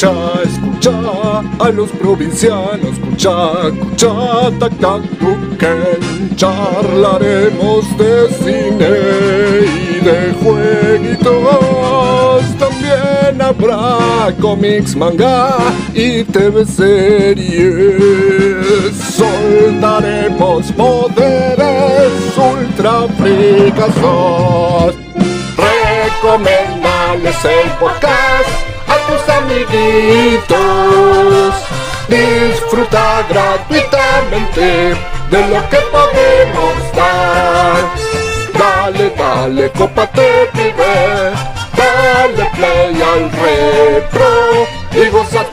Escucha a los provincianos, escucha, tac, tac, tuquen. Charlaremos de cine y de jueguitos. También habrá cómics, manga y TV series. Soltaremos poderes ultra fricazos. Recomendales el podcast a tus amiguitos. Disfruta gratuitamente de lo que podemos dar. Dale, cópate, pibe. Dale play al retro y goza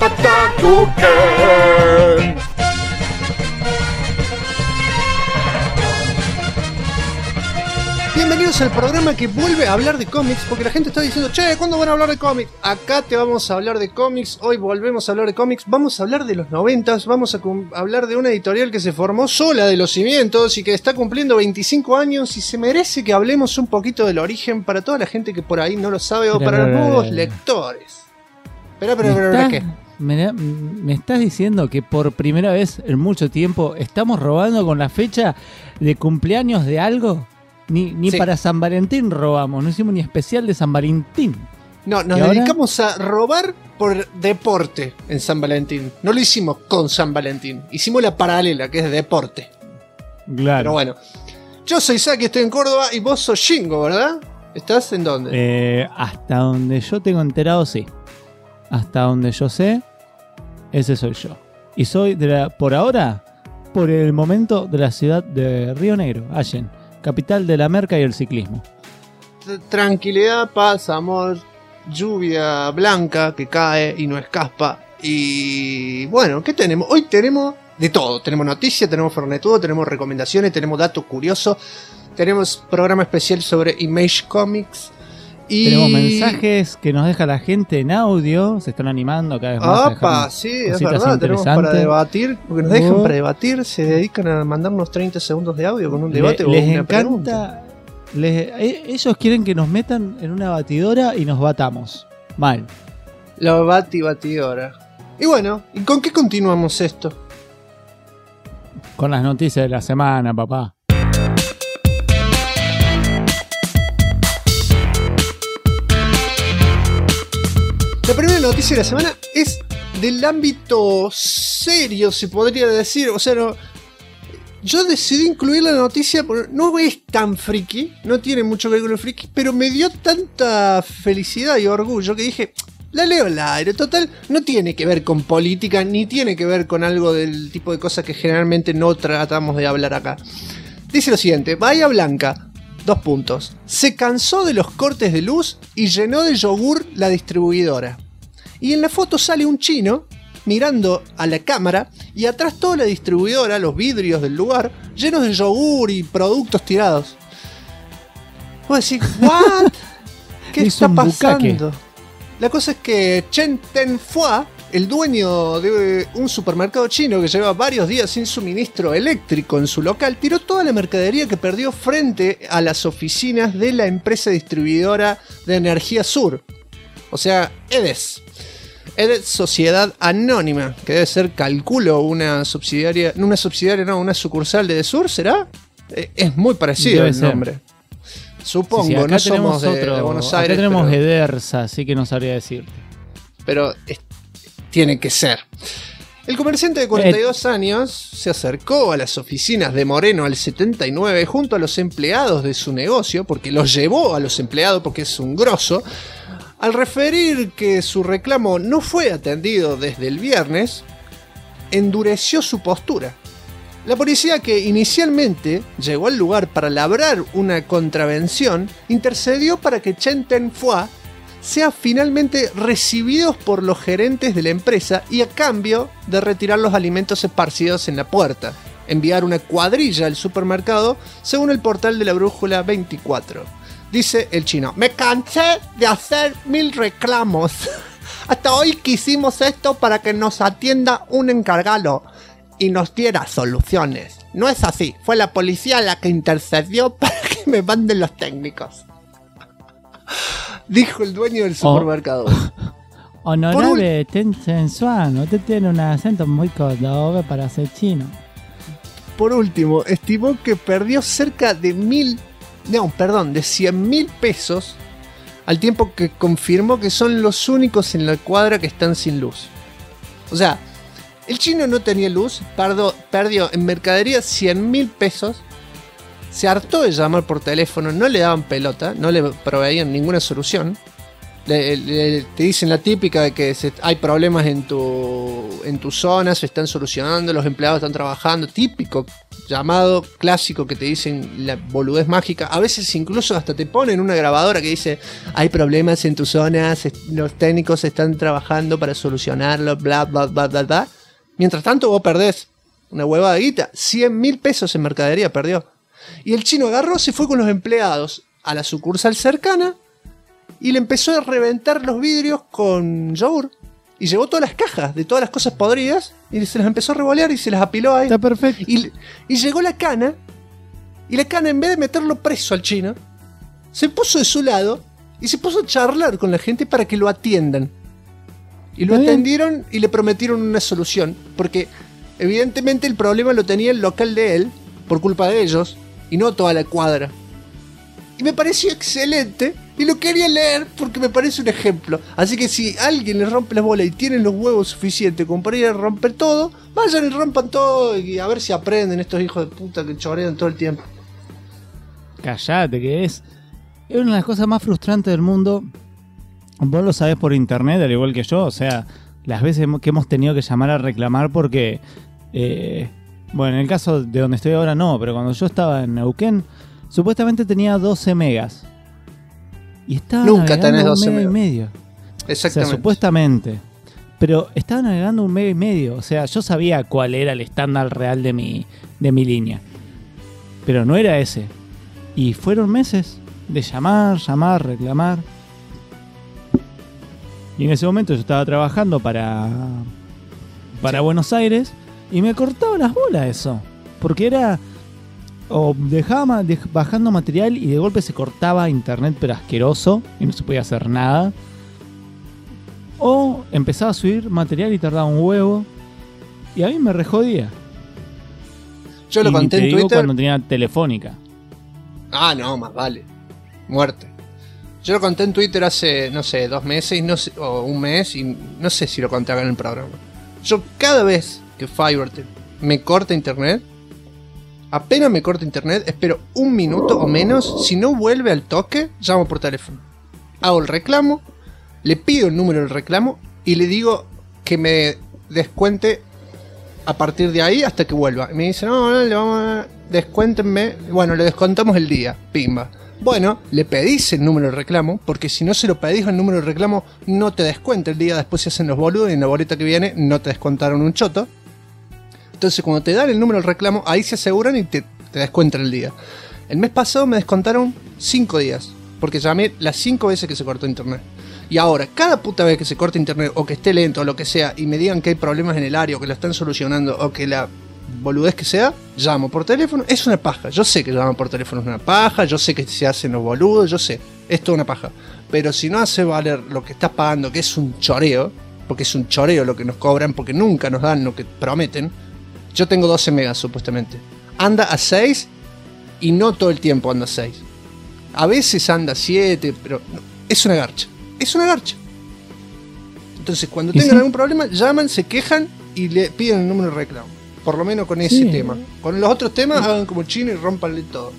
Tuquen. Bienvenidos al programa que vuelve a hablar de cómics, porque la gente está diciendo, che, ¿cuándo van a hablar de cómics? Acá te vamos a hablar de cómics, hoy volvemos a hablar de cómics, vamos a hablar de los 90s, vamos a hablar de una editorial que se formó sola de los cimientos y que está cumpliendo 25 años y se merece que hablemos un poquito del origen para toda la gente que por ahí no lo sabe o para los nuevos lectores. Pero, ¿qué? ¿Me estás diciendo que por primera vez en mucho tiempo estamos robando con la fecha de cumpleaños de algo? Ni sí. Para San Valentín robamos, no hicimos ni especial de San Valentín. No, nos dedicamos a robar por deporte en San Valentín. No lo hicimos con San Valentín, hicimos la paralela, que es deporte. Claro. Pero bueno, yo soy Saki, estoy en Córdoba y vos sos Shingo, ¿verdad? ¿Estás en dónde? Hasta donde yo tengo enterado, sí. Hasta donde yo sé, ese soy yo. Y soy, por ahora, por el momento, de la ciudad de Río Negro, Allen. Capital de la merca y el ciclismo. Tranquilidad, paz, amor, lluvia blanca que cae y no escaspa. Y bueno, ¿qué tenemos? Hoy tenemos de todo. Tenemos noticias, tenemos fernetudo, tenemos recomendaciones, tenemos datos curiosos. Tenemos programa especial sobre Image Comics. Y tenemos mensajes que nos deja la gente en audio. Se están animando cada vez más. ¡Opa! Sí, es verdad. Tenemos para debatir. Porque nos dejan para debatir. Se dedican a mandarnos 30 segundos de audio con un debate o les una encanta. Ellos quieren que nos metan en una batidora y nos batamos. Mal. La batidora. Y bueno, ¿y con qué continuamos esto? Con las noticias de la semana, papá. La primera noticia de la semana es del ámbito serio, se podría decir. O sea, no, yo decidí incluir la noticia porque no es tan friki, no tiene mucho que ver con el friki, pero me dio tanta felicidad y orgullo que dije, la leo al aire. Total, no tiene que ver con política, ni tiene que ver con algo del tipo de cosas que generalmente no tratamos de hablar acá. Dice lo siguiente: Bahía Blanca. 2 puntos. Se cansó de los cortes de luz y llenó de yogur la distribuidora. Y en la foto sale un chino mirando a la cámara y atrás toda la distribuidora, los vidrios del lugar, llenos de yogur y productos tirados. Vos decís, ¿what? ¿Qué está pasando? La cosa es que Chen Tenfua, el dueño de un supermercado chino que lleva varios días sin suministro eléctrico en su local, tiró toda la mercadería que perdió frente a las oficinas de la empresa distribuidora de Energía Sur. O sea, EDES. EDES Sociedad Anónima, que debe ser, calculo, una sucursal de Edesur, ¿será? Es muy parecido el nombre. Supongo, no somos de Buenos Aires. Acá tenemos EDERSA, así que no sabría decirte. Pero tiene que ser. El comerciante de 42 años se acercó a las oficinas de Moreno al 79 junto a los empleados de su negocio, porque los llevó a los empleados porque es un grosso. Al referir que su reclamo no fue atendido desde el viernes, endureció su postura. La policía, que inicialmente llegó al lugar para labrar una contravención, intercedió para que Chen Tenfua sea finalmente recibidos por los gerentes de la empresa y a cambio de retirar los alimentos esparcidos en la puerta, enviar una cuadrilla al supermercado, según el portal de la Brújula 24. Dice el chino: me cansé de hacer 1000 reclamos. Hasta hoy que hicimos esto para que nos atienda un encargado y nos diera soluciones. No es así, fue la policía la que intercedió para que me manden los técnicos. Dijo el dueño del supermercado. Honorable Ten Shuang, usted tiene un acento muy cordobés para ser chino. Por último, estimó que perdió cerca de 100.000 pesos, al tiempo que confirmó que son los únicos en la cuadra que están sin luz. O sea, el chino no tenía luz, perdió en mercadería 100.000 pesos, se hartó de llamar por teléfono, no le daban pelota, no le proveían ninguna solución. Te dicen la típica de que hay problemas en tu zona, se están solucionando, los empleados están trabajando, típico llamado clásico que te dicen la boludez mágica. A veces incluso hasta te ponen una grabadora que dice hay problemas en tu zona, los técnicos están trabajando para solucionarlo, bla bla bla bla bla. Mientras tanto vos perdés una huevada de guita, 100.000 pesos en mercadería perdió. Y el chino agarró, se fue con los empleados a la sucursal cercana y le empezó a reventar los vidrios con yogur. Y llevó todas las cajas de todas las cosas podridas y se las empezó a revolear y se las apiló ahí. Está perfecto. Y llegó la cana. Y la cana, en vez de meterlo preso al chino, se puso de su lado y se puso a charlar con la gente para que lo atiendan. Y lo atendieron y le prometieron una solución. Porque evidentemente el problema lo tenía el local de él, por culpa de ellos, y no toda la cuadra. Y me pareció excelente. Y lo quería leer porque me parece un ejemplo. Así que si alguien le rompe las bolas y tienen los huevos suficientes como para ir a romper todo, vayan y rompan todo y a ver si aprenden estos hijos de puta que chorean todo el tiempo. Callate, que es una de las cosas más frustrantes del mundo. Vos lo sabés por internet, al igual que yo. O sea, las veces que hemos tenido que llamar a reclamar porque... bueno, en el caso de donde estoy ahora no, pero cuando yo estaba en Neuquén, supuestamente tenía 12 megas. Y estaba nunca tenés 12 mega y medio. Exactamente. O sea, supuestamente. Pero estaba navegando 1 mega y medio. O sea, yo sabía cuál era el estándar real de mi línea. Pero no era ese. Y fueron meses de llamar, reclamar. Y en ese momento yo estaba trabajando para Buenos Aires. Y me cortaba las bolas eso. Porque era... o dejaba bajando material y de golpe se cortaba internet pero asqueroso y no se podía hacer nada, o empezaba a subir material y tardaba un huevo y a mí me rejodía. Yo lo conté en Twitter cuando tenía telefónica. Ah, no, más vale, muerte. Yo lo conté en Twitter hace, no sé, 2 meses o un mes, y no sé si lo conté acá en el programa. Yo cada vez que Fiverr me corta internet, apenas me corta internet, espero 1 minuto o menos. Si no vuelve al toque, llamo por teléfono. Hago el reclamo, le pido el número del reclamo y le digo que me descuente a partir de ahí hasta que vuelva. Y me dice, no, le vamos a... descuéntenme. Bueno, le descontamos el día, pimba. Bueno, le pedís el número del reclamo, porque si no se lo pedís el número del reclamo, no te descuenta el día. Después se hacen los boludos y en la boleta que viene no te descontaron un choto. Entonces cuando te dan el número del reclamo, ahí se aseguran y te descuentan el día. El mes pasado me descontaron 5 días, porque llamé las 5 veces que se cortó internet. Y ahora, cada puta vez que se corta internet, o que esté lento, o lo que sea, y me digan que hay problemas en el área, o que lo están solucionando, o que la boludez que sea, llamo por teléfono. Es una paja. Yo sé que llamar por teléfono es una paja, yo sé que se hacen los boludos, yo sé, es toda una paja. Pero si no hace valer lo que estás pagando, que es un choreo, porque es un choreo lo que nos cobran, porque nunca nos dan lo que prometen. Yo tengo 12 megas supuestamente. Anda a 6 y no todo el tiempo anda a 6. A veces anda a 7, pero no, es una garcha. Es una garcha. Entonces cuando tengan algún problema, llaman, se quejan y le piden el número de reclamo. Por lo menos con ese tema. Con los otros temas hagan como chino y rompanle todo.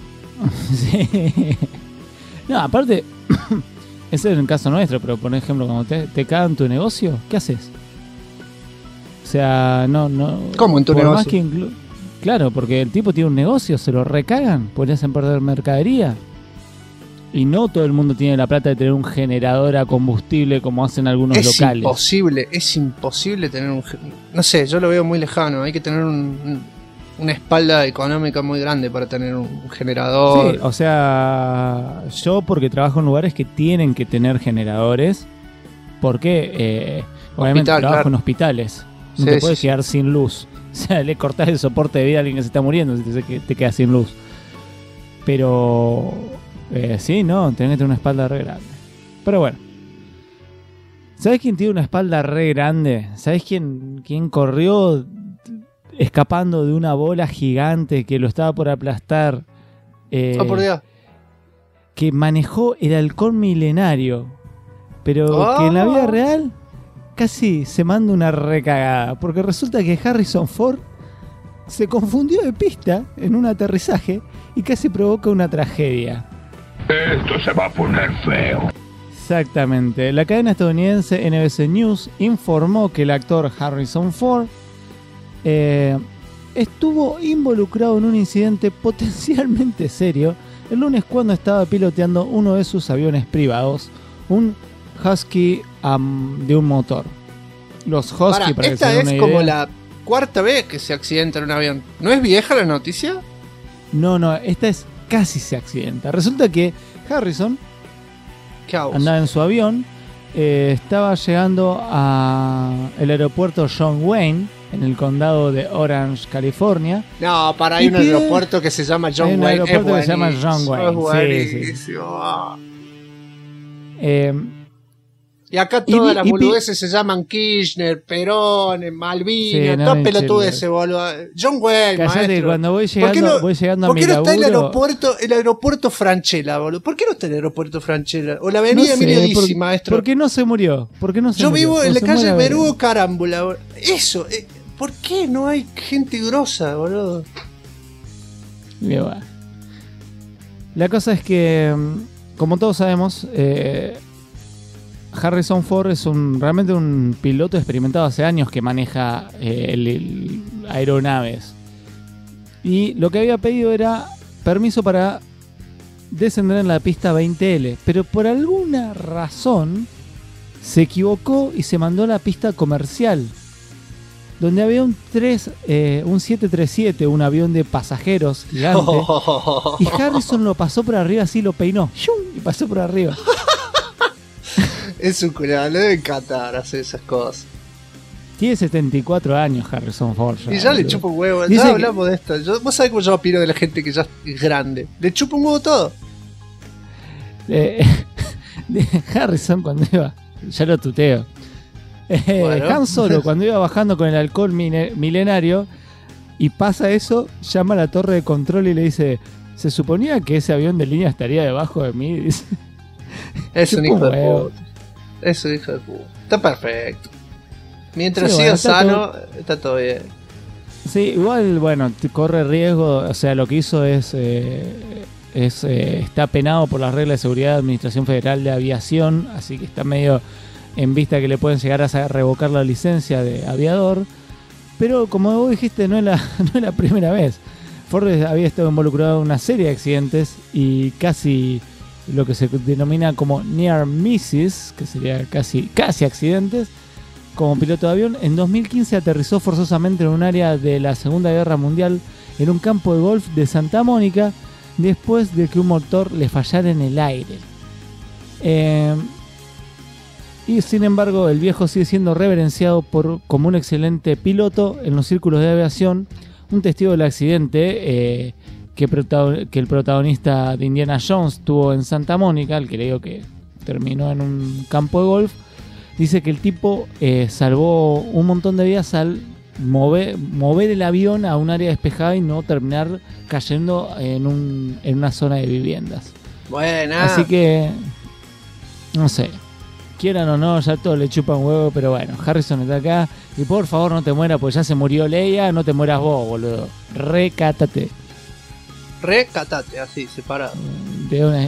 Sí. No, aparte, ese es el caso nuestro, pero por ejemplo, cuando te cagan tu negocio, ¿qué haces? O sea, no. ¿Cómo en tu negocio? Más que claro, porque el tipo tiene un negocio, se lo recagan, pues le hacen perder mercadería. Y no todo el mundo tiene la plata de tener un generador a combustible como hacen algunos locales. Es imposible tener un... No sé, yo lo veo muy lejano. Hay que tener una espalda económica muy grande para tener un generador. Sí, o sea, yo porque trabajo en lugares que tienen que tener generadores, porque obviamente trabajo en hospitales. No te puedes quedar sin luz. O sea, le cortás el soporte de vida a alguien que se está muriendo si te quedas sin luz. Pero... sí, no, tenés que tener una espalda re grande. Pero bueno. ¿Sabés quién tiene una espalda re grande? ¿Sabés quién corrió escapando de una bola gigante que lo estaba por aplastar? Por Dios. Que manejó el halcón milenario, pero que en la vida real casi se manda una recagada, porque resulta que Harrison Ford se confundió de pista en un aterrizaje y casi provoca una tragedia. Esto se va a poner feo. Exactamente. La cadena estadounidense NBC News informó que el actor Harrison Ford estuvo involucrado en un incidente potencialmente serio el lunes cuando estaba piloteando uno de sus aviones privados, un Husky de un motor. Los Husky, para esta que se den es una como idea, la cuarta vez que se accidenta en un avión. ¿No es vieja la noticia? No, esta es casi se accidenta. Resulta que Harrison andaba en su avión, estaba llegando al aeropuerto John Wayne en el condado de Orange, California. No, hay un aeropuerto que se llama John Wayne. Hay un aeropuerto que se llama John Wayne. Es buenísimo. Y acá todas las boludeces se llaman Kirchner, Perón, Malvinas, todas pelotudeces, boludo. John Wayne, callate, maestro. Cuando voy llegando a mi ¿por qué no está laburo, el aeropuerto Franchella, boludo? ¿Por qué no está el aeropuerto Franchella? O la avenida Emilio Dizzi, maestro. ¿Por qué no se murió? Yo vivo en la calle Berugo Carámbula, boludo. Eso, ¿por qué no hay gente grosa, boludo? La cosa es que, como todos sabemos, Harrison Ford es realmente un piloto experimentado hace años que maneja aeronaves. Y lo que había pedido era permiso para descender en la pista 20L. Pero por alguna razón se equivocó y se mandó a la pista comercial, donde había un 737, un avión de pasajeros gigante. Y Harrison lo pasó por arriba, así lo peinó. Y pasó por arriba. Es un curado, le debe encantar hacer esas cosas. Tiene 74 años Harrison Ford. Y ya le chupa un huevo. Ya hablamos de esto. Vos sabés cómo yo opino de la gente que ya es grande. Le chupa un huevo todo. Harrison cuando iba, ya lo tuteo. Bueno. Han Solo cuando iba bajando con el halcón milenario y pasa eso, llama a la torre de control y le dice: se suponía que ese avión de línea estaría debajo de mí. Dice. Es un hijo de puta. Es un hijo de puta. Está perfecto. Mientras siga sano, está todo bien. Sí, igual, bueno, corre riesgo. O sea, lo que hizo está penado por las reglas de seguridad de Administración Federal de Aviación, así que está medio en vista que le pueden llegar a revocar la licencia de aviador. Pero como vos dijiste, no es la primera vez. Ford había estado involucrado en una serie de accidentes y casi lo que se denomina como near misses, que sería casi accidentes, como piloto de avión. En 2015 aterrizó forzosamente en un área de la Segunda Guerra Mundial en un campo de golf de Santa Mónica después de que un motor le fallara en el aire. Y sin embargo el viejo sigue siendo reverenciado como un excelente piloto en los círculos de aviación. Un testigo del accidente que el protagonista de Indiana Jones tuvo en Santa Mónica, el que le digo que terminó en un campo de golf, dice que el tipo salvó un montón de vidas al mover el avión a un área despejada y no terminar cayendo en una zona de viviendas. Buena. Así que no sé, quieran o no, ya todo le chupan huevo, pero bueno, Harrison está acá y por favor no te mueras, porque ya se murió Leia, no te mueras vos, boludo. Recátate, así, separado. De una...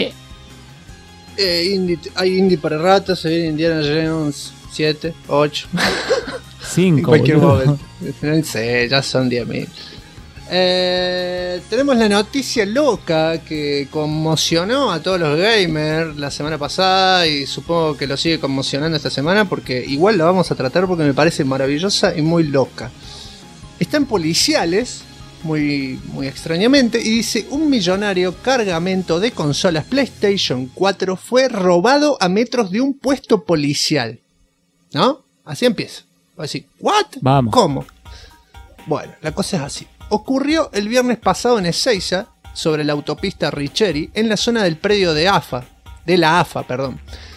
hay indie para ratas, se viene Indiana Jones 7, 8. 5, en cualquier boludo. momento. No sé, ya son 10.000. Tenemos la noticia loca que conmocionó a todos los gamers la semana pasada y supongo que lo sigue conmocionando esta semana, porque igual la vamos a tratar porque me parece maravillosa y muy loca. Están policiales, muy extrañamente, y dice: un millonario cargamento de consolas PlayStation 4 fue robado a metros de un puesto policial. ¿No? Así empieza. Así, ¿what? Vamos. ¿Cómo? Bueno, la cosa es así. Ocurrió el viernes pasado en Ezeiza, sobre la autopista Richeri, en la zona del predio de la AFA.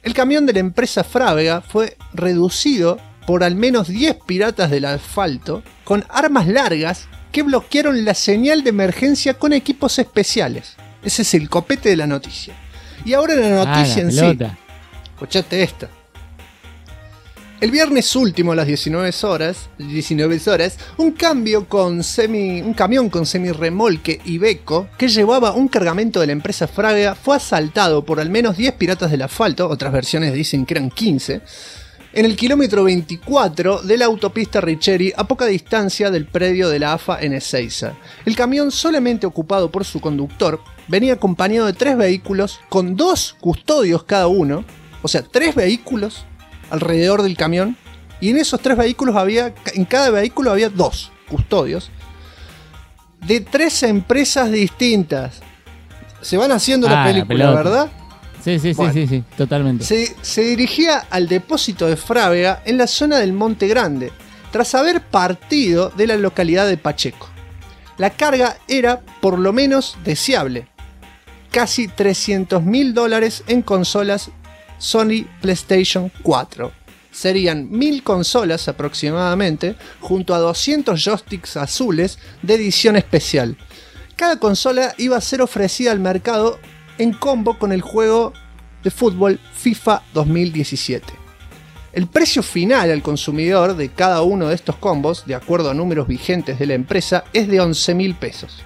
El camión de la empresa Frávega fue reducido por al menos 10 piratas del asfalto con armas largas que bloquearon la señal de emergencia con equipos especiales. Ese es el copete de la noticia. Y ahora la noticia en sí. Escuchate esta. El viernes último a las 19 horas, un camión con semirremolque Iveco que llevaba un cargamento de la empresa Frávega fue asaltado por al menos 10 piratas del asfalto, otras versiones dicen que eran 15, en el kilómetro 24 de la autopista Richeri, a poca distancia del predio de la AFA en Ezeiza. El camión, solamente ocupado por su conductor, venía acompañado de 3 vehículos con 2 custodios cada uno, o sea, 3 vehículos alrededor del camión, y en esos 3 vehículos en cada vehículo había 2 custodios de 3 empresas distintas. Se van haciendo la película, ¿verdad? Sí, bueno, sí, totalmente. Se dirigía al depósito de Frávega en la zona del Monte Grande, tras haber partido de la localidad de Pacheco. La carga era por lo menos deseable. Casi $300.000 en consolas Sony PlayStation 4. Serían 1000 consolas aproximadamente, junto a 200 joysticks azules de edición especial. Cada consola iba a ser ofrecida al mercado en combo con el juego de fútbol FIFA 2017. El precio final al consumidor de cada uno de estos combos, de acuerdo a números vigentes de la empresa, es de 11.000 pesos.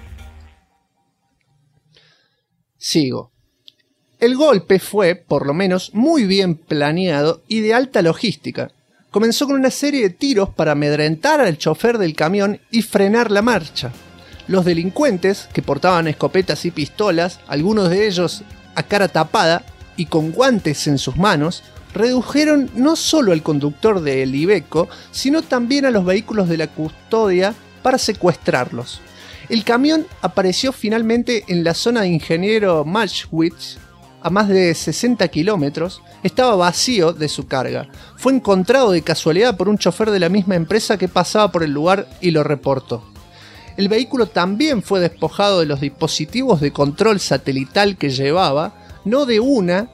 Sigo. El golpe fue, por lo menos, muy bien planeado y de alta logística. Comenzó con una serie de tiros para amedrentar al chofer del camión y frenar la marcha. Los delincuentes, que portaban escopetas y pistolas, algunos de ellos a cara tapada y con guantes en sus manos, redujeron no solo al conductor del Iveco, sino también a los vehículos de la custodia para secuestrarlos. El camión apareció finalmente en la zona de Ingeniero Malchwitz, a más de 60 kilómetros, estaba vacío de su carga. Fue encontrado de casualidad por un chofer de la misma empresa que pasaba por el lugar y lo reportó. El vehículo también fue despojado de los dispositivos de control satelital que llevaba, no de una,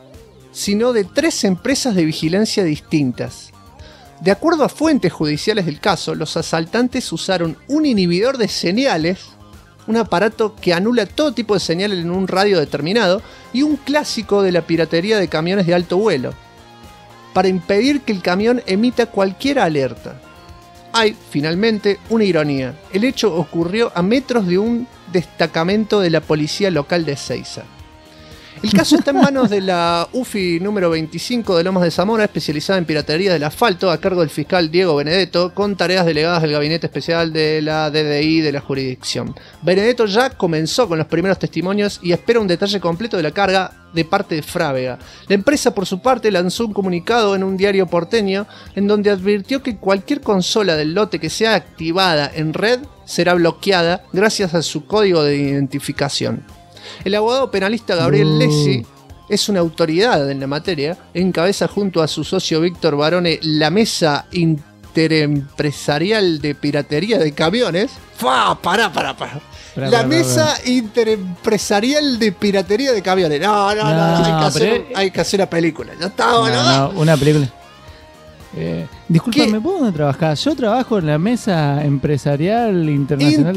sino de 3 empresas de vigilancia distintas. De acuerdo a fuentes judiciales del caso, los asaltantes usaron un inhibidor de señales, un aparato que anula todo tipo de señal en un radio determinado, y un clásico de la piratería de camiones de alto vuelo, para impedir que el camión emita cualquier alerta. Hay, finalmente, una ironía. El hecho ocurrió a metros de un destacamento de la policía local de Ezeiza. El caso está en manos de la UFI número 25 de Lomas de Zamora, especializada en piratería del asfalto, a cargo del fiscal Diego Benedetto, con tareas delegadas del Gabinete Especial de la DDI de la jurisdicción. Benedetto ya comenzó con los primeros testimonios y espera un detalle completo de la carga de parte de Frávega. La empresa, por su parte, lanzó un comunicado en un diario porteño en donde advirtió que cualquier consola del lote que sea activada en red será bloqueada gracias a su código de identificación. El abogado penalista Gabriel Lessi es una autoridad en la materia, encabeza junto a su socio Víctor Barone la Mesa Interempresarial de Piratería de Camiones. Pará. La Mesa Interempresarial de Piratería de Camiones. No, hay que hacer una película. Ya está, una película. Disculpame, ¿vos dónde trabajás? Yo trabajo en la Mesa Empresarial Internacional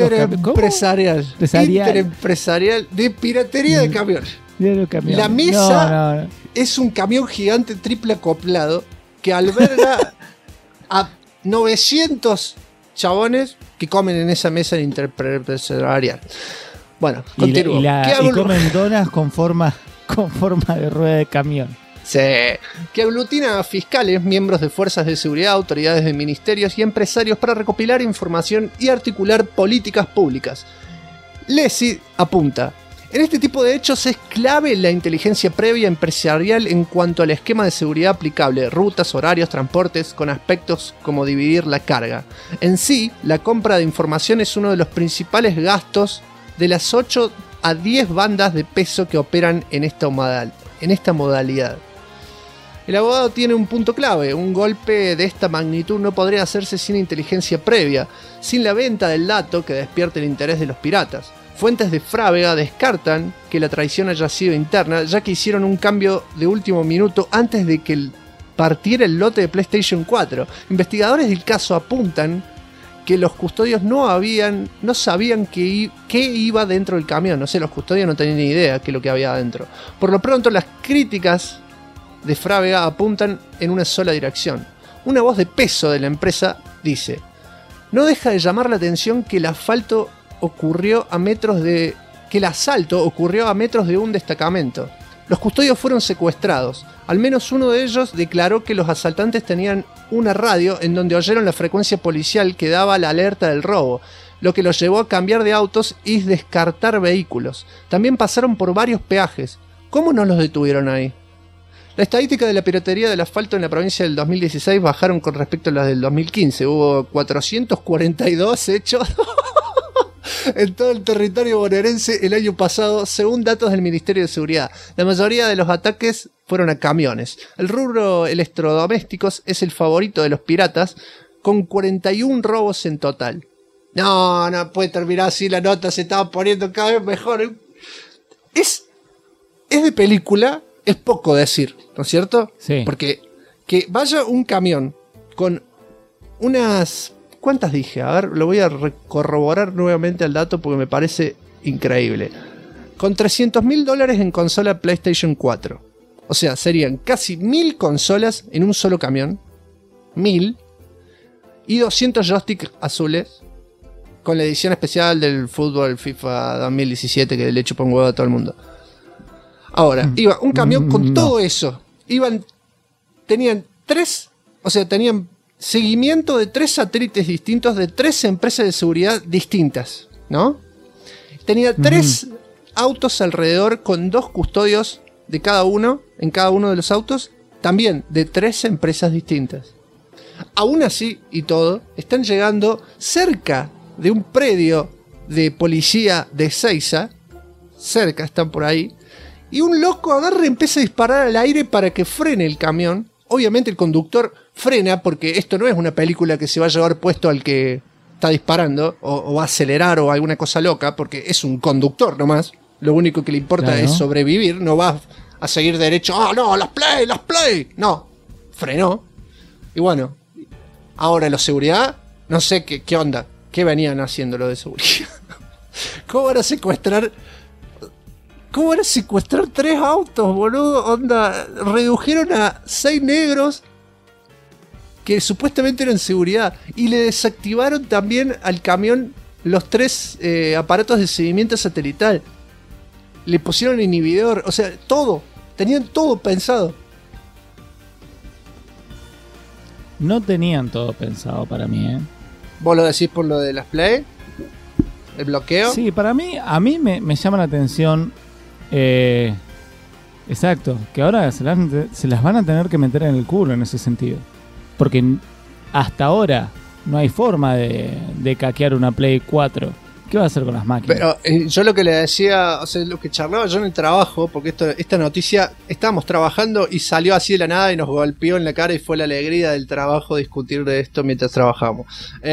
Interempresarial de Piratería de Camiones. La Mesa es un camión gigante triple acoplado que alberga a 900 chabones que comen en esa mesa interempresarial. Bueno, continúo. Y comen donas con forma de rueda de camión. Sí, que aglutina a fiscales, miembros de fuerzas de seguridad, autoridades de ministerios y empresarios para recopilar información y articular políticas públicas. Lessi apunta: en este tipo de hechos es clave la inteligencia previa empresarial en cuanto al esquema de seguridad aplicable, rutas, horarios, transportes, con aspectos como dividir la carga. En sí, la compra de información es uno de los principales gastos de las 8 a 10 bandas de peso que operan en esta modalidad. El abogado tiene un punto clave: un golpe de esta magnitud no podría hacerse sin inteligencia previa, sin la venta del dato que despierte el interés de los piratas. Fuentes de Frávega descartan que la traición haya sido interna, ya que hicieron un cambio de último minuto antes de que partiera el lote de PlayStation 4. Investigadores del caso apuntan que los custodios no sabían qué iba dentro del camión. No sé, los custodios no tenían ni idea qué es lo que había adentro. Por lo pronto, las críticas de Frávega apuntan en una sola dirección. Una voz de peso de la empresa dice: no deja de llamar la atención que el asalto ocurrió a metros de un destacamento. Los custodios fueron secuestrados. Al menos uno de ellos declaró que los asaltantes tenían una radio en donde oyeron la frecuencia policial que daba la alerta del robo, lo que los llevó a cambiar de autos y descartar vehículos. También pasaron por varios peajes. ¿Cómo no los detuvieron ahí? La estadística de la piratería del asfalto en la provincia del 2016 bajaron con respecto a las del 2015. Hubo 442 hechos en todo el territorio bonaerense el año pasado, según datos del Ministerio de Seguridad. La mayoría de los ataques fueron a camiones. El rubro electrodomésticos es el favorito de los piratas, con 41 robos en total. No puede terminar así la nota, se estaba poniendo cada vez mejor. Es de película, es poco decir, ¿no es cierto? Sí. Porque que vaya un camión con unas... ¿Cuántas dije? A ver, lo voy a corroborar nuevamente al dato porque me parece increíble. Con $300.000 en consola PlayStation 4. O sea, serían casi 1000 consolas en un solo camión. 1000. Y 200 joysticks azules. Con la edición especial del fútbol FIFA 2017 que le chupó un huevo a todo el mundo. Ahora, iba un camión con todo eso. Tenían seguimiento de 3 satélites distintos de 3 empresas de seguridad distintas, ¿no? Tenía 3 autos alrededor con 2 custodios de cada uno, en cada uno de los autos, también de 3 empresas distintas. Aún así y todo, están llegando cerca de un predio de policía de Ezeiza, cerca, están por ahí, y un loco agarra y empieza a disparar al aire para que frene el camión. Obviamente el conductor frena porque esto no es una película que se va a llevar puesto al que está disparando o va a acelerar o alguna cosa loca, porque es un conductor nomás. Lo único que le importa es sobrevivir, no va a seguir derecho. ¡Ah, no, las play! No, frenó. Y bueno, ahora los seguridad, no sé qué onda, qué venían haciendo los de seguridad. ¿Cómo van a secuestrar 3 autos, boludo? Onda, redujeron a 6 negros que supuestamente eran seguridad y le desactivaron también al camión los 3 aparatos de seguimiento satelital. Le pusieron inhibidor, o sea, todo. Tenían todo pensado. No tenían todo pensado para mí, ¿eh? ¿Vos lo decís por lo de las play? ¿El bloqueo? Sí, a mí me llama la atención. Exacto, que ahora se las van a tener que meter en el culo en ese sentido. Porque hasta ahora no hay forma de caquear una Play 4. ¿Qué va a hacer con las máquinas? Pero yo lo que le decía, o sea, lo que charlaba yo en el trabajo, porque esta noticia, estábamos trabajando y salió así de la nada y nos golpeó en la cara y fue la alegría del trabajo discutir de esto mientras trabajamos.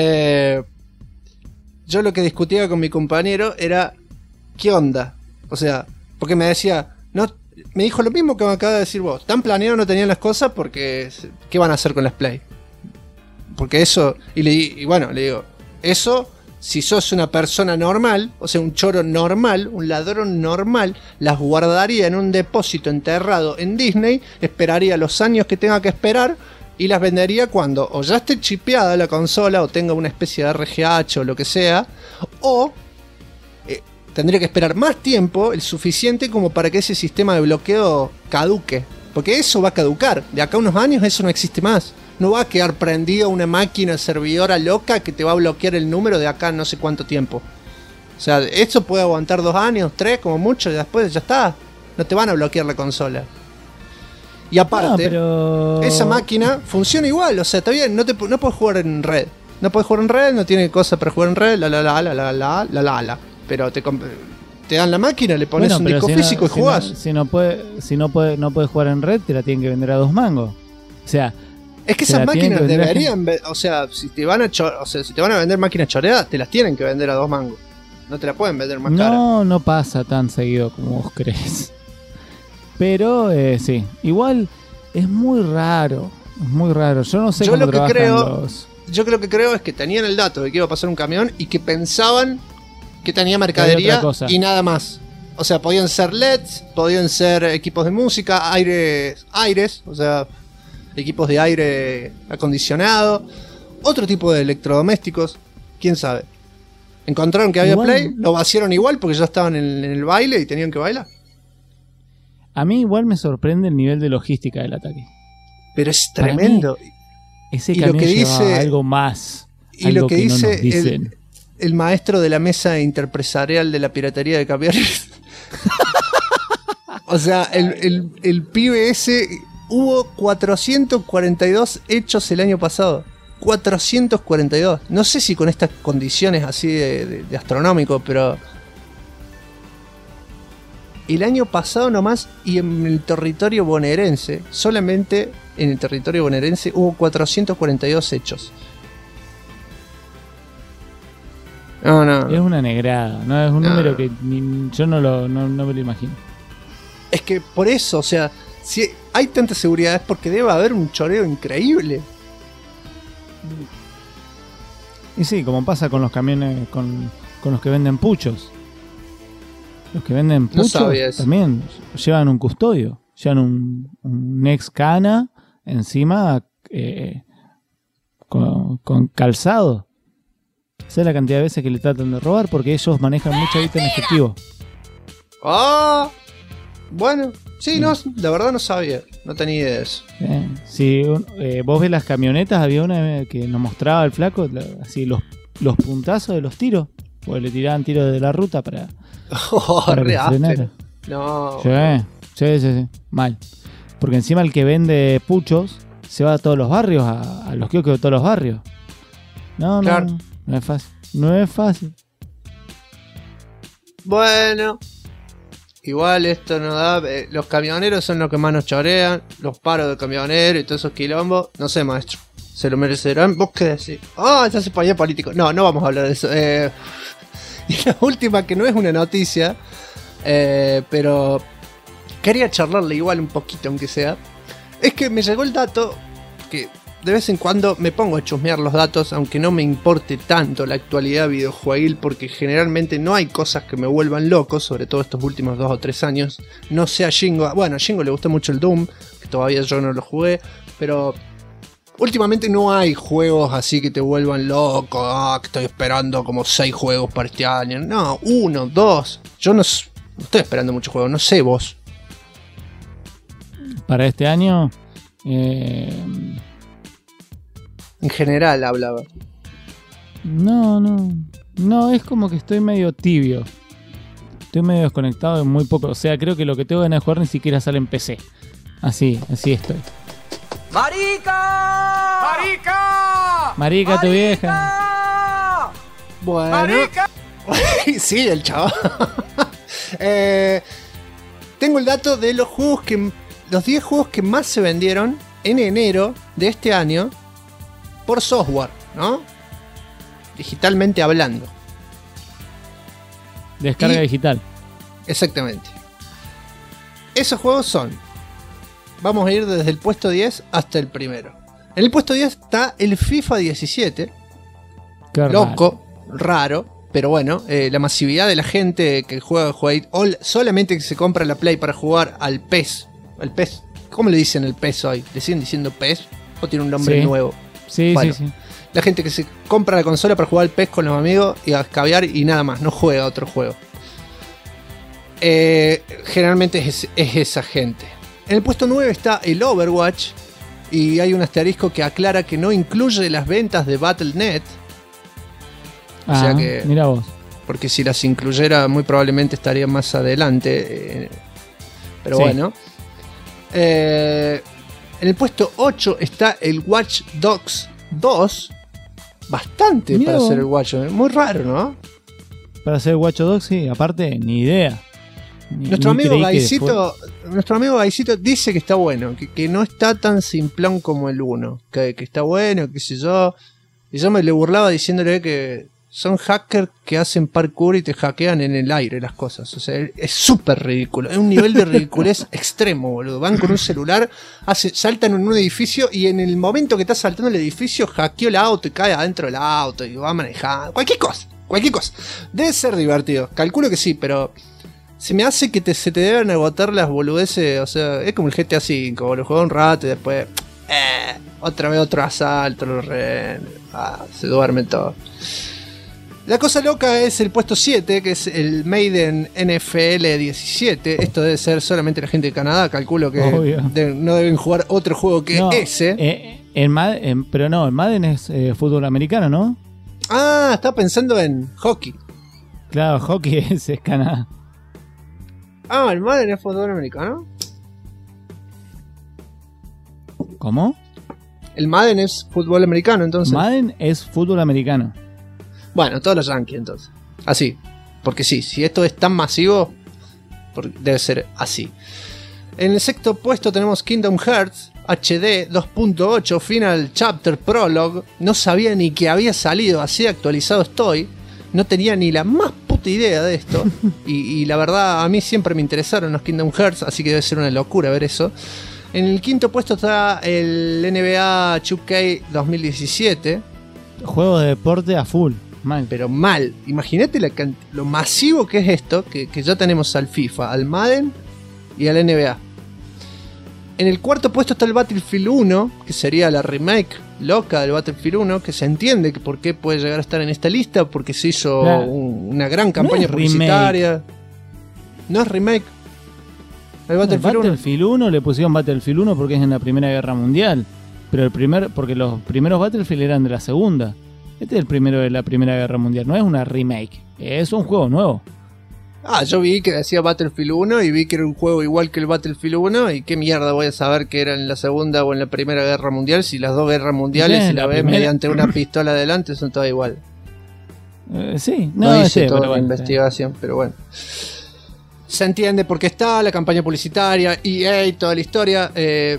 Yo lo que discutía con mi compañero era, ¿qué onda? O sea, porque me decía, no, me dijo lo mismo que me acaba de decir vos, tan planeado no tenían las cosas porque, ¿qué van a hacer con las Play? Porque eso, y bueno, le digo, eso... Si sos una persona normal, o sea, un choro normal, un ladrón normal, las guardaría en un depósito enterrado en Disney, esperaría los años que tenga que esperar y las vendería cuando o ya esté chipeada la consola o tenga una especie de RGH o lo que sea, o tendría que esperar más tiempo, el suficiente como para que ese sistema de bloqueo caduque. Porque eso va a caducar, de acá a unos años eso no existe más. No va a quedar prendida una máquina servidora loca que te va a bloquear el número de acá no sé cuánto tiempo. O sea, esto puede aguantar 2 años, 3 como mucho, y después ya está. No te van a bloquear la consola. Y aparte, esa máquina funciona igual. O sea, está bien, no puedes jugar en red. No puedes jugar en red, no tiene cosa para jugar en red, pero te dan la máquina, le pones un disco físico y jugás. Si no puedes jugar en red, te la tienen que vender a 2 mangos. O sea... Es que esas máquinas deberían, o sea, si te van a vender máquinas choreadas, te las tienen que vender a 2 mangos. No te la pueden vender más cara. No pasa tan seguido como vos crees. Pero sí, igual es muy raro. Es muy raro. Yo no sé Yo cómo lo que trabajan creo- los... Yo creo que creo es que tenían el dato de que iba a pasar un camión y que pensaban que tenía Que había mercadería otra cosa. y nada más. O sea, podían ser LEDs, podían ser equipos de música, aires, o sea, equipos de aire acondicionado, otro tipo de electrodomésticos, quién sabe. Encontraron que había Igual- Play, lo vaciaron igual porque ya estaban en el baile y tenían que bailar. A mí igual me sorprende el nivel de logística del ataque. Pero es Para tremendo. Ese Y lo camión que llevaba dice- algo más. Y algo lo que no dice nos dicen. el maestro de la mesa interpresarial de la piratería de camiones. O sea, el pibe ese, hubo 442 hechos el año pasado. 442. No sé si con estas condiciones así de astronómico, pero el año pasado nomás y en el territorio bonaerense, solamente en el territorio bonaerense hubo 442 hechos. No. Es una negrada, no es un No. número que yo no me lo imagino. Es que por eso, o sea, si hay tanta seguridad es porque debe haber un choreo increíble. Y sí, como pasa con los camiones, con los que venden puchos. Los que venden No puchos sabía eso. también llevan un custodio, llevan un ex cana encima con calzado. Sé la cantidad de veces que le tratan de robar porque ellos manejan mucha guita en efectivo. Ah, bueno, sí, no, la verdad no sabía, no tenía idea de eso. Si vos ves las camionetas, había una que nos mostraba el flaco, así los puntazos de los tiros, porque le tiraban tiros de la ruta para que Re frenara. áspero. No, Sí, mal. Porque encima el que vende puchos se va a todos los barrios, a los kioscos de todos los barrios. No Claro. no es fácil. No es fácil. bueno, igual esto no da. Los camioneros son los que más nos chorean, los paros de camioneros y todos esos quilombos. No sé, maestro, se lo merecerán. ¿Vos qué decís? Ya se ponía político. No vamos a hablar de eso. Y la última, que no es una noticia, pero quería charlarle igual un poquito, aunque sea. Es que me llegó el dato que de vez en cuando me pongo a chusmear los datos, aunque no me importe tanto la actualidad videojueguil, porque generalmente no hay cosas que me vuelvan loco, sobre todo estos últimos 2 o 3 años. No sé a Jingo, bueno, a Jingo le gustó mucho el Doom, que todavía yo no lo jugué, pero últimamente no hay juegos así que te vuelvan loco. Que estoy esperando como 6 juegos para este año. No, 1, 2. Yo no estoy esperando muchos juegos, no sé vos. Para este año, En general hablaba. no, es como que estoy medio tibio. Estoy medio desconectado de muy poco. O sea, creo que lo que tengo ganas de jugar ni siquiera sale en PC. Así estoy. ¡Marica! ¡Marica! Marica, tu vieja. Bueno. ¡Marica! Sí, el chaval. Tengo el dato de los juegos los 10 juegos que más se vendieron en enero de este año por software, ¿no? Digitalmente hablando. Descarga Y- digital. Exactamente. Esos juegos son. Vamos a ir desde el puesto 10 hasta el primero. En el puesto 10 está el FIFA 17. Qué raro. Loco, raro, pero bueno, la masividad de la gente que juega solamente que se compra la Play para jugar al PES. Al PES. ¿Cómo le dicen el PES hoy? ¿Le siguen diciendo PES? ¿O tiene un nombre Sí. nuevo? Sí, Bueno. sí. La gente que se compra la consola para jugar al PES con los amigos y a escabiar y nada más, no juega otro juego. Generalmente es esa gente. En el puesto 9 está el Overwatch. Y hay un asterisco que aclara que no incluye las ventas de Battle.net. O sea que- Mira vos. Porque si las incluyera muy probablemente estaría más adelante. Pero Sí. bueno. En el puesto 8 está el Watch Dogs 2. Bastante Mirá para vos. hacer el Watch. Muy raro, ¿no? Para hacer Watch Dogs, sí. Aparte, ni idea. Nuestro Ni amigo creí que Gaisito dice que está bueno. Que no está tan simplón como el 1. Que está bueno, qué sé yo. Y yo me le burlaba diciéndole que Son hackers que hacen parkour y te hackean en el aire las cosas. O sea, es súper ridículo. Es un nivel de ridiculez extremo, boludo. Van con un celular, saltan en un edificio y en el momento que está saltando el edificio, hackeó el auto y cae adentro del auto y va manejando. Cualquier cosa. Debe ser divertido. Calculo que sí, pero se me hace que se te deben agotar las boludeces. O sea, es como el GTA V. Lo juego un rato y después... otra vez otro asalto, se duermen todos. La cosa loca es el puesto 7, que es el Maiden NFL 17. Esto debe ser solamente la gente de Canadá. Calculo que no deben jugar otro juego que ese. Pero no, el Madden es fútbol americano, ¿no? Ah, estaba pensando en hockey. Claro, hockey es Canadá. Ah, el Madden es fútbol americano. ¿Cómo? El Madden es fútbol americano, entonces. Madden es fútbol americano. Bueno, todos los Yankees, entonces. Así. Porque sí, si esto es tan masivo, debe ser así. En el sexto puesto tenemos Kingdom Hearts HD 2.8 Final Chapter Prologue. No sabía ni que había salido, así actualizado estoy. No tenía ni la más puta idea de esto. y la verdad, a mí siempre me interesaron los Kingdom Hearts, así que debe ser una locura ver eso. En el quinto puesto está el NBA 2K 2017. Juego de deporte a full. Mal. Pero mal. Imagínate lo masivo que es esto, que ya tenemos al FIFA, al Madden y al NBA. En el cuarto puesto está el Battlefield 1, que sería la remake loca del Battlefield 1, que se entiende que por qué puede llegar a estar en esta lista, porque se hizo una gran campaña publicitaria. No es remake. El Battlefield 1 le pusieron Battlefield 1 porque es en la Primera Guerra Mundial. Pero porque los primeros Battlefield eran de la Segunda. Este es el primero de la Primera Guerra Mundial. No es una remake, es un juego nuevo. Ah, yo vi que decía Battlefield 1 y vi que era un juego igual que el Battlefield 1. ¿Y qué mierda voy a saber que era en la Segunda o en la Primera Guerra mundial? Si las dos guerras mundiales, si la ves mediante una pistola adelante, son todas igual. Sí, no hice toda la investigación, pero bueno. Se entiende porque está la campaña publicitaria, EA y toda la historia.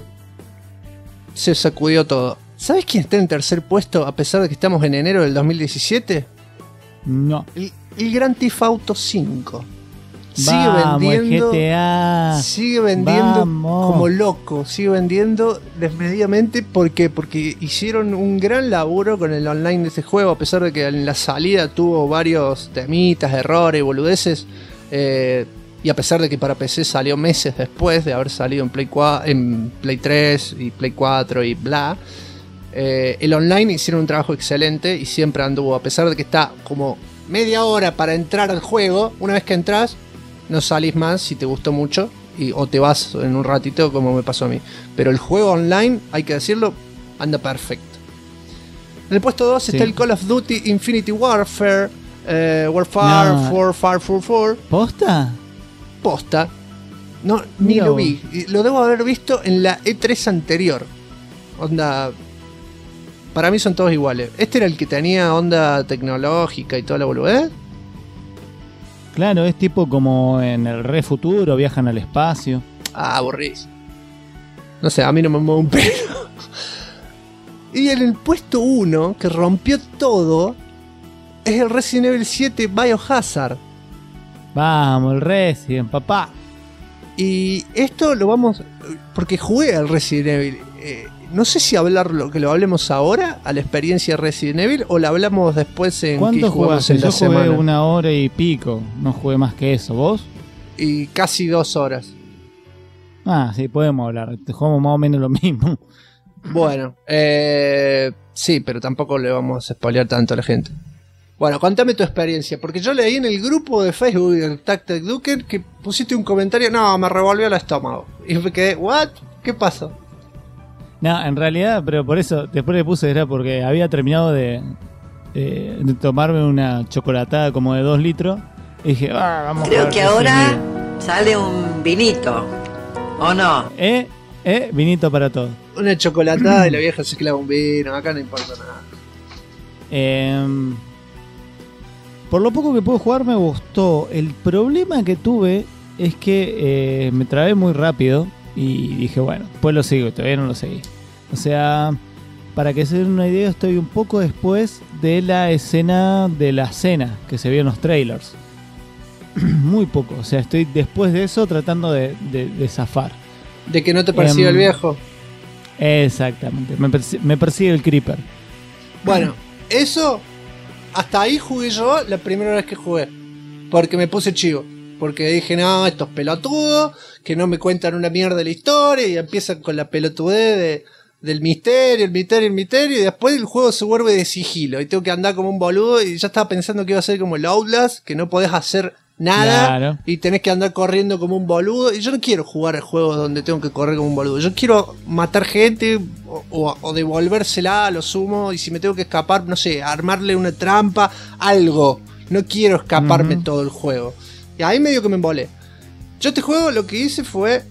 Se sacudió todo. ¿Sabes quién está en tercer puesto a pesar de que estamos en enero del 2017? No. El Grand Theft Auto 5. Vamos, vendiendo. GTA. Sigue vendiendo Vamos. como loco. Sigue vendiendo desmedidamente. ¿Por qué? Porque hicieron un gran laburo con el online de este juego. A pesar de que en la salida tuvo varios temitas, errores y boludeces. Y a pesar de que para PC salió meses después de haber salido en Play 3 y Play 4 y bla. El online hicieron un trabajo excelente y siempre anduvo. A pesar de que está como media hora para entrar al juego, una vez que entras, no salís más si te gustó mucho. O te vas en un ratito como me pasó a mí. Pero el juego online, hay que decirlo, anda perfecto. En el puesto 2 está el Call of Duty Infinity Warfare. Warfare 4. ¿Posta? No, ni lo vi. Lo debo haber visto en la E3 anterior. Onda... Para mí son todos iguales. Este era el que tenía onda tecnológica y toda la boludez. Claro, es tipo como en el Re Futuro, viajan al espacio. Ah, aburrís. No sé, a mí no me mueve un pelo. Y en el puesto 1, que rompió todo, es el Resident Evil 7 Biohazard. Vamos, el Resident, papá. Y esto lo vamos... Porque jugué al Resident Evil. No sé si que lo hablemos ahora, a la experiencia Resident Evil, o la hablamos después en ¿cuánto que jugamos jugaste? en la Yo jugué semana. 1 hora y pico. No jugué más que eso. ¿Vos? Y casi 2 horas. Ah, sí, podemos hablar. Te jugamos más o menos lo mismo. Bueno, sí, pero tampoco le vamos a spoilear tanto a la gente. Bueno, contame tu experiencia, porque yo leí en el grupo de Facebook del Tactic Duker que pusiste un comentario, no, me revolvió el estómago. Y me quedé, ¿what? ¿Qué pasó? No, en realidad, pero por eso después le puse, era porque había terminado de tomarme una chocolatada como de 2 litros. Y dije, vamos Creo a que ahora sale un vinito, ¿o no? Vinito para todos. Una chocolatada y la vieja se clava un vino, acá no importa nada. Por lo poco que puedo jugar me gustó. El problema que tuve es que me trabé muy rápido y dije, bueno, pues lo sigo, todavía no lo seguí. O sea, para que se den una idea, estoy un poco después de la escena de la cena que se vio en los trailers. Muy poco, o sea, estoy después de eso tratando de zafar. De que no te persiga el viejo. Exactamente, me persigue el creeper. Bueno, eso, hasta ahí jugué yo la primera vez que jugué. Porque me puse chivo. Porque dije, no, estos pelotudos, que no me cuentan una mierda de la historia, y empiezan con la pelotudez del misterio, el misterio, y después el juego se vuelve de sigilo, y tengo que andar como un boludo, y ya estaba pensando que iba a ser como el Outlast, que no podés hacer nada, claro, y tenés que andar corriendo como un boludo, y yo no quiero jugar a juegos donde tengo que correr como un boludo, yo quiero matar gente, o devolvérsela a lo sumo, y si me tengo que escapar, no sé, armarle una trampa, algo, no quiero escaparme todo el juego, y ahí medio que me embolé. Yo este juego lo que hice fue...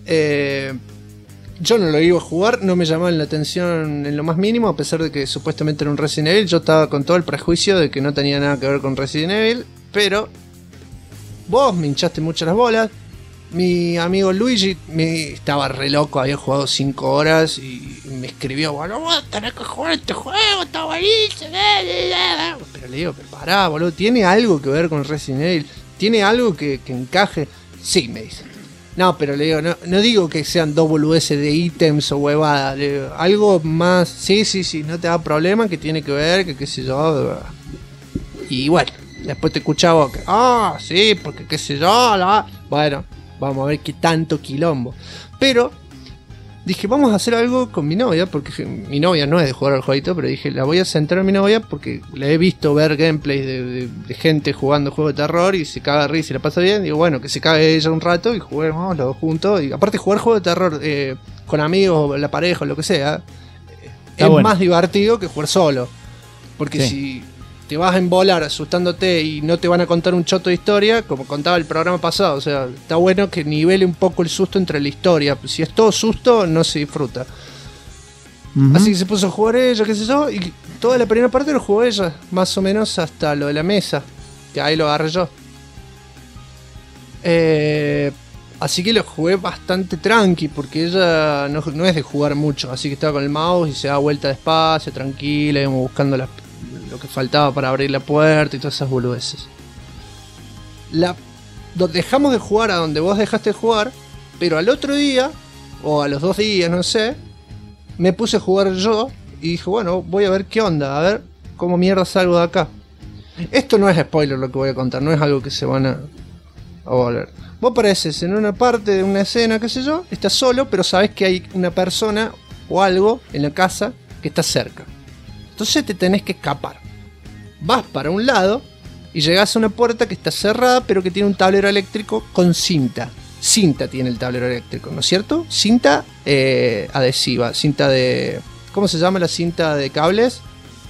yo no lo iba a jugar, no me llamaba la atención en lo más mínimo, a pesar de que supuestamente era un Resident Evil. Yo estaba con todo el prejuicio de que no tenía nada que ver con Resident Evil, pero vos me hinchaste mucho las bolas. Mi amigo Luigi estaba re loco, había jugado 5 horas y me escribió, bueno, vos tenés que jugar este juego, está buenísimo. Pero le digo, pero pará, boludo, ¿tiene algo que ver con Resident Evil? ¿Tiene algo que encaje? Sí, me dice. No, pero le digo, no digo que sean dos boludeces de ítems o huevadas, le digo, algo más, sí, no te da problema, que tiene que ver, que qué sé yo. Y bueno, después te escuchaba que, sí, porque qué sé yo, bueno, vamos a ver qué tanto quilombo. Pero dije, vamos a hacer algo con mi novia, porque mi novia no es de jugar al jueguito, pero dije, la voy a centrar a mi novia porque le he visto ver gameplays de gente jugando juegos de terror y se caga de risa y la pasa bien. Digo, bueno, que se cague ella un rato y juguemos los dos juntos. Y aparte, jugar juegos de terror con amigos, la pareja o lo que sea, es bueno, más divertido que jugar solo. Porque si te vas a embolar asustándote y no te van a contar un choto de historia, como contaba el programa pasado, o sea, está bueno que nivele un poco el susto entre la historia. Si es todo susto, no se disfruta. Así que se puso a jugar ella, qué sé yo, y toda la primera parte lo jugó ella, más o menos hasta lo de la mesa, que ahí lo agarré yo. Así que lo jugué bastante tranqui, porque ella no es de jugar mucho, así que estaba con el mouse y se da vuelta despacio, tranquila, íbamos buscando lo que faltaba para abrir la puerta y todas esas boludeces. Dejamos de jugar a donde vos dejaste de jugar, pero al otro día, o a los 2 días, no sé, me puse a jugar yo y dije, bueno, voy a ver qué onda, a ver cómo mierda salgo de acá. Esto no es spoiler lo que voy a contar, no es algo que se van a volver. Vos apareces en una parte de una escena, qué sé yo, estás solo, pero sabés que hay una persona o algo en la casa que está cerca. Entonces te tenés que escapar. Vas para un lado y llegás a una puerta que está cerrada, pero que tiene un tablero eléctrico con cinta. Cinta tiene el tablero eléctrico, ¿no es cierto? Cinta adhesiva, cinta de... ¿Cómo se llama la cinta de cables?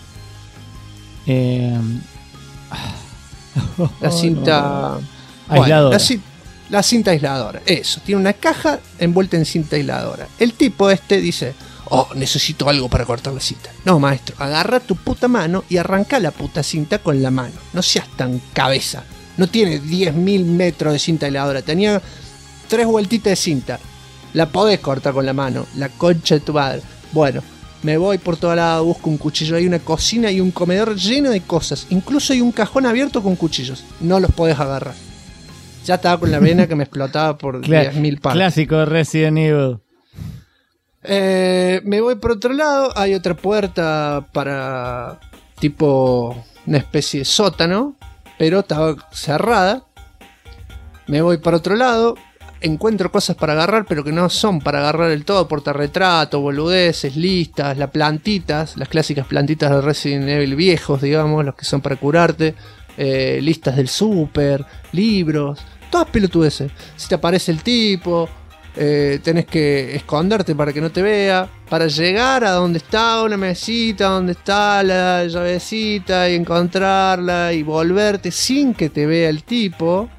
La cinta... Aisladora. Bueno, la cinta aisladora, eso. Tiene una caja envuelta en cinta aisladora. El tipo dice... necesito algo para cortar la cinta. No, maestro, agarra tu puta mano y arranca la puta cinta con la mano. No seas tan cabeza. No tiene 10.000 metros de cinta aisladora. Tenía 3 vueltitas de cinta. La podés cortar con la mano. La concha de tu madre. Bueno, me voy por toda lado, busco un cuchillo. Hay una cocina y un comedor lleno de cosas. Incluso hay un cajón abierto con cuchillos. No los podés agarrar. Ya estaba con la vena que me explotaba por 10.000 partes. Clásico de Resident Evil. Me voy por otro lado. Hay otra puerta para tipo una especie de sótano, pero estaba cerrada. Me voy para otro lado. Encuentro cosas para agarrar, pero que no son para agarrar del todo. Portarretrato, boludeces, listas, las plantitas, las clásicas plantitas de Resident Evil viejos, digamos, los que son para curarte. Listas del súper, libros, todas pelotudeces. Si te aparece el tipo, tenés que esconderte para que no te vea, para llegar a donde está una mesita, donde está la llavecita, y encontrarla y volverte sin que te vea el tipo,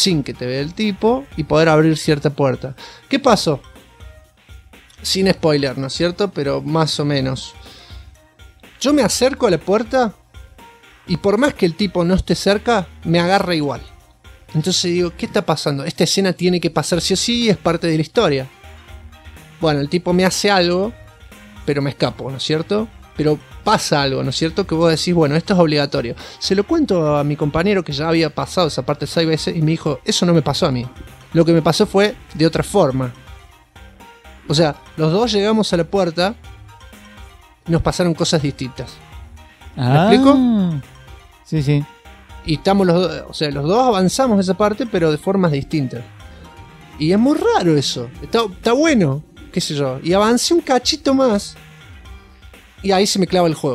y poder abrir cierta puerta. ¿Qué pasó? Sin spoiler, ¿no es cierto? Pero más o menos. Yo me acerco a la puerta y por más que el tipo no esté cerca, me agarra igual. Entonces digo, ¿qué está pasando? Esta escena tiene que pasar sí o sí, es parte de la historia. Bueno, el tipo me hace algo, pero me escapo, ¿no es cierto? pero pasa algo, ¿no es cierto? Que vos decís, bueno, esto es obligatorio. Se lo cuento a mi compañero que ya había pasado esa parte 6 veces y me dijo, eso no me pasó a mí. Lo que me pasó fue de otra forma. O sea, los dos llegamos a la puerta y nos pasaron cosas distintas. ¿Me explico? Sí, sí. Y estamos los dos, o sea, los dos avanzamos esa parte, pero de formas distintas. Y es muy raro eso. Está bueno, qué sé yo. Y avancé un cachito más. Y ahí se me clava el juego.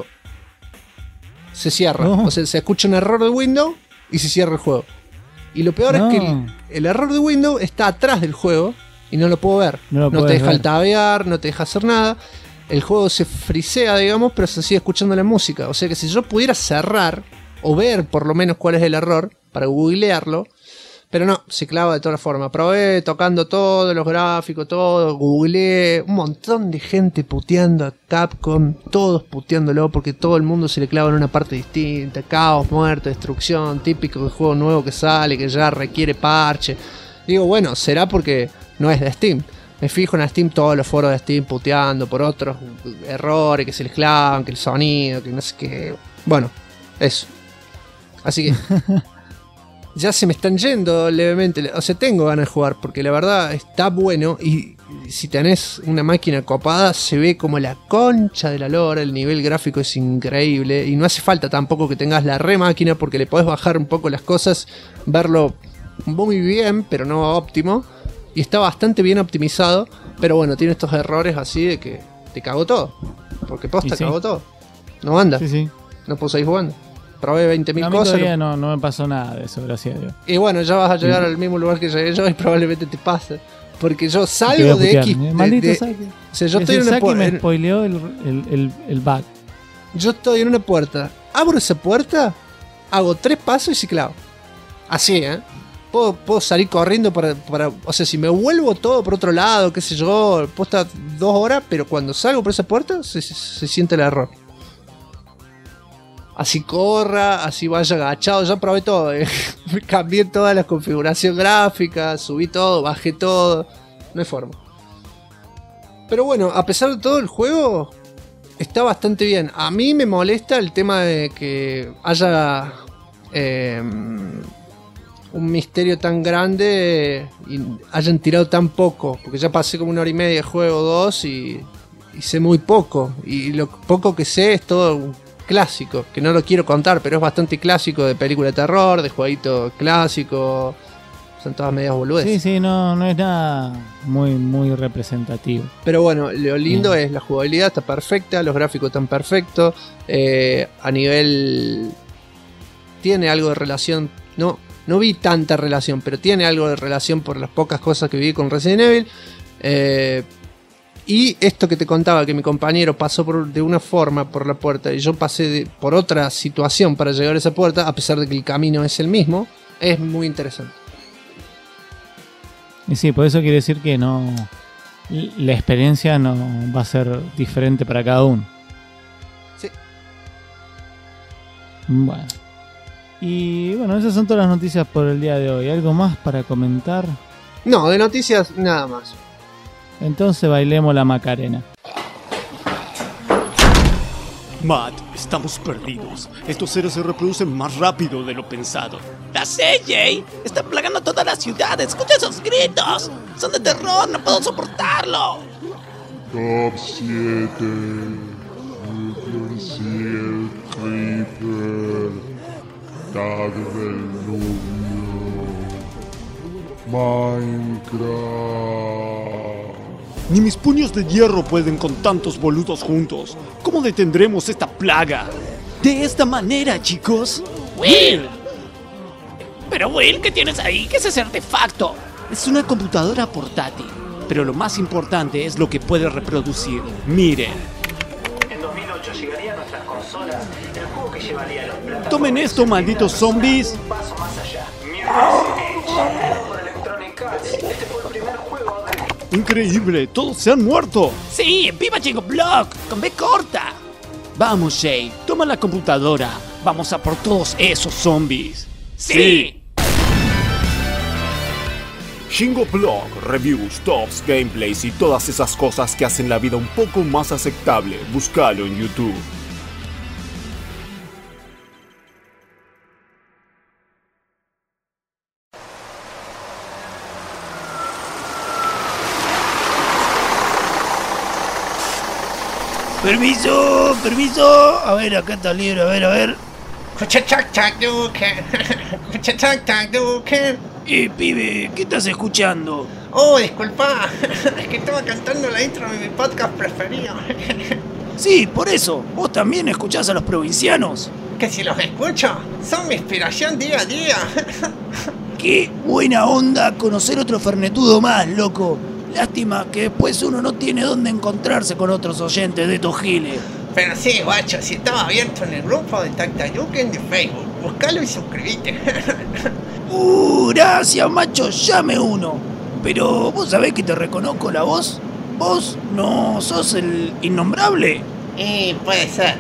Se cierra. Oh. O sea, se escucha un error de Windows y se cierra el juego. Y lo peor es que el error de Windows está atrás del juego y no lo puedo ver. No te deja altavear, no te deja hacer nada. El juego se frisea, digamos, pero se sigue escuchando la música. O sea que si yo pudiera cerrar o ver por lo menos cuál es el error para googlearlo, pero no, se clava de todas formas. Probé tocando todos los gráficos, todo, googleé, un montón de gente puteando a Capcom, todos puteándolo porque todo el mundo se le clava en una parte distinta, caos, muerte, destrucción, típico de juego nuevo que sale, que ya requiere parche. Digo, bueno, será porque no es de Steam. Me fijo en Steam, todos los foros de Steam puteando por otros errores que se les clavan, que el sonido, que no sé qué. Bueno, eso. Así que ya se me están yendo levemente. O sea, tengo ganas de jugar porque la verdad está bueno. Y si tenés una máquina copada, se ve como la concha de la lora. El nivel gráfico es increíble. Y no hace falta tampoco que tengas la re máquina porque le podés bajar un poco las cosas, verlo muy bien, pero no óptimo. Y está bastante bien optimizado. Pero bueno, tiene estos errores así de que te cagó todo. Porque posta cagó todo. No anda. Sí. No puedo seguir jugando. Probé 20.000 cosas. Todavía no me pasó nada de eso, gracias a Dios. Y bueno, ya vas a llegar al mismo lugar que llegué yo y probablemente te pase. Porque yo salgo de X. Maldito Saki. O sea, yo estoy en una puerta. me spoileó el bug. Yo estoy en una puerta. Abro esa puerta, hago 3 pasos y ciclado. Así, ¿eh? Puedo salir corriendo para. O sea, si me vuelvo todo por otro lado, qué sé yo, puedo estar 2 horas, pero cuando salgo por esa puerta se siente el error. Así corra, así vaya agachado, ya probé todo. Cambié toda la configuración gráfica, subí todo, bajé todo. No hay forma. Pero bueno, a pesar de todo, el juego está bastante bien. A mí me molesta el tema de que haya un misterio tan grande y hayan tirado tan poco. Porque ya pasé como 1 hora y media de juego, 2 y sé muy poco. Y lo poco que sé es todo clásico, que no lo quiero contar, pero es bastante clásico de película de terror, de jueguito clásico. Son todas medias boludeces. Sí, no es nada muy representativo. Pero bueno, lo lindo es la jugabilidad, está perfecta, los gráficos están perfectos. A nivel... Tiene algo de relación... No vi tanta relación, pero tiene algo de relación por las pocas cosas que vi con Resident Evil. Y esto que te contaba, que mi compañero pasó de una forma por la puerta y yo pasé por otra situación para llegar a esa puerta, a pesar de que el camino es el mismo, es muy interesante. Y sí, por eso quiere decir que no, la experiencia no va a ser diferente para cada uno. Sí. Bueno. Y bueno, esas son todas las noticias por el día de hoy. ¿Algo más para comentar? No, de noticias nada más. Entonces bailemos la Macarena. Matt, estamos perdidos. Estos seres se reproducen más rápido de lo pensado. ¡La sé, Jay! ¡Están plagando toda la ciudad! ¡Escucha esos gritos! ¡Son de terror! ¡No puedo soportarlo! Top 7. Ciel Creeper. Tag del Nubio. Minecraft. Ni mis puños de hierro pueden con tantos boludos juntos. ¿Cómo detendremos esta plaga? De esta manera, chicos. ¡Will! Pero Will, ¿qué tienes ahí? ¿Qué es ese artefacto? Es una computadora portátil. Pero lo más importante es lo que puede reproducir. Miren. En 2008 llegaría a nuestras consolas el juego que llevaría los platos. Tomen esto, malditos zombies. Un paso más allá. Mirror's Edge, por Electronic Arts. Este fue el primer juego de... Increíble, todos se han muerto. Sí, ¡viva Jingo Block! Con B corta. Vamos, Jay, toma la computadora. Vamos a por todos esos zombies. ¡Sí! Shingo Blog, reviews, tops, gameplays y todas esas cosas que hacen la vida un poco más aceptable. Búscalo en YouTube. Permiso, permiso. A ver, acá está el libro, a ver. Pibe, ¿qué estás escuchando? Oh, disculpa, es que estaba cantando la intro de mi podcast preferido. Sí, por eso. ¿Vos también escuchás a los provincianos? Que si los escucho, son mi inspiración día a día. Qué buena onda conocer otro fernetudo más, loco. Lástima que después uno no tiene dónde encontrarse con otros oyentes de estos giles. Pero sí, guacho, si estaba abierto en el grupo de Tactayuken de Facebook, buscalo y suscribite. Gracias, macho, llame uno. Pero vos sabés que te reconozco la voz. ¿Vos no sos el innombrable? Puede ser.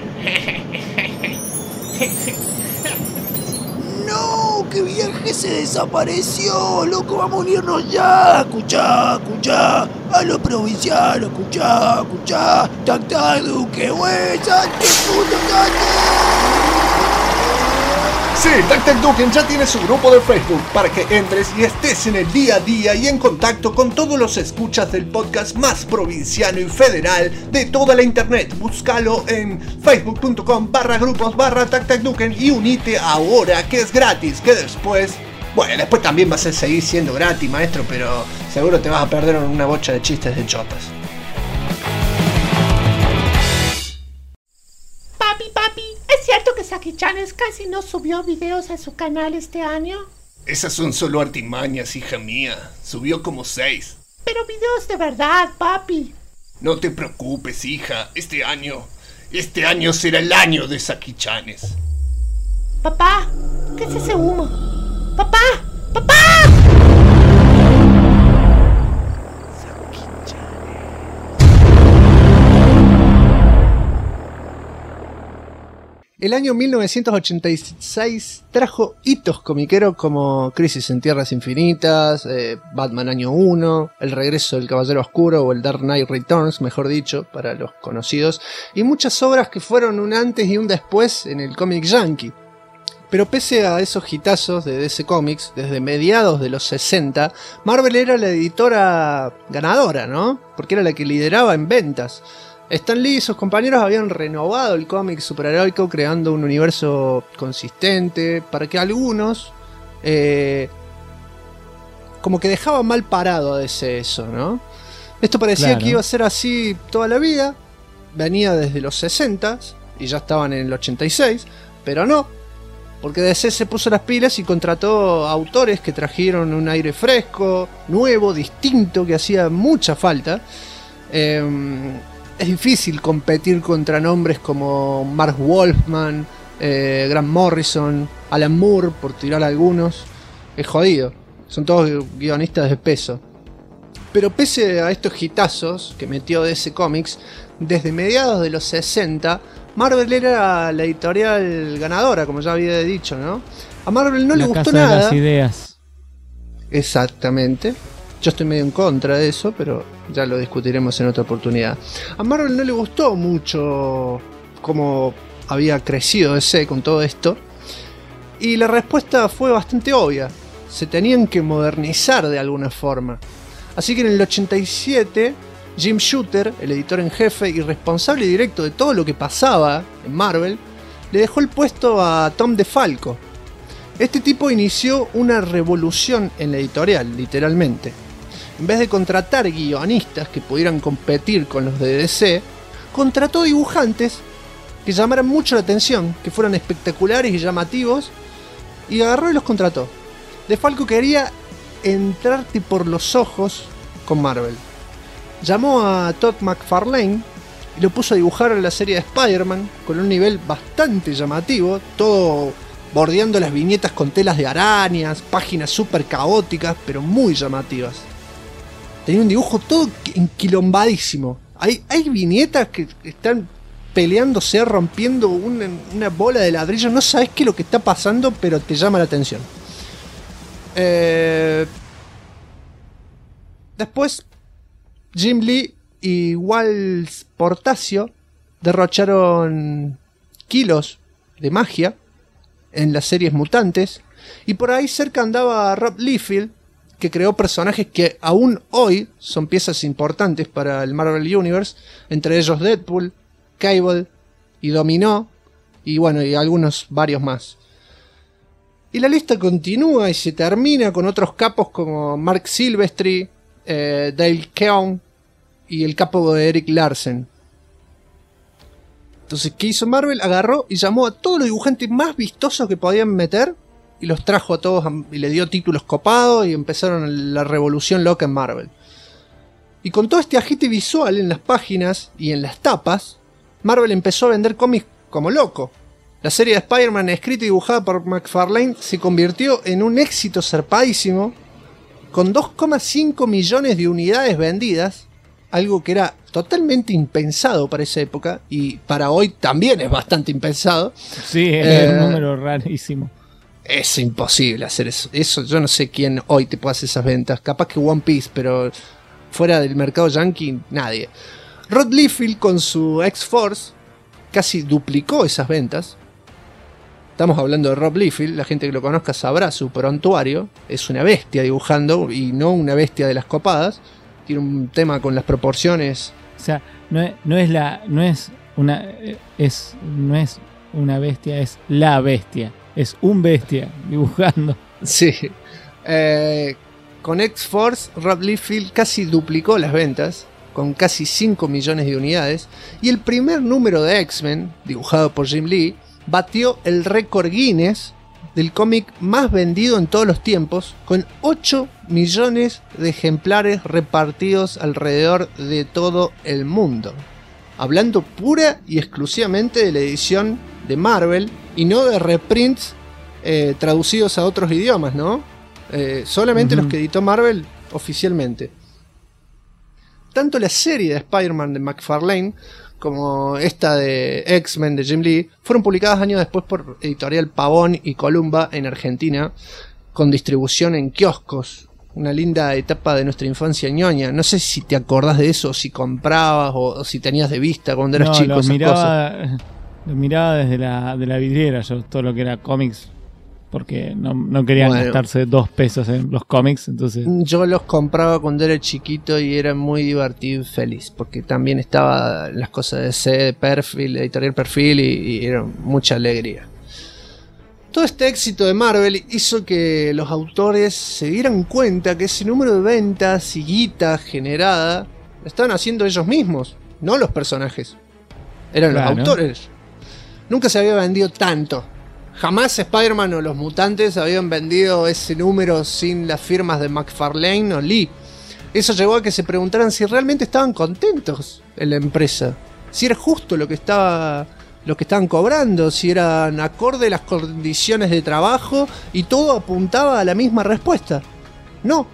¡No! ¡Qué viaje se desapareció! ¡Loco, vamos a unirnos ya! Escuchá. A los provincianos, escuchá. Tactaduque, güey, salte, puto, Sí, Tactaduken ya tiene su grupo de Facebook para que entres y estés en el día a día y en contacto con todos los escuchas del podcast más provinciano y federal de toda la internet. Búscalo en facebook.com/grupos/Tactaduken y unite ahora, que es gratis, que después... Bueno, después también vas a seguir siendo gratis, maestro, pero seguro te vas a perder una bocha de chistes de chotas. Papi, ¿es cierto que Saki-Chanes casi no subió videos a su canal este año? Esas son solo artimañas, hija mía. Subió como 6. Pero videos de verdad, papi. No te preocupes, hija. Este año será el año de Saki-Chanes. Papá, ¿qué es ese humo? ¡Papá! El año 1986 trajo hitos comiqueros como Crisis en Tierras Infinitas, Batman Año 1, El Regreso del Caballero Oscuro o el Dark Knight Returns, mejor dicho, para los conocidos, y muchas obras que fueron un antes y un después en el cómic yankee. Pero pese a esos hitazos de DC Comics, desde mediados de los 60, Marvel era la editora ganadora, ¿no? Porque era la que lideraba en ventas. Stan Lee y sus compañeros habían renovado el cómic superheroico creando un universo consistente para que algunos como que dejaban mal parado a DC eso, ¿no? Esto parecía que iba a ser así toda la vida, venía desde los 60 y ya estaban en el 86, pero no, porque DC se puso las pilas y contrató autores que trajeron un aire fresco, nuevo, distinto, que hacía mucha falta. Es difícil competir contra nombres como Mark Wolfman, Grant Morrison, Alan Moore, por tirar algunos. Es jodido, son todos guionistas de peso. Pero pese a estos hitazos que metió DC Comics, desde mediados de los 60, Marvel era la editorial ganadora, como ya había dicho, ¿no? A Marvel no le gustó nada. De las ideas. Exactamente. Yo estoy medio en contra de eso, pero ya lo discutiremos en otra oportunidad. A Marvel no le gustó mucho cómo había crecido DC con todo esto. Y la respuesta fue bastante obvia. Se tenían que modernizar de alguna forma. Así que en el 87, Jim Shooter, el editor en jefe y responsable directo de todo lo que pasaba en Marvel, le dejó el puesto a Tom DeFalco. Este tipo inició una revolución en la editorial, literalmente. En vez de contratar guionistas que pudieran competir con los de DC, contrató dibujantes que llamaran mucho la atención, que fueran espectaculares y llamativos, y agarró y los contrató. DeFalco quería entrarte por los ojos con Marvel. Llamó a Todd McFarlane y lo puso a dibujar la serie de Spider-Man con un nivel bastante llamativo, todo bordeando las viñetas con telas de arañas, páginas súper caóticas, pero muy llamativas. Tenía un dibujo todo enquilombadísimo. Hay viñetas que están peleándose, rompiendo una bola de ladrillo. No sabes qué es lo que está pasando, pero te llama la atención. Después, Jim Lee y Walt Portacio derrocharon kilos de magia en las series mutantes, y por ahí cerca andaba Rob Liefeld, que creó personajes que aún hoy son piezas importantes para el Marvel Universe, entre ellos Deadpool, Cable y Dominó, y bueno, y varios más. Y la lista continúa y se termina con otros capos como Mark Silvestri, Dale Keown y el capo de Eric Larsen. Entonces, ¿qué hizo Marvel? Agarró y llamó a todos los dibujantes más vistosos que podían meter y los trajo a todos y le dio títulos copados y empezaron la revolución loca en Marvel. Y con todo este agite visual en las páginas y en las tapas, Marvel empezó a vender cómics como loco. La serie de Spider-Man, escrita y dibujada por McFarlane, se convirtió en un éxito zarpadísimo, con 2,5 millones de unidades vendidas, algo que era totalmente impensado para esa época, y para hoy también es bastante impensado. Sí, es un número rarísimo. Es imposible hacer eso. Eso yo no sé quién hoy te puede hacer esas ventas. Capaz que One Piece, pero fuera del mercado yankee, nadie. Rod Liefeld con su X-Force casi duplicó esas ventas. Estamos hablando de Rob Liefeld, la gente que lo conozca sabrá su prontuario. Es una bestia dibujando y no una bestia de las copadas. Tiene un tema con las proporciones. O sea, no es una bestia, es la bestia. Es un bestia dibujando. Sí. Con X-Force, Rob Liefeld casi duplicó las ventas, con casi 5 millones de unidades. Y el primer número de X-Men, dibujado por Jim Lee, batió el récord Guinness del cómic más vendido en todos los tiempos, con 8 millones de ejemplares repartidos alrededor de todo el mundo. Hablando pura y exclusivamente de la edición de Marvel y no de reprints traducidos a otros idiomas, ¿no? Solamente los que editó Marvel oficialmente. Tanto la serie de Spider-Man de McFarlane como esta de X-Men de Jim Lee fueron publicadas años después por Editorial Pavón y Columba en Argentina, con distribución en kioscos. Una linda etapa de nuestra infancia ñoña. No sé si te acordás de eso, si comprabas o si tenías de vista cuando eras chico esas cosas. Lo miraba desde la vidriera, yo todo lo que era cómics, porque no querían gastarse 2 pesos en los cómics, entonces... Yo los compraba cuando era chiquito y era muy divertido y feliz, porque también estaba las cosas de C, de Perfil, Editorial Perfil, y era mucha alegría. Todo este éxito de Marvel hizo que los autores se dieran cuenta que ese número de ventas y guita generada lo estaban haciendo ellos mismos, no los personajes. Eran los autores. Nunca se había vendido tanto. Jamás Spider-Man o los mutantes habían vendido ese número sin las firmas de McFarlane o Lee. Eso llevó a que se preguntaran si realmente estaban contentos en la empresa. Si era justo lo que estaban cobrando, si eran acorde a las condiciones de trabajo, y todo apuntaba a la misma respuesta. No.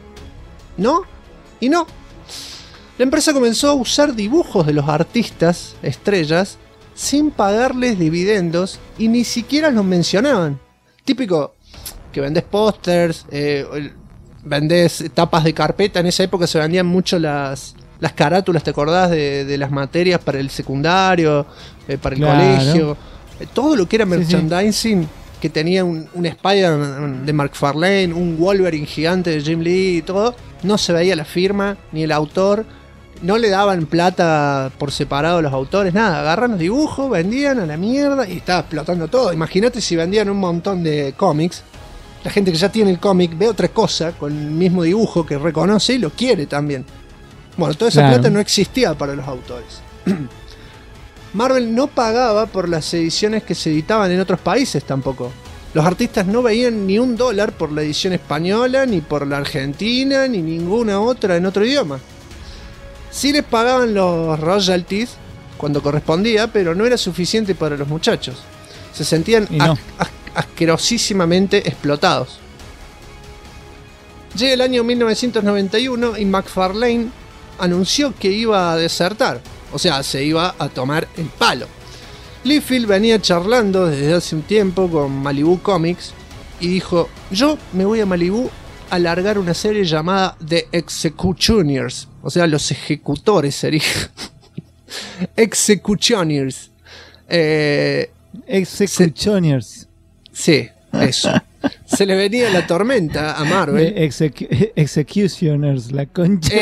Y no. La empresa comenzó a usar dibujos de los artistas estrellas sin pagarles dividendos y ni siquiera los mencionaban. Típico que vendés pósters, vendés tapas de carpeta. En esa época se vendían mucho las carátulas, ¿te acordás? De las materias para el secundario, para el colegio. Todo lo que era merchandising, que tenía un Spider-Man de McFarlane, un Wolverine gigante de Jim Lee y todo, no se veía la firma ni el autor. No le daban plata por separado a los autores, nada. Agarran los dibujos, vendían a la mierda y estaba explotando todo. Imagínate si vendían un montón de cómics. La gente que ya tiene el cómic ve otra cosa con el mismo dibujo que reconoce y lo quiere también. Bueno, toda esa plata no existía para los autores. Marvel no pagaba por las ediciones que se editaban en otros países tampoco. Los artistas no veían ni $1 por la edición española, ni por la argentina, ni ninguna otra en otro idioma. Sí les pagaban los royalties cuando correspondía, pero no era suficiente para los muchachos. Se sentían asquerosísimamente explotados. Llega el año 1991 y McFarlane anunció que iba a desertar. O sea, se iba a tomar el palo. Liefeld venía charlando desde hace un tiempo con Malibu Comics y dijo: yo me voy a Malibu a largar una serie llamada The Executioners. O sea, los ejecutores sería. Executioners. Executioners. Sí, eso. Se le venía la tormenta a Marvel. Executioners, la concha.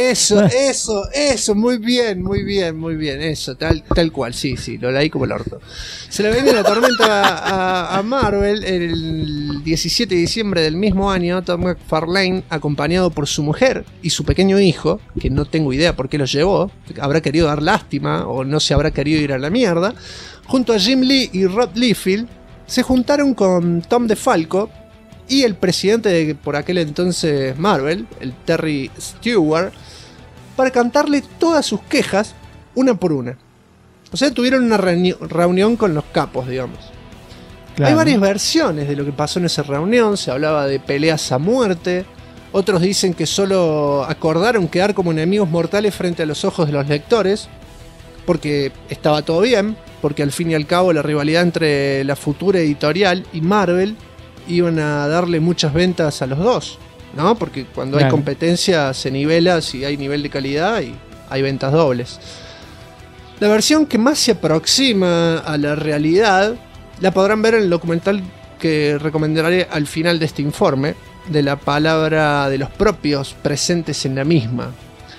Eso, muy bien, eso, tal cual, sí, lo leí como el orto. Se le venía la tormenta a Marvel el 17 de diciembre del mismo año. Todd McFarlane, acompañado por su mujer y su pequeño hijo, que no tengo idea por qué los llevó, habrá querido dar lástima o no se habrá querido ir a la mierda, junto a Jim Lee y Rob Liefeld, se juntaron con Tom DeFalco y el presidente de por aquel entonces Marvel, el Terry Stewart, para cantarle todas sus quejas una por una. O sea, tuvieron una reunión con los capos, digamos. Claro. Hay varias versiones de lo que pasó en esa reunión. Se hablaba de peleas a muerte. Otros dicen que solo acordaron quedar como enemigos mortales frente a los ojos de los lectores, porque estaba todo bien, porque al fin y al cabo la rivalidad entre la futura editorial y Marvel iban a darle muchas ventas a los dos, ¿no? Porque cuando hay competencia se nivela, si hay nivel de calidad y hay ventas dobles. La versión que más se aproxima a la realidad la podrán ver en el documental que recomendaré al final de este informe, de la palabra de los propios presentes en la misma.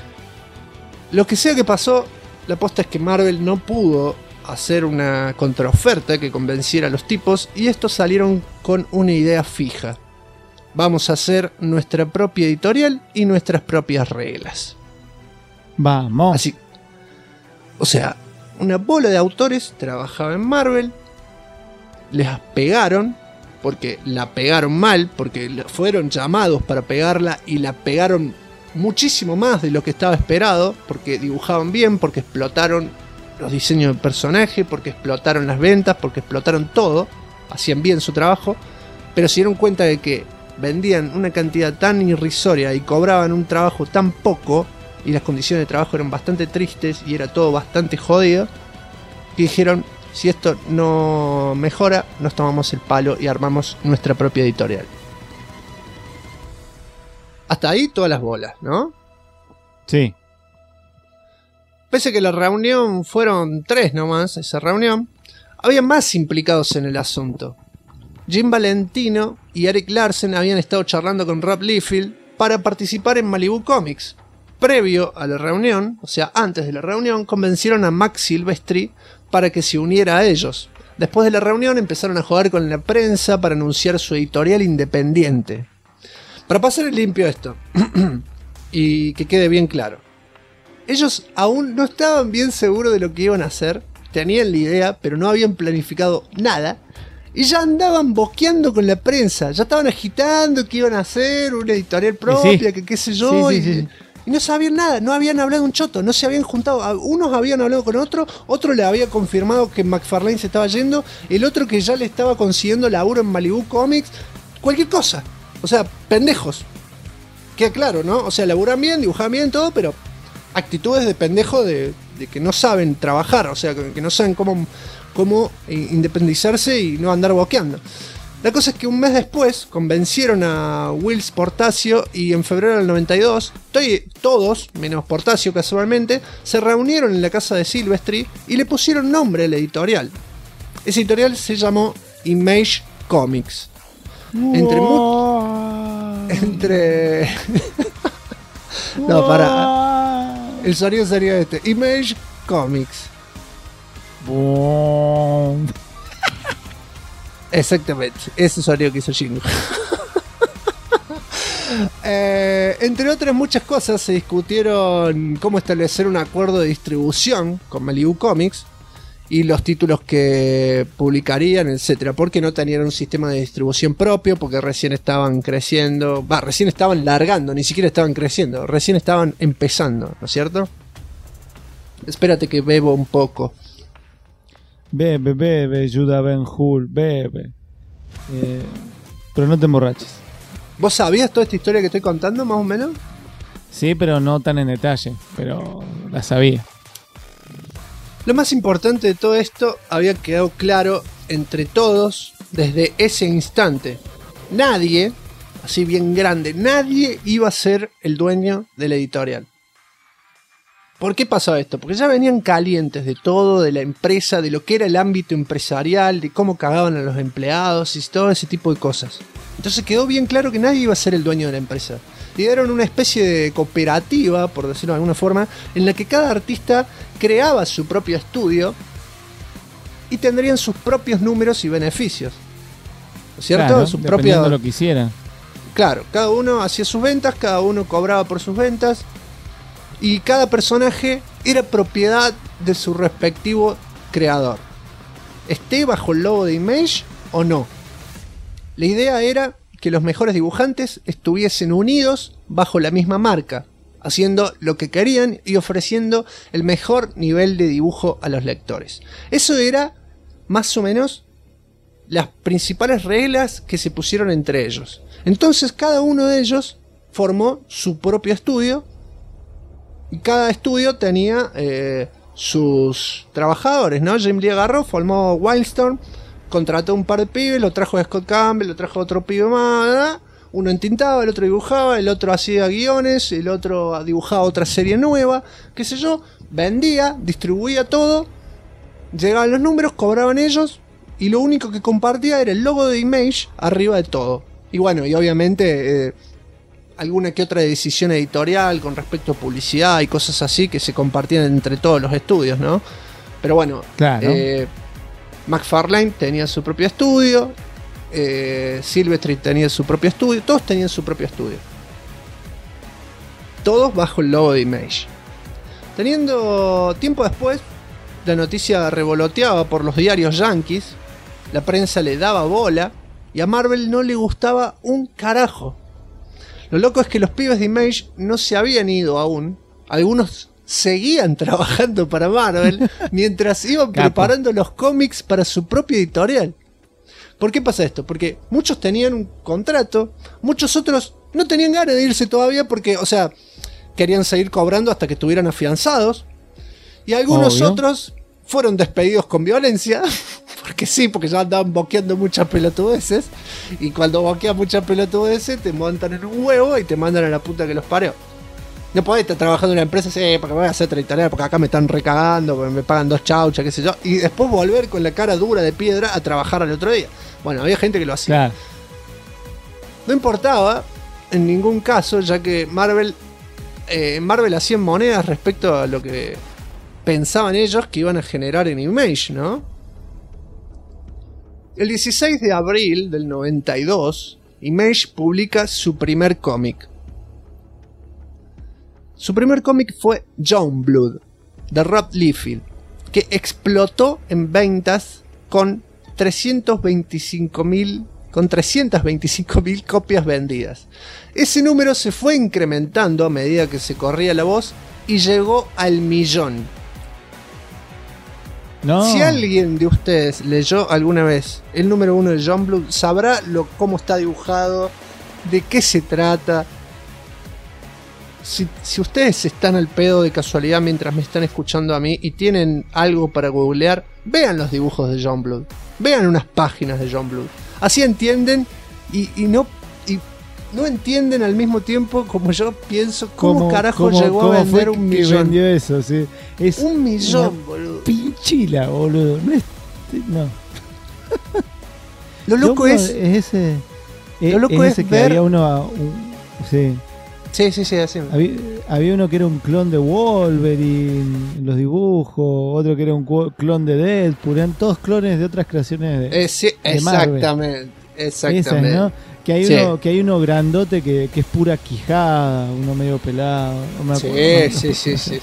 Lo que sea que pasó, la posta es que Marvel no pudo hacer una contraoferta que convenciera a los tipos y estos salieron con una idea fija. Vamos a hacer nuestra propia editorial y nuestras propias reglas. Vamos. Así, o sea, una bola de autores trabajaba en Marvel, les pegaron, porque la pegaron mal, porque fueron llamados para pegarla y la pegaron muchísimo más de lo que estaba esperado, porque dibujaban bien, porque explotaron los diseños de personaje, porque explotaron las ventas, porque explotaron todo, hacían bien su trabajo, pero se dieron cuenta de que vendían una cantidad tan irrisoria y cobraban un trabajo tan poco, y las condiciones de trabajo eran bastante tristes y era todo bastante jodido, que dijeron, si esto no mejora, nos tomamos el palo y armamos nuestra propia editorial. Hasta ahí todas las bolas, ¿no? Sí. Pese a que la reunión fueron 3 nomás, esa reunión, había más implicados en el asunto. Jim Valentino y Eric Larsen habían estado charlando con Rob Liefeld para participar en Malibu Comics. Previo a la reunión, o sea, antes de la reunión, convencieron a Max Silvestri para que se uniera a ellos. Después de la reunión empezaron a jugar con la prensa para anunciar su editorial independiente. Para pasar el limpio esto, y que quede bien claro, ellos aún no estaban bien seguros de lo que iban a hacer, tenían la idea, pero no habían planificado nada, y ya andaban boqueando con la prensa, ya estaban agitando que iban a hacer una editorial propia, que qué sé yo, y no sabían nada, no habían hablado un choto, no se habían juntado, unos habían hablado con otro le había confirmado que McFarlane se estaba yendo, el otro que ya le estaba consiguiendo laburo en Malibu Comics, cualquier cosa, o sea, pendejos, queda claro, ¿no? O sea, laburan bien, dibujan bien, todo, pero actitudes de pendejo de que no saben trabajar, o sea, que no saben cómo independizarse y no andar boqueando. La cosa es que un mes después convencieron a Whilce Portacio y en febrero del 92, todos, menos Portacio casualmente, se reunieron en la casa de Silvestri y le pusieron nombre a la editorial. Esa editorial se llamó Image Comics. No, para. El sonido sería este. Image Comics. Exactamente. Ese sonido que hizo Shingo. Entre otras muchas cosas, se discutieron cómo establecer un acuerdo de distribución con Malibu Comics y los títulos que publicarían, etcétera, porque no tenían un sistema de distribución propio, porque recién estaban creciendo, recién estaban largando, ni siquiera estaban creciendo, recién estaban empezando, ¿no es cierto? Espérate que bebo un poco. Bebe, Judah Ben-Hur, bebe. Pero no te emborraches. ¿Vos sabías toda esta historia que estoy contando, más o menos? Sí, pero no tan en detalle, pero la sabía. Lo más importante de todo esto había quedado claro entre todos desde ese instante. Nadie, así bien grande. Nadie iba a ser el dueño de la editorial. ¿Por qué pasó esto? Porque ya venían calientes de todo, de la empresa, de lo que era el ámbito empresarial, de cómo cagaban a los empleados y todo ese tipo de cosas. Entonces quedó bien claro que nadie iba a ser el dueño de la empresa. Y dieron una especie de cooperativa, por decirlo de alguna forma, en la que cada artista creaba su propio estudio y tendrían sus propios números y beneficios. ¿No es cierto? Claro, Su dependiendo propia... de lo que hiciera. Claro, cada uno hacía sus ventas, cada uno cobraba por sus ventas y cada personaje era propiedad de su respectivo creador. Esté bajo el logo de Image o no. La idea era que los mejores dibujantes estuviesen unidos bajo la misma marca, haciendo lo que querían y ofreciendo el mejor nivel de dibujo a los lectores. Eso era más o menos las principales reglas que se pusieron entre ellos. Entonces cada uno de ellos formó su propio estudio y cada estudio tenía sus trabajadores, ¿no? Jim Lee agarró, formó Wildstorm, contrató un par de pibes, lo trajo a Scott Campbell, lo trajo a otro pibe más, ¿verdad? Uno entintaba, el otro dibujaba, el otro hacía guiones, el otro dibujaba otra serie nueva, qué sé yo, vendía, distribuía todo, llegaban los números, cobraban ellos y lo único que compartía era el logo de Image arriba de todo. Y bueno, y obviamente alguna que otra decisión editorial con respecto a publicidad y cosas así que se compartían entre todos los estudios, ¿no? Pero bueno, claro. McFarlane tenía su propio estudio, Silvestri tenía su propio estudio, todos tenían su propio estudio. Todos bajo el logo de Image. Teniendo tiempo después, la noticia revoloteaba por los diarios yankees, la prensa le daba bola y a Marvel no le gustaba un carajo. Lo loco es que los pibes de Image no se habían ido aún, algunos seguían trabajando para Marvel mientras iban preparando los cómics para su propia editorial. ¿Por qué pasa esto? Porque muchos tenían un contrato, muchos otros no tenían ganas de irse todavía porque, o sea, querían seguir cobrando hasta que estuvieran afianzados. Y algunos otros fueron despedidos con violencia, porque sí, porque ya andaban boqueando muchas pelotudeces. Y cuando boqueas muchas pelotudeces te montan en un huevo y te mandan a la puta que los parió. No podés estar trabajando en una empresa así, porque voy a hacer traitanera, porque acá me están recagando, porque me pagan 2 chauchas, qué sé yo. Y después volver con la cara dura de piedra a trabajar al otro día. Bueno, había gente que lo hacía. Claro. No importaba en ningún caso, ya que Marvel hacía monedas respecto a lo que pensaban ellos que iban a generar en Image, ¿no? El 16 de abril del 92, Image publica su primer cómic. Su primer cómic fue Youngblood, de Rob Liefeld, que explotó en ventas con 325.000 copias vendidas. Ese número se fue incrementando a medida que se corría la voz y llegó al 1.000.000. No. Si alguien de ustedes leyó alguna vez el número 1 de Youngblood, sabrá cómo está dibujado, de qué se trata. Si ustedes están al pedo de casualidad mientras me están escuchando a mí y tienen algo para googlear, vean los dibujos de Youngblood, vean unas páginas de Youngblood. Así entienden y no entienden al mismo tiempo como yo pienso cómo carajo llegó a vender 1.000.000. Vendió eso, sí. Es 1.000.000, boludo. Pinchila, boludo. No. Lo loco es ese. Lo loco es ese es que ver. había uno. Sí. Sí, así. Había uno que era un clon de Wolverine en los dibujos, otro que era un clon de Deadpool, eran todos clones de otras creaciones de Sí, de Marvel. Exactamente. Esas, ¿no? Que hay, Sí. que hay uno grandote que es pura quijada, uno medio pelado. No me acuerdo. Sí.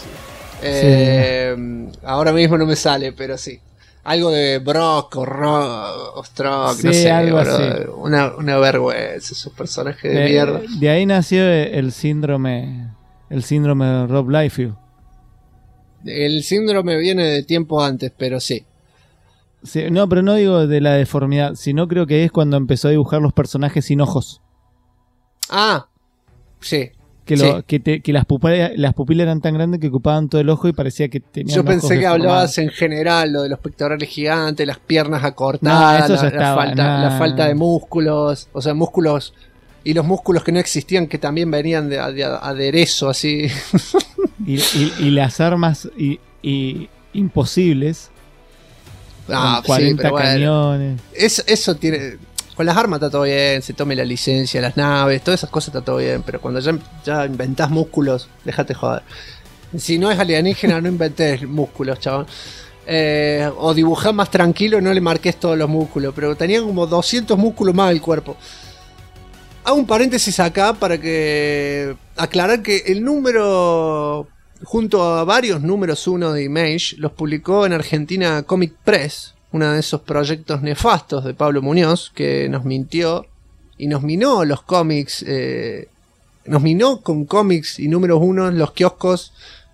Ahora mismo no me sale, pero sí. Algo de Brock o Stroke, Sí, no sé, algo bro. así. Una vergüenza, esos personajes de mierda. De ahí nació el síndrome de Rob Liefeld. El síndrome viene de tiempo antes, pero sí. Sí, no, pero no digo de la deformidad, sino creo que es cuando empezó a dibujar los personajes sin ojos. Ah, sí. Que las pupilas eran tan grandes que ocupaban todo el ojo y parecía que tenían Yo ojos pensé que deformados. hablabas en general, lo de los pectorales gigantes, las piernas acortadas, No, eso ya estaba, la falta de músculos, o sea, músculos Y los músculos que no existían, que también venían de aderezo, así. Y las armas imposibles. Con 40 cañones. Eso tiene. Con las armas está todo bien, se tome la licencia, las naves, todas esas cosas está todo bien. Pero cuando ya inventás músculos, déjate joder. Si no es alienígena, no inventes músculos, chabón. O dibujá más tranquilo, no le marques todos los músculos. Pero tenía como 200 músculos más el cuerpo. Hago un paréntesis acá para aclarar que el número, junto a varios números 1 de Image, los publicó en Argentina Comic Press, uno de esos proyectos nefastos de Pablo Muñoz, que nos mintió y nos minó los cómics, nos minó con cómics y números 1 en los kioscos,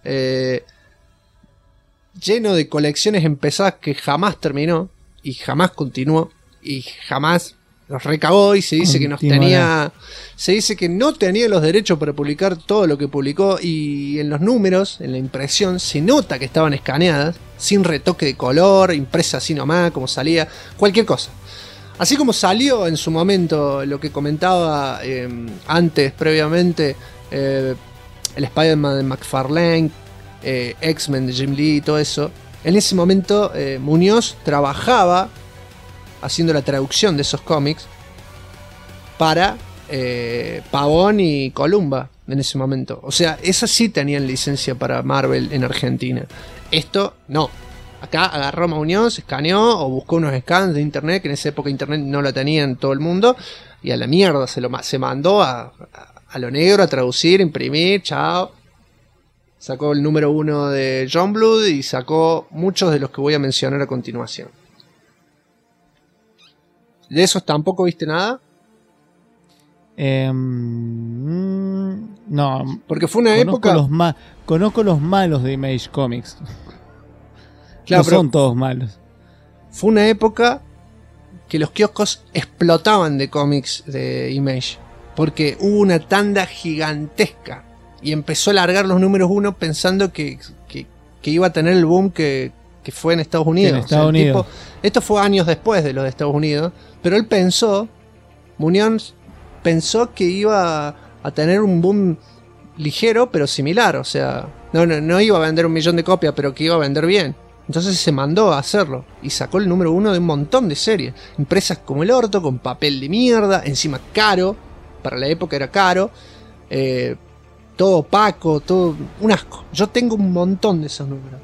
lleno de colecciones empezadas que jamás terminó y jamás continuó y jamás los recagó, y se dice que no tenía los derechos para publicar todo lo que publicó, y en los números, en la impresión, se nota que estaban escaneadas, sin retoque de color, impresas así nomás, como salía, cualquier cosa. Así como salió en su momento lo que comentaba antes, previamente, el Spider-Man de McFarlane, X-Men de Jim Lee y todo eso. En ese momento Muñoz trabajaba haciendo la traducción de esos cómics para Pavón y Columba en ese momento. O sea, esas sí tenían licencia para Marvel en Argentina. Esto no. Acá agarró Muñoz, escaneó o buscó unos scans de internet, que en esa época internet no la tenía en todo el mundo, y a la mierda se mandó a lo negro a traducir, imprimir, chao. Sacó el número 1 de Youngblood y sacó muchos de los que voy a mencionar a continuación. ¿De esos tampoco viste nada? No. Porque fue una época... Conozco los malos de Image Comics. Claro, no son todos malos. Fue una época que los kioscos explotaban de cómics de Image. Porque hubo una tanda gigantesca. Y empezó a largar los números 1 pensando que iba a tener el boom que fue en Estados Unidos. En Estados Unidos. Esto fue años después de los de Estados Unidos. Pero él Muñoz pensó que iba a tener un boom ligero pero similar. O sea, no iba a vender 1 millón de copias, pero que iba a vender bien. Entonces se mandó a hacerlo y sacó el número 1 de un montón de series. Impresas como el orto, con papel de mierda, encima caro. Para la época era caro. Todo opaco, todo un asco. Yo tengo un montón de esos números.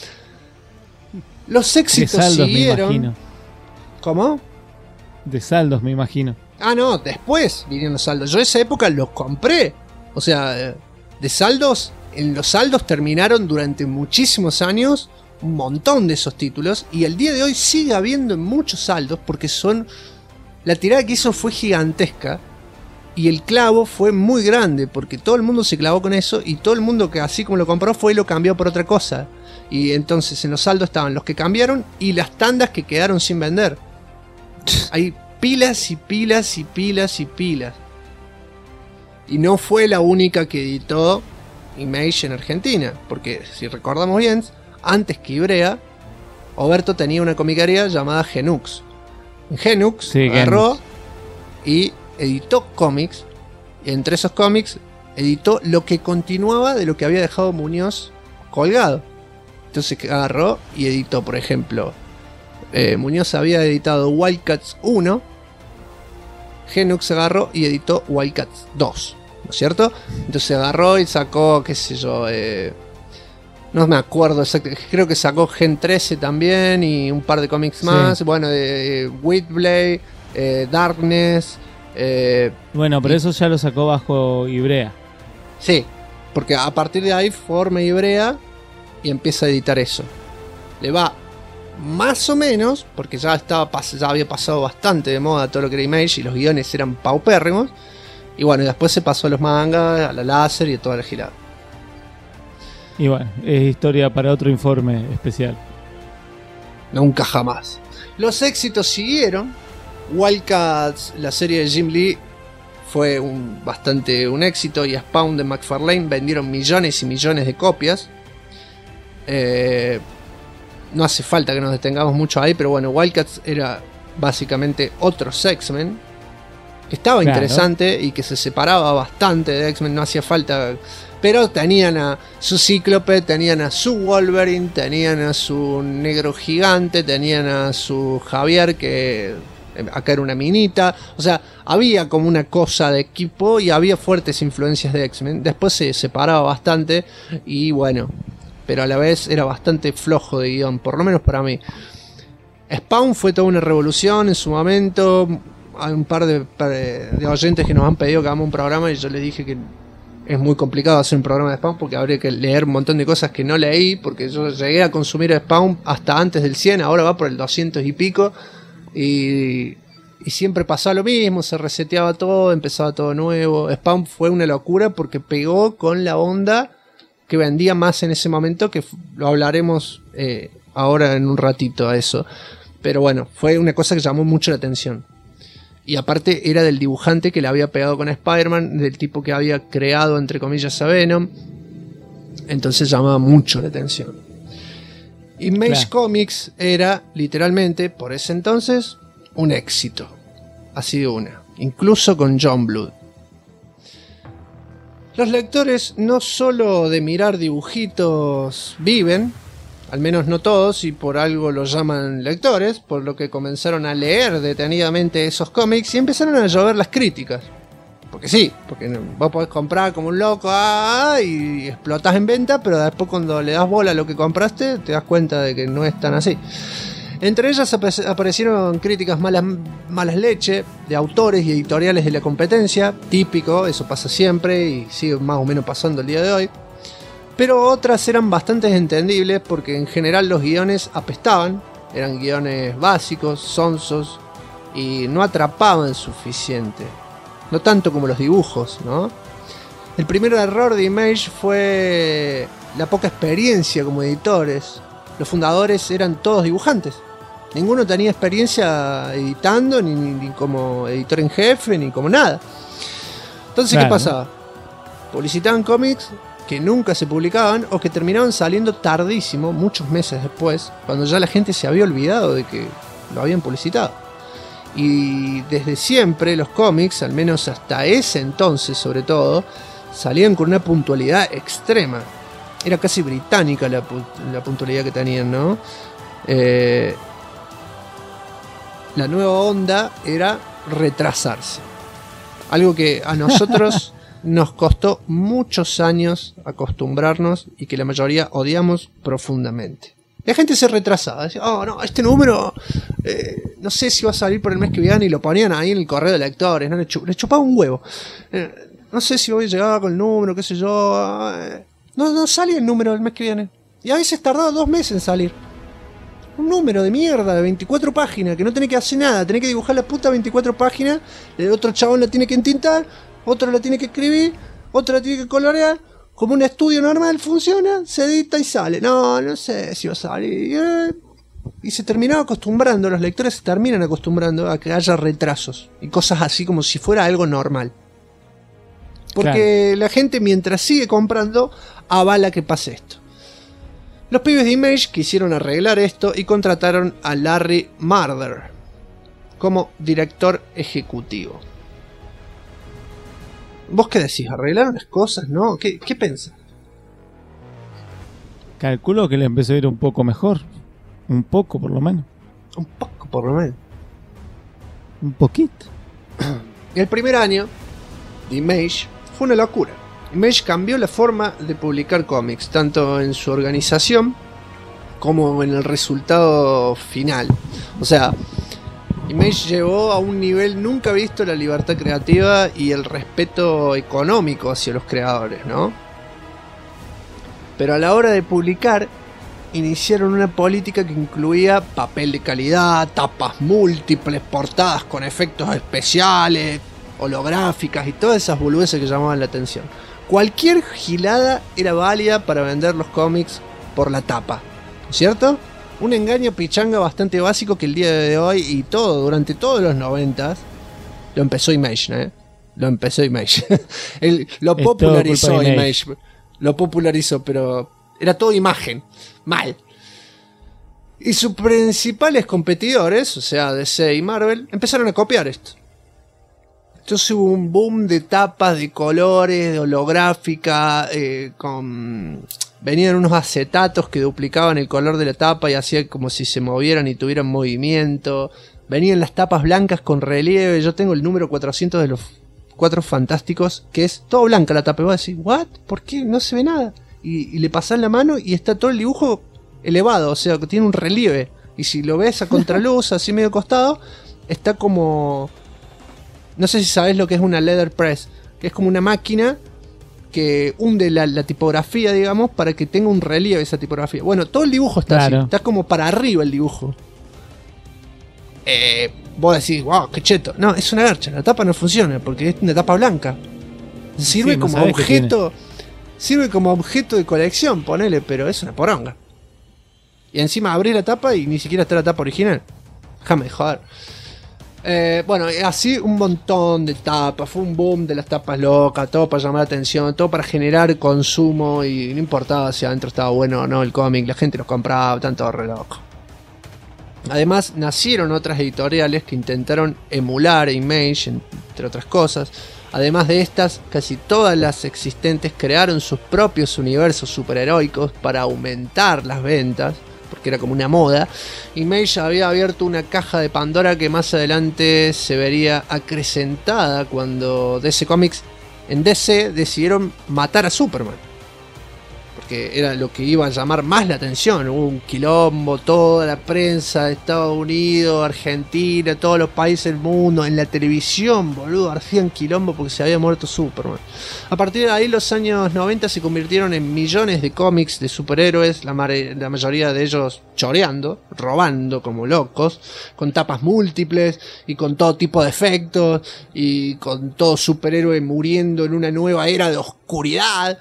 Los éxitos de saldos, siguieron. Me imagino. ¿Cómo? De saldos, me imagino. Ah, no, después vinieron los saldos. Yo esa época los compré. O sea, de saldos, en los saldos terminaron durante muchísimos años un montón de esos títulos. Y el día de hoy sigue habiendo muchos saldos porque la tirada que hizo fue gigantesca. Y el clavo fue muy grande porque todo el mundo se clavó con eso. Y todo el mundo que así como lo compró fue y lo cambió por otra cosa. Y entonces en los saldos estaban los que cambiaron y las tandas que quedaron sin vender. Hay pilas y pilas y pilas y pilas. Y no fue la única que editó Image en Argentina. Porque si recordamos bien, antes que Ibrea, Oberto tenía una comicaría llamada Genux. En Genux agarró y editó cómics. Y entre esos cómics editó lo que continuaba de lo que había dejado Muñoz colgado. Entonces agarró y editó, por ejemplo, Muñoz había editado Wildcats 1, Genux agarró y editó Wildcats 2, ¿no es cierto? Entonces agarró y sacó, qué sé yo, no me acuerdo exactamente, creo que sacó Gen 13 también y un par de cómics más, bueno, Witblade, Darkness. Bueno, pero eso ya lo sacó bajo Ibrea. Sí, porque a partir de ahí forma Ibrea y empieza a editar eso. Le va más o menos, porque ya había pasado bastante de moda todo lo que era Image y los guiones eran paupérrimos. Y bueno, después se pasó a los mangas, a la láser y a toda la girada. Y bueno, es historia para otro informe especial. Nunca jamás. Los éxitos siguieron. Wildcats, la serie de Jim Lee, fue bastante un éxito, y a Spawn de McFarlane vendieron millones y millones de copias. No hace falta que nos detengamos mucho ahí, pero bueno, Wildcats era básicamente otros X-Men. estaba Claro. interesante y que se separaba bastante de X-Men, no hacía falta. Pero tenían a su Cíclope, tenían a su Wolverine, tenían a su Negro Gigante, tenían a su Javier, que acá era una minita. O sea, había como una cosa de equipo y había fuertes influencias de X-Men. Después se separaba bastante y bueno, pero a la vez era bastante flojo de guión, por lo menos para mí. Spawn fue toda una revolución en su momento. Hay un par de oyentes que nos han pedido que hagamos un programa y yo les dije que es muy complicado hacer un programa de Spawn porque habría que leer un montón de cosas que no leí, porque yo llegué a consumir Spawn hasta antes del 100, ahora va por el 200 y pico, y siempre pasaba lo mismo, se reseteaba todo, empezaba todo nuevo. Spawn fue una locura porque pegó con la onda que vendía más en ese momento, que lo hablaremos ahora en un ratito a eso, pero bueno, fue una cosa que llamó mucho la atención. Y aparte era del dibujante que le había pegado con Spider-Man, del tipo que había creado, entre comillas, a Venom. Entonces llamaba mucho la atención. Image Claro. Comics era, literalmente, por ese entonces, un éxito. Así de una. Incluso con John Blood. Los lectores no solo de mirar dibujitos viven, al menos no todos, y por algo los llaman lectores, por lo que comenzaron a leer detenidamente esos cómics y empezaron a llover las críticas. Porque sí, porque vos podés comprar como un loco y explotás en venta, pero después cuando le das bola a lo que compraste, te das cuenta de que no es tan así. Entre ellas aparecieron críticas malas leche de autores y editoriales de la competencia, típico, eso pasa siempre y sigue más o menos pasando el día de hoy. Pero otras eran bastante entendibles porque en general los guiones apestaban, eran guiones básicos, sonsos y no atrapaban suficiente. No tanto como los dibujos, ¿no? El primer error de Image fue la poca experiencia como editores. Los fundadores eran todos dibujantes. Ninguno tenía experiencia editando, ni como editor en jefe, ni como nada. Entonces, Claro. ¿qué pasaba? Publicitaban cómics que nunca se publicaban o que terminaban saliendo tardísimo, muchos meses después, cuando ya la gente se había olvidado de que lo habían publicitado. Y desde siempre los cómics, al menos hasta ese entonces sobre todo, salían con una puntualidad extrema. Era casi británica la puntualidad que tenían, ¿no? La nueva onda era retrasarse. Algo que a nosotros nos costó muchos años acostumbrarnos y que la mayoría odiamos profundamente. La gente se retrasaba, decía, oh no, este número no sé si va a salir por el mes que viene, y lo ponían ahí en el correo de lectores, ¿no? Le chupaba un huevo. No sé si voy a llegar con el número, qué sé yo. No salía el número del mes que viene. Y a veces tardaba 2 meses en salir. Un número de mierda de 24 páginas, que no tenés que hacer nada, tenés que dibujar la puta 24 páginas, el otro chabón la tiene que entintar, otro la tiene que escribir, otro la tiene que colorear, como un estudio normal funciona, se edita y sale. No sé si va a salir. Y se terminaba acostumbrando, los lectores se terminan acostumbrando a que haya retrasos y cosas así como si fuera algo normal. Porque la gente, mientras sigue comprando, avala que pase esto. Los pibes de Image quisieron arreglar esto y contrataron a Larry Marder como director ejecutivo. ¿Vos qué decís? ¿Arreglaron las cosas? ¿No? ¿Qué pensás? Calculo que le empezó a ir un poco mejor. Un poco, por lo menos. Un poco, por lo menos. Un poquito. El primer año de Image fue una locura. Image cambió la forma de publicar cómics, tanto en su organización como en el resultado final. O sea, Image llevó a un nivel nunca visto la libertad creativa y el respeto económico hacia los creadores, ¿no? Pero a la hora de publicar, iniciaron una política que incluía papel de calidad, tapas múltiples, portadas con efectos especiales, holográficas y todas esas boludeces que llamaban la atención. Cualquier gilada era válida para vender los cómics por la tapa, ¿cierto? Un engaño pichanga bastante básico que el día de hoy y durante todos los 90s lo empezó Image, ¿eh? Lo empezó Image. Lo popularizó Image. Lo popularizó, pero era todo imagen. Mal. Y sus principales competidores, o sea, DC y Marvel, empezaron a copiar esto. Entonces hubo un boom de tapas, de colores, de holográfica, venían unos acetatos que duplicaban el color de la tapa y hacían como si se movieran y tuvieran movimiento. Venían las tapas blancas con relieve. Yo tengo el número 400 de los Cuatro Fantásticos, que es todo blanca la tapa. Y vos decís, ¿what? ¿Por qué? No se ve nada. Y le pasás la mano y está todo el dibujo elevado, o sea, que tiene un relieve. Y si lo ves a contraluz, así medio costado, está como... No sé si sabés lo que es una letterpress, que es como una máquina que hunde la tipografía, digamos, para que tenga un relieve esa tipografía. Bueno, todo el dibujo está así, está como para arriba el dibujo. Vos decís, wow, qué cheto. No, es una garcha, la tapa no funciona porque es una tapa blanca. Sirve como objeto. Sirve como objeto de colección, ponele, pero es una poronga. Y encima abrís la tapa y ni siquiera está la tapa original. Déjame de joder. Bueno, así un montón de tapas. Fue un boom de las tapas locas. Todo para llamar la atención. Todo para generar consumo. Y no importaba si adentro estaba bueno o no el cómic. La gente los compraba. Tanto re loco. Además nacieron otras editoriales que intentaron emular Image, entre otras cosas. Además de estas, casi todas las existentes crearon sus propios universos superheroicos para aumentar las ventas, porque era como una moda. Image había abierto una caja de Pandora que más adelante se vería acrecentada cuando DC Comics en DC decidieron matar a Superman, porque era lo que iba a llamar más la atención. Hubo un quilombo, toda la prensa de Estados Unidos, Argentina, todos los países del mundo, en la televisión, boludo, hacían quilombo porque se había muerto Superman. A partir de ahí los años 90 se convirtieron en millones de cómics de superhéroes, la mayoría de ellos choreando, robando como locos, con tapas múltiples y con todo tipo de efectos y con todo superhéroe muriendo en una nueva era de oscuridad.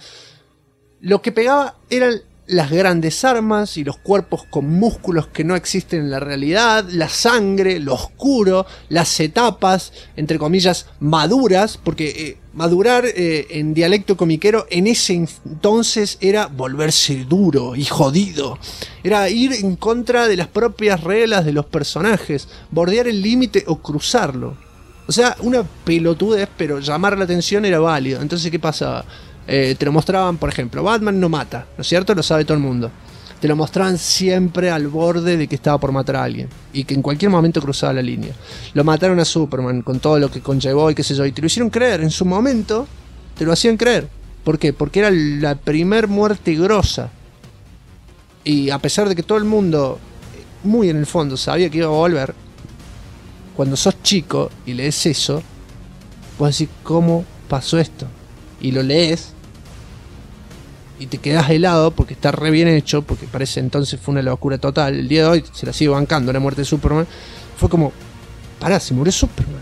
Lo que pegaba eran las grandes armas y los cuerpos con músculos que no existen en la realidad, la sangre, lo oscuro, las etapas, entre comillas, maduras, porque madurar en dialecto comiquero en ese entonces era volverse duro y jodido. Era ir en contra de las propias reglas de los personajes, bordear el límite o cruzarlo. O sea, una pelotudez, pero llamar la atención era válido. Entonces, ¿qué pasaba? Te lo mostraban, por ejemplo, Batman no mata, ¿no es cierto? Lo sabe todo el mundo. Te lo mostraban siempre al borde de que estaba por matar a alguien y que en cualquier momento cruzaba la línea. Lo mataron a Superman con todo lo que conllevó y qué sé yo, y te lo hicieron creer. En su momento te lo hacían creer. ¿Por qué? Porque era la primer muerte grosa. Y a pesar de que todo el mundo, muy en el fondo, sabía que iba a volver, cuando sos chico y lees eso, vos decís, ¿cómo pasó esto? Y lo lees y te quedas helado porque está re bien hecho, porque parece entonces fue una locura total. El día de hoy se la sigue bancando la muerte de Superman. Fue como, pará, se murió Superman.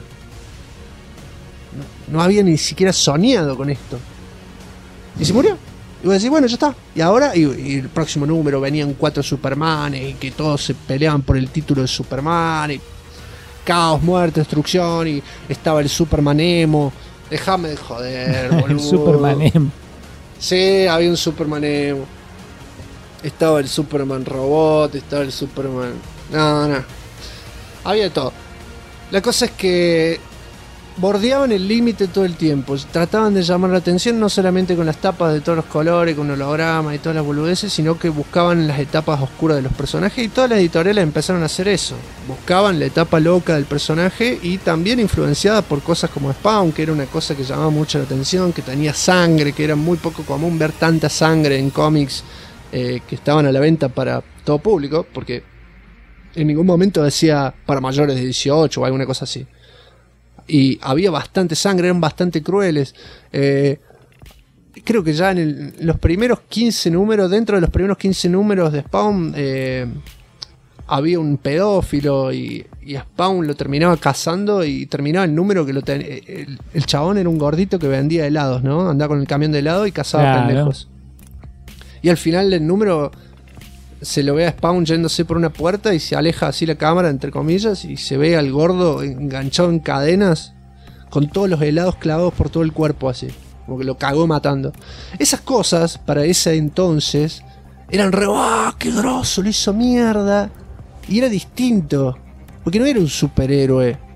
No había ni siquiera soñado con esto. Y se murió. Y vos decís, bueno, ya está. Y ahora, y el próximo número venían 4 Supermanes y que todos se peleaban por el título de Superman. Y caos, muerte, destrucción. Y estaba el Superman emo. Déjame de joder, boludo. El Superman emo. Sí, había un Superman emo. Estaba el Superman robot, estaba el Superman... No. Había de todo. La cosa es que bordeaban el límite todo el tiempo. Trataban de llamar la atención no solamente con las tapas de todos los colores, con hologramas y todas las boludeces, sino que buscaban las etapas oscuras de los personajes, y todas las editoriales empezaron a hacer eso. Buscaban la etapa loca del personaje, y también influenciada por cosas como Spawn, que era una cosa que llamaba mucho la atención, que tenía sangre, que era muy poco común ver tanta sangre en cómics que estaban a la venta para todo público, porque en ningún momento decía para mayores de 18 o alguna cosa así. Y había bastante sangre, eran bastante crueles. Creo que ya en los primeros 15 números, dentro de los primeros 15 números de Spawn, había un pedófilo y a Spawn lo terminaba cazando, y terminaba el número que el chabón era un gordito que vendía helados, ¿no? Andaba con el camión de helado y cazaba pendejos. Y al final del número se lo ve a Spawn yéndose por una puerta y se aleja así la cámara, entre comillas, y se ve al gordo enganchado en cadenas con todos los helados clavados por todo el cuerpo, así como que lo cagó matando. Esas cosas para ese entonces eran re, ¡ah, qué grosso! Lo hizo mierda. Y era distinto, porque no era un superhéroe,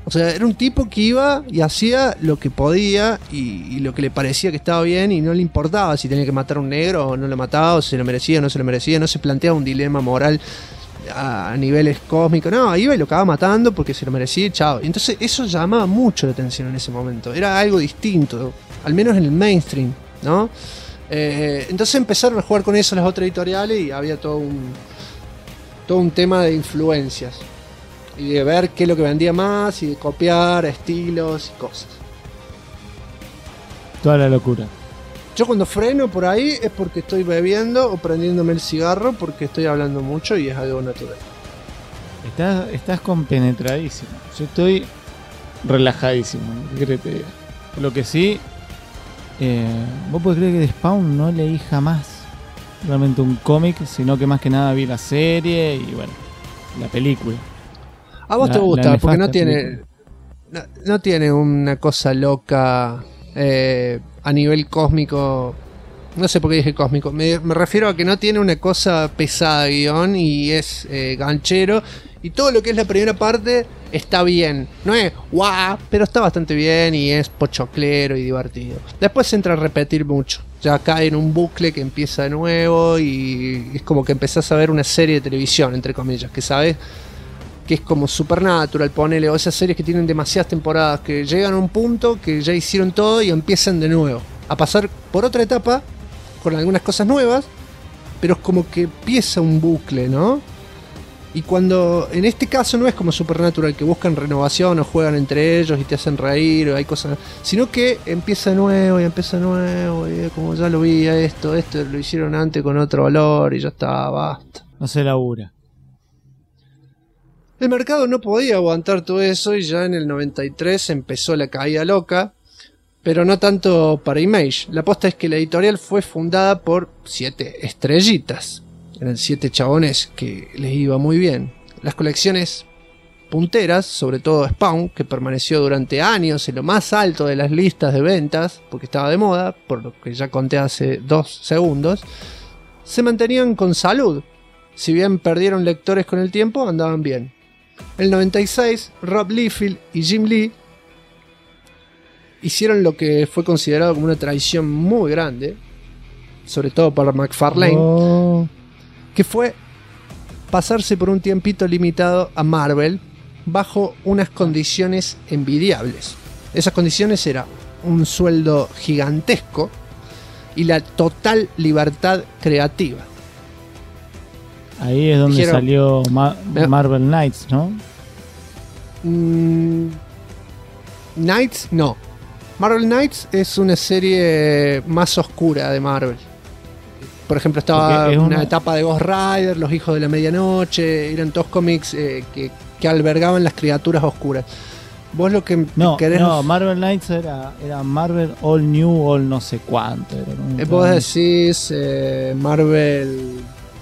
O sea, era un tipo que iba y hacía lo que podía y lo que le parecía que estaba bien y no le importaba si tenía que matar a un negro o no lo mataba, o si se lo merecía o no se lo merecía, no se planteaba un dilema moral a niveles cósmicos, no, iba y lo acababa matando porque se lo merecía y chao. Y entonces eso llamaba mucho la atención en ese momento, era algo distinto, al menos en el mainstream, ¿no? Entonces empezaron a jugar con eso las otras editoriales y había todo un tema de influencias y de ver qué es lo que vendía más y de copiar estilos y cosas. Toda la locura. Yo cuando freno por ahí es porque estoy bebiendo o prendiéndome el cigarro porque estoy hablando mucho y es algo natural. Estás compenetradísimo. Yo estoy relajadísimo. ¿Qué querés que te diga? Lo que sí, vos podés creer que de Spawn no leí jamás realmente un cómic, sino que más que nada vi la serie y bueno, la película. A vos te gusta porque no tiene una cosa loca a nivel cósmico. No sé por qué dije cósmico. Me refiero a que no tiene una cosa pesada de guión y es ganchero. Y todo lo que es la primera parte está bien. No es guau, pero está bastante bien y es pochoclero y divertido. Después se entra a repetir mucho. Ya cae en un bucle que empieza de nuevo y es como que empezás a ver una serie de televisión, entre comillas, que sabes que es como Supernatural, ponele, o esas series que tienen demasiadas temporadas, que llegan a un punto que ya hicieron todo y empiezan de nuevo a pasar por otra etapa con algunas cosas nuevas, pero es como que empieza un bucle, ¿no? Y cuando, en este caso no es como Supernatural, que buscan renovación o juegan entre ellos y te hacen reír o hay cosas, sino que empieza de nuevo y empieza de nuevo y como ya lo vi, esto lo hicieron antes con otro valor y ya está, basta. No se labura. El mercado no podía aguantar todo eso y ya en el 93 empezó la caída loca, pero no tanto para Image. La posta es que la editorial fue fundada por 7 estrellitas. Eran 7 chabones que les iba muy bien. Las colecciones punteras, sobre todo Spawn, que permaneció durante años en lo más alto de las listas de ventas, porque estaba de moda, por lo que ya conté hace 2 segundos, se mantenían con salud. Si bien perdieron lectores con el tiempo, andaban bien. En el 96, Rob Liefeld y Jim Lee hicieron lo que fue considerado como una traición muy grande, sobre todo para McFarlane, que fue pasarse por un tiempito limitado a Marvel bajo unas condiciones envidiables. Esas condiciones eran un sueldo gigantesco y la total libertad creativa. Ahí es donde dijeron, salió Marvel Knights, ¿no? Knights, no. Marvel Knights es una serie más oscura de Marvel. Por ejemplo, estaba una etapa de Ghost Rider, Los Hijos de la Medianoche, eran todos cómics que albergaban las criaturas oscuras. Vos lo que querés... No, Marvel Knights era Marvel All New, All no sé cuánto. Vos decís Marvel...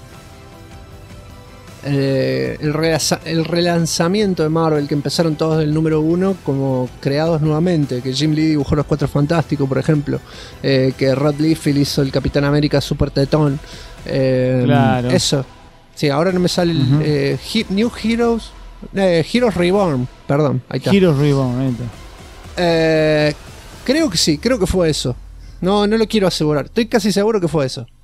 el relanzamiento de Marvel, que empezaron todos del número 1 como creados nuevamente, que Jim Lee dibujó Los Cuatro Fantásticos, por ejemplo, que Rod Liefeld hizo el Capitán América Super Tetón, claro. Eso, sí, ahora no me sale el New Heroes, Heroes Reborn, perdón, ahí está. Heroes Reborn, ahí está. Creo que sí, creo que fue eso. No lo quiero asegurar, estoy casi seguro que fue eso.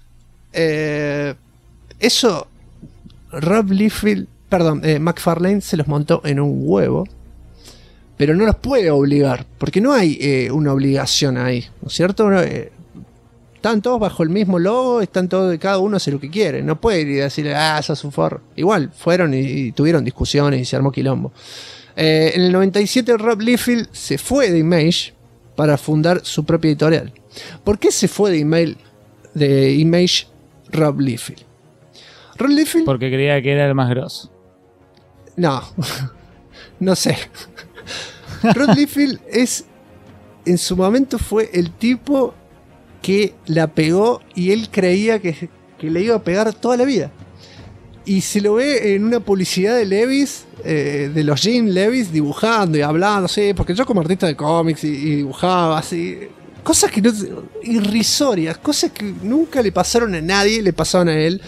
Eso Rob Liefeld, McFarlane se los montó en un huevo, pero no los puede obligar, porque no hay una obligación ahí, ¿no es cierto? Están todos bajo el mismo logo, están todos, cada uno hace lo que quiere, no puede ir y decirle, sos un forro. Igual, fueron y tuvieron discusiones y se armó quilombo. En el 97 Rob Liefeld se fue de Image para fundar su propia editorial. ¿Por qué se fue de Image Rob Liefeld? Rob Liefeld, porque creía que era el más grosso. No, no sé. Rob Liefeld en su momento fue el tipo que la pegó y él creía que le iba a pegar toda la vida. Y se lo ve en una publicidad de Levi's, de los jeans Levi's, dibujando y hablando, sí, porque yo como artista de cómics y dibujaba así, cosas que no, irrisorias, cosas que nunca le pasaron a nadie, le pasaban a él.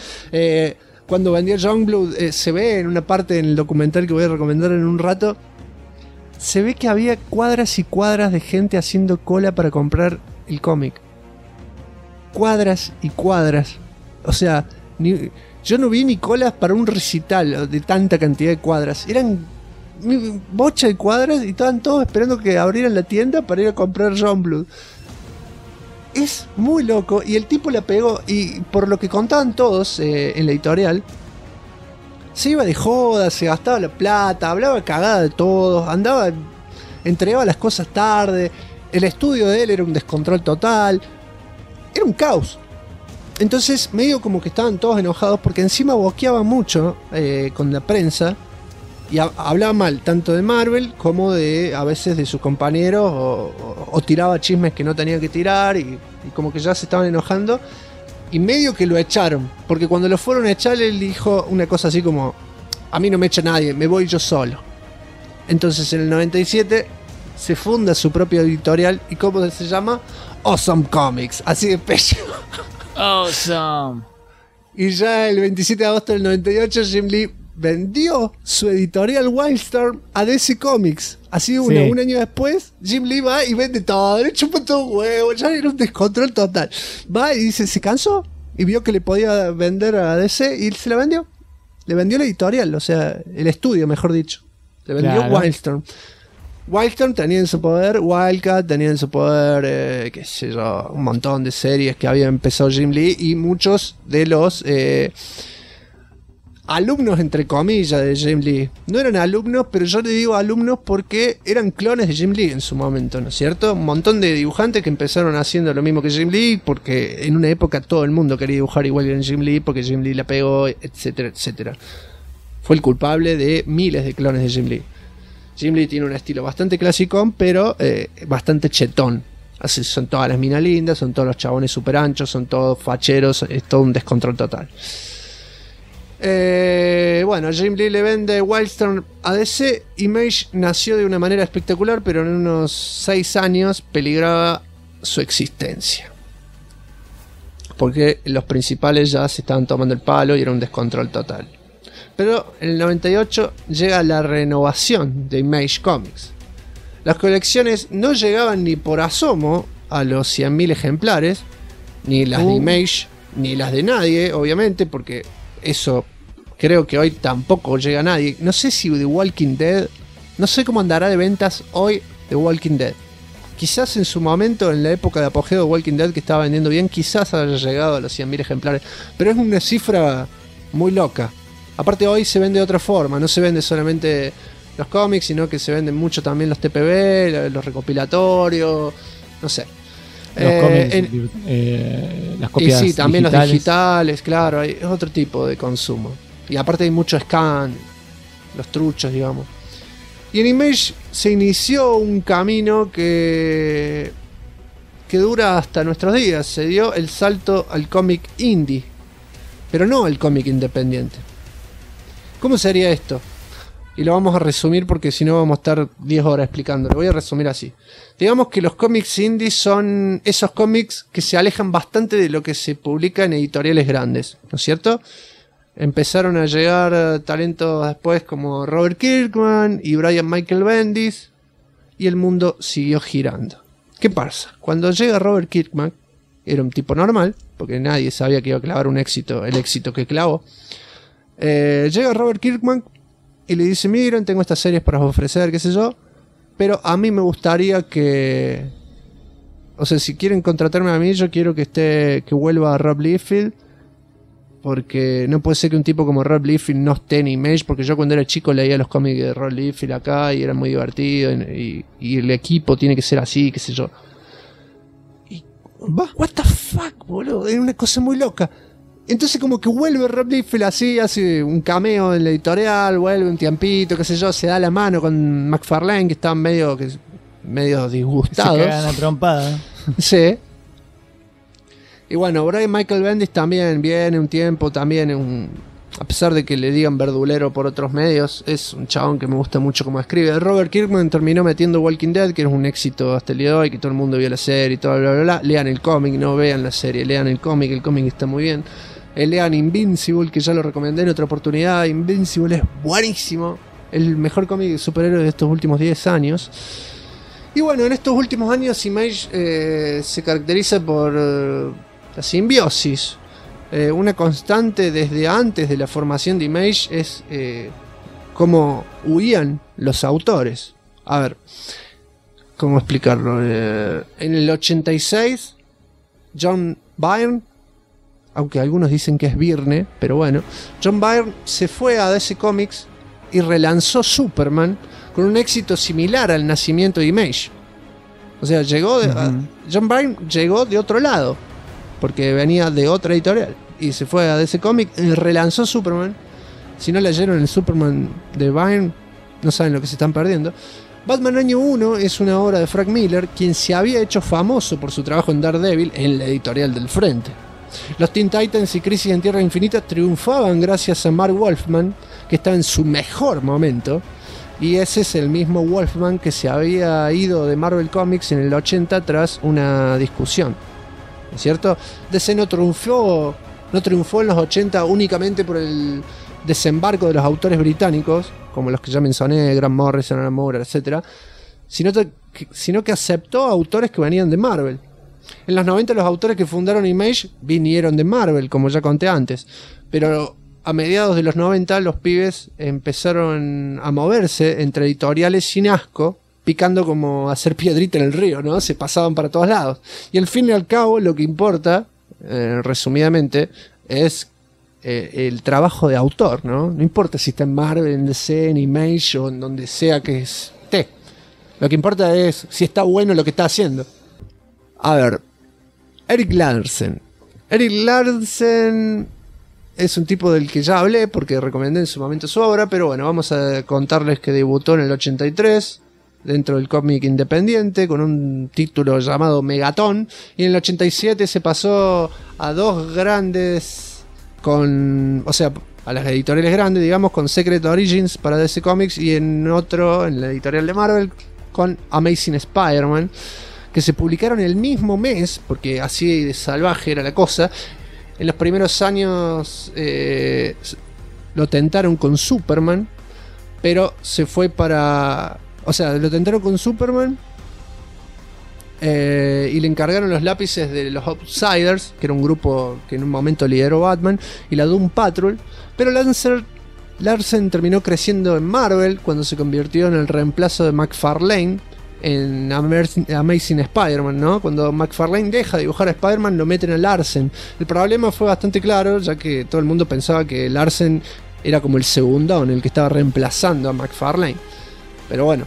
Cuando vendía Youngblood, se ve en una parte en el documental que voy a recomendar en un rato, se ve que había cuadras y cuadras de gente haciendo cola para comprar el cómic. Cuadras y cuadras. O sea, yo no vi ni colas para un recital de tanta cantidad de cuadras. Eran bocha de cuadras y estaban todos esperando que abrieran la tienda para ir a comprar Youngblood. Es muy loco y el tipo la pegó. Y por lo que contaban todos en la editorial, se iba de joda, se gastaba la plata, hablaba cagada de todos, entregaba las cosas tarde. El estudio de él era un descontrol total. Era un caos. Entonces medio como que estaban todos enojados porque encima boqueaba mucho con la prensa y hablaba mal tanto de Marvel como de a veces de sus compañeros o tiraba chismes que no tenía que tirar y como que ya se estaban enojando y medio que lo echaron porque cuando lo fueron a echar él dijo una cosa así como: a mí no me echa nadie, me voy yo solo. Entonces en el 97 se funda su propia editorial y ¿cómo se llama? Awesome Comics, así de pecho. Awesome. Y ya el 27 de agosto del 98 Jim Lee vendió su editorial Wildstorm a DC Comics. Así un año después Jim Lee va y vende todo, le chupa todo huevo, ya era un descontrol total. Va y dice, se cansó y vio que le podía vender a DC y se la vendió. Le vendió la editorial, o sea, el estudio, mejor dicho. Le vendió Wildstorm. Wildstorm tenía en su poder Wildcat, tenía en su poder, qué sé yo, un montón de series que había empezado Jim Lee y muchos de los alumnos, entre comillas, de Jim Lee. No eran alumnos, pero yo le digo alumnos porque eran clones de Jim Lee en su momento, ¿no es cierto? Un montón de dibujantes que empezaron haciendo lo mismo que Jim Lee porque en una época todo el mundo quería dibujar igual que en Jim Lee porque Jim Lee la pegó, etcétera, etcétera. Fue el culpable de miles de clones de Jim Lee. Jim Lee tiene un estilo bastante clasicón, pero bastante chetón. Así son todas las minas lindas, son todos los chabones super anchos, son todos facheros, es todo un descontrol total. Bueno, Jim Lee le vende Wildstorm a DC. Image nació de una manera espectacular, pero en unos 6 años peligraba su existencia. Porque los principales ya se estaban tomando el palo y era un descontrol total. Pero en el 98 llega la renovación de Image Comics. Las colecciones no llegaban ni por asomo a los 100.000 ejemplares, ni las de Image, ni las de nadie, obviamente, porque eso creo que hoy tampoco llega a nadie. No sé si The Walking Dead, no sé cómo andará de ventas hoy The Walking Dead. Quizás en su momento, en la época de apogeo de Walking Dead, que estaba vendiendo bien, quizás haya llegado a los 100.000 ejemplares, pero es una cifra muy loca. Aparte hoy se vende de otra forma, no se vende solamente los cómics, sino que se venden mucho también los TPB, los recopilatorios, no sé. Los cómics, las copias y sí, también digitales. Los digitales, claro, es otro tipo de consumo. Y aparte hay mucho scan, los truchos, digamos. Y en Image se inició un camino que dura hasta nuestros días. Se dio el salto al cómic indie, pero no al cómic independiente. ¿Cómo sería esto? Y lo vamos a resumir porque si no vamos a estar 10 horas explicándolo. Voy a resumir así. Digamos que los cómics indies son esos cómics que se alejan bastante de lo que se publica en editoriales grandes, ¿no es cierto? Empezaron a llegar talentos después como Robert Kirkman y Brian Michael Bendis y el mundo siguió girando. ¿Qué pasa? Cuando llega Robert Kirkman, era un tipo normal, porque nadie sabía que iba a clavar el éxito que clavó. Llega Robert Kirkman y le dice: miren, tengo estas series para ofrecer, qué sé yo, pero a mí me gustaría que, o sea, si quieren contratarme a mí, yo quiero que vuelva a Rob Liefeld, porque no puede ser que un tipo como Rob Liefeld no esté en Image, porque yo cuando era chico leía los cómics de Rob Liefeld acá y era muy divertido, y el equipo tiene que ser así, qué sé yo. Y, what the fuck, boludo, es una cosa muy loca. Entonces como que vuelve Rob Liefeld así, hace un cameo en la editorial, vuelve un tiempito, qué sé yo, se da la mano con McFarlane, que estaban medio disgustados. Se cagan a trompada. Sí. Y bueno, Brian Michael Bendis también viene un tiempo, también a pesar de que le digan verdulero por otros medios, es un chabón que me gusta mucho como escribe. Robert Kirkman terminó metiendo Walking Dead, que es un éxito hasta el día de hoy, que todo el mundo vio la serie y todo, bla, bla, bla. Lean el cómic, no vean la serie, lean el cómic está muy bien. Lean Invincible, que ya lo recomendé en otra oportunidad. Invincible es buenísimo. el mejor cómic de superhéroes de estos últimos 10 años. Y bueno, en estos últimos años Image se caracteriza por la simbiosis. Una constante desde antes de la formación de Image es cómo huían los autores. A ver, ¿cómo explicarlo? En el 86, John Byrne, aunque algunos dicen que es Byrne, pero bueno, John Byrne se fue a DC Comics y relanzó Superman con un éxito similar al nacimiento de Image. O sea, John Byrne llegó de otro lado, porque venía de otra editorial, y se fue a DC Comics y relanzó Superman. Si no leyeron el Superman de Byrne, no saben lo que se están perdiendo. Batman Año 1 es una obra de Frank Miller, quien se había hecho famoso por su trabajo en Daredevil en la editorial del frente. Los Teen Titans y Crisis en Tierra Infinita triunfaban gracias a Mark Wolfman, que estaba en su mejor momento, y ese es el mismo Wolfman que se había ido de Marvel Comics en el 80 tras una discusión, ¿no es cierto? DC no triunfó en los 80 únicamente por el desembarco de los autores británicos, como los que ya mencioné, Grant Morrison, Alan Moore, etc., sino que aceptó autores que venían de Marvel. En los 90 los autores que fundaron Image vinieron de Marvel, como ya conté antes, pero a mediados de los 90 los pibes empezaron a moverse entre editoriales sin asco, picando como hacer piedrita en el río, ¿no? Se pasaban para todos lados. Y al fin y al cabo lo que importa, resumidamente, es el trabajo de autor, ¿no? No importa si está en Marvel, en DC, en Image o en donde sea que esté. Lo que importa es si está bueno lo que está haciendo. A ver, Erik Larsen. Erik Larsen es un tipo del que ya hablé porque recomendé en su momento su obra, pero bueno, vamos a contarles que debutó en el 83 dentro del cómic independiente con un título llamado Megaton, y en el 87 se pasó a dos grandes a las editoriales grandes, digamos, con Secret Origins para DC Comics y en la editorial de Marvel con Amazing Spider-Man, que se publicaron el mismo mes, porque así de salvaje era la cosa. En los primeros años lo tentaron con Superman, pero se fue para... O sea, lo tentaron con Superman y le encargaron los lápices de los Outsiders, que era un grupo que en un momento lideró Batman, y la Doom Patrol, pero Larsen terminó creciendo en Marvel cuando se convirtió en el reemplazo de McFarlane en Amazing Spider-Man, ¿no? Cuando McFarlane deja de dibujar a Spider-Man, lo meten a Larsen. El problema fue bastante claro, ya que todo el mundo pensaba que Larsen era como el segundón, el que estaba reemplazando a McFarlane. Pero bueno,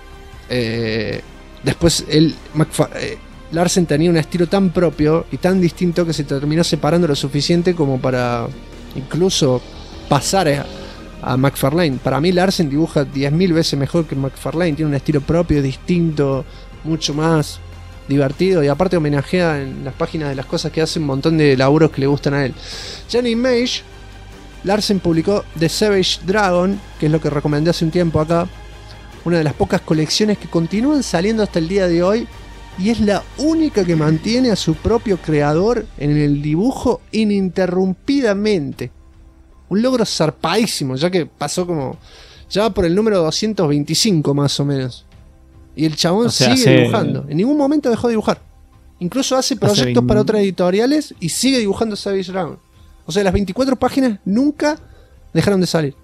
después Larsen tenía un estilo tan propio y tan distinto que se terminó separando lo suficiente como para incluso pasar a McFarlane. Para mí Larsen dibuja 10.000 veces mejor que McFarlane. Tiene un estilo propio, distinto, mucho más divertido, y aparte homenajea en las páginas de las cosas que hace un montón de laburos que le gustan a él. Ya en Image, Larsen publicó The Savage Dragon, que es lo que recomendé hace un tiempo acá, una de las pocas colecciones que continúan saliendo hasta el día de hoy, y es la única que mantiene a su propio creador en el dibujo ininterrumpidamente. Un logro zarpadísimo, ya que pasó como... ya por el número 225 más o menos. Y el chabón sigue dibujando. En ningún momento dejó de dibujar. Incluso hace proyectos para otras editoriales y sigue dibujando Savage Dragon. O sea, las 24 páginas nunca dejaron de salir.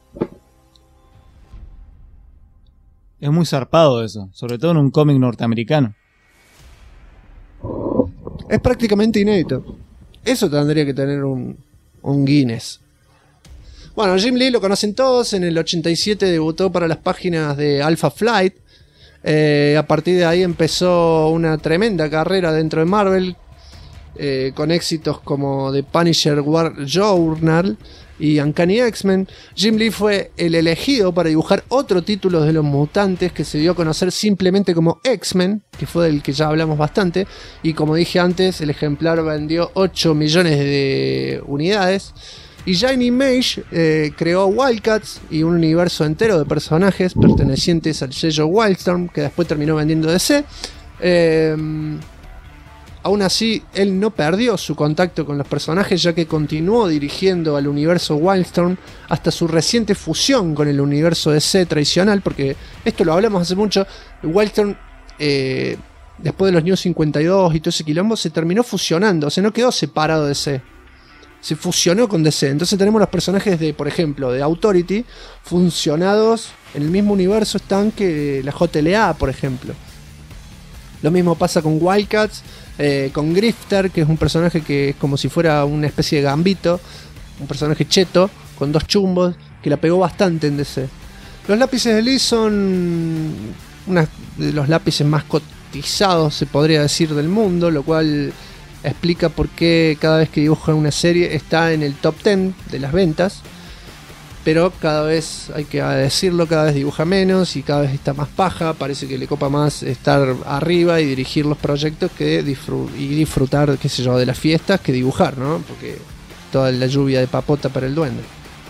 Es muy zarpado eso, sobre todo en un cómic norteamericano. Es prácticamente inédito. Eso tendría que tener un Guinness. Bueno, Jim Lee lo conocen todos. En el 87 debutó para las páginas de Alpha Flight. A partir de ahí empezó una tremenda carrera dentro de Marvel, con éxitos como The Punisher War Journal y Uncanny X-Men. Jim Lee fue el elegido para dibujar otro título de los mutantes que se dio a conocer simplemente como X-Men, que fue del que ya hablamos bastante, y como dije antes, el ejemplar vendió 8 millones de unidades. Y ya en Image creó Wildcats y un universo entero de personajes pertenecientes al sello Wildstorm, que después terminó vendiendo DC. Aún así, él no perdió su contacto con los personajes, ya que continuó dirigiendo al universo Wildstorm hasta su reciente fusión con el universo DC tradicional, porque esto lo hablamos hace mucho. Wildstorm, después de los New 52 y todo ese quilombo, se terminó fusionando, o sea, no quedó separado de DC. Se fusionó con DC. Entonces tenemos los personajes de, por ejemplo, de Authority, funcionados en el mismo universo están que la JLA, por ejemplo. Lo mismo pasa con Wildcats, con Grifter, que es un personaje que es como si fuera una especie de Gambito, un personaje cheto, con 2 chumbos, que la pegó bastante en DC. Los lápices de Lee son uno de los lápices más cotizados, se podría decir, del mundo, lo cual explica por qué cada vez que dibuja una serie está en el top 10 de las ventas. Pero cada vez, hay que decirlo, cada vez dibuja menos y cada vez está más paja. Parece que le copa más estar arriba y dirigir los proyectos que disfrutar, qué sé yo, de las fiestas que dibujar, ¿no? Porque toda la lluvia de papota para el duende.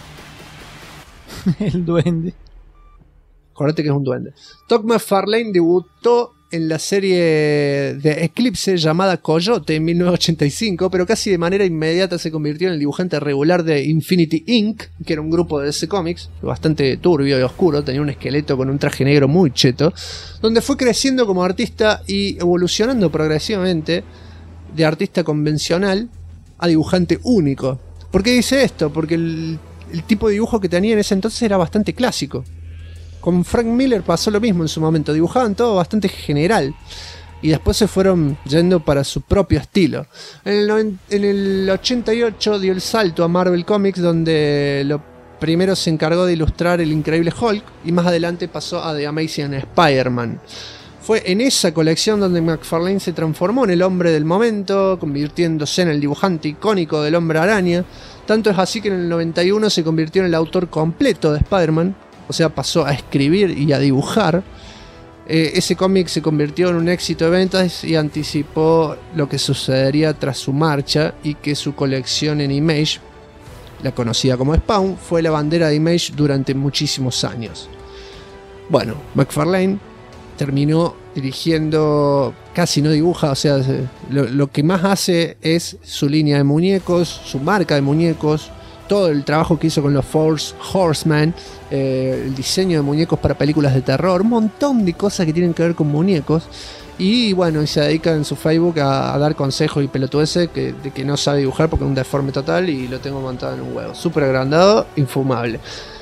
El duende. Acordate que es un duende. Todd McFarlane debutó en la serie de Eclipse llamada Coyote en 1985, pero casi de manera inmediata se convirtió en el dibujante regular de Infinity Inc., que era un grupo de DC Comics bastante turbio y oscuro, tenía un esqueleto con un traje negro muy cheto, donde fue creciendo como artista y evolucionando progresivamente de artista convencional a dibujante único. ¿Por qué dice esto? Porque el tipo de dibujo que tenía en ese entonces era bastante clásico. Con Frank Miller pasó lo mismo en su momento, dibujaban todo bastante general y después se fueron yendo para su propio estilo. En el 88 dio el salto a Marvel Comics, donde lo primero se encargó de ilustrar el Increíble Hulk y más adelante pasó a The Amazing Spider-Man. Fue en esa colección donde McFarlane se transformó en el hombre del momento, convirtiéndose en el dibujante icónico del Hombre Araña. Tanto es así que en el 91 se convirtió en el autor completo de Spider-Man. O sea, pasó a escribir y a dibujar. Ese cómic se convirtió en un éxito de ventas y anticipó lo que sucedería tras su marcha, y que su colección en Image, la conocida como Spawn, fue la bandera de Image durante muchísimos años. Bueno, McFarlane terminó dirigiendo, casi no dibuja, o sea, lo que más hace es su línea de muñecos, su marca de muñecos, todo el trabajo que hizo con los Four Horsemen, el diseño de muñecos para películas de terror, un montón de cosas que tienen que ver con muñecos. Y bueno, se dedica en su Facebook a dar consejos y pelotudeces de que no sabe dibujar porque es un deforme total y lo tengo montado en un huevo. Súper agrandado, infumable.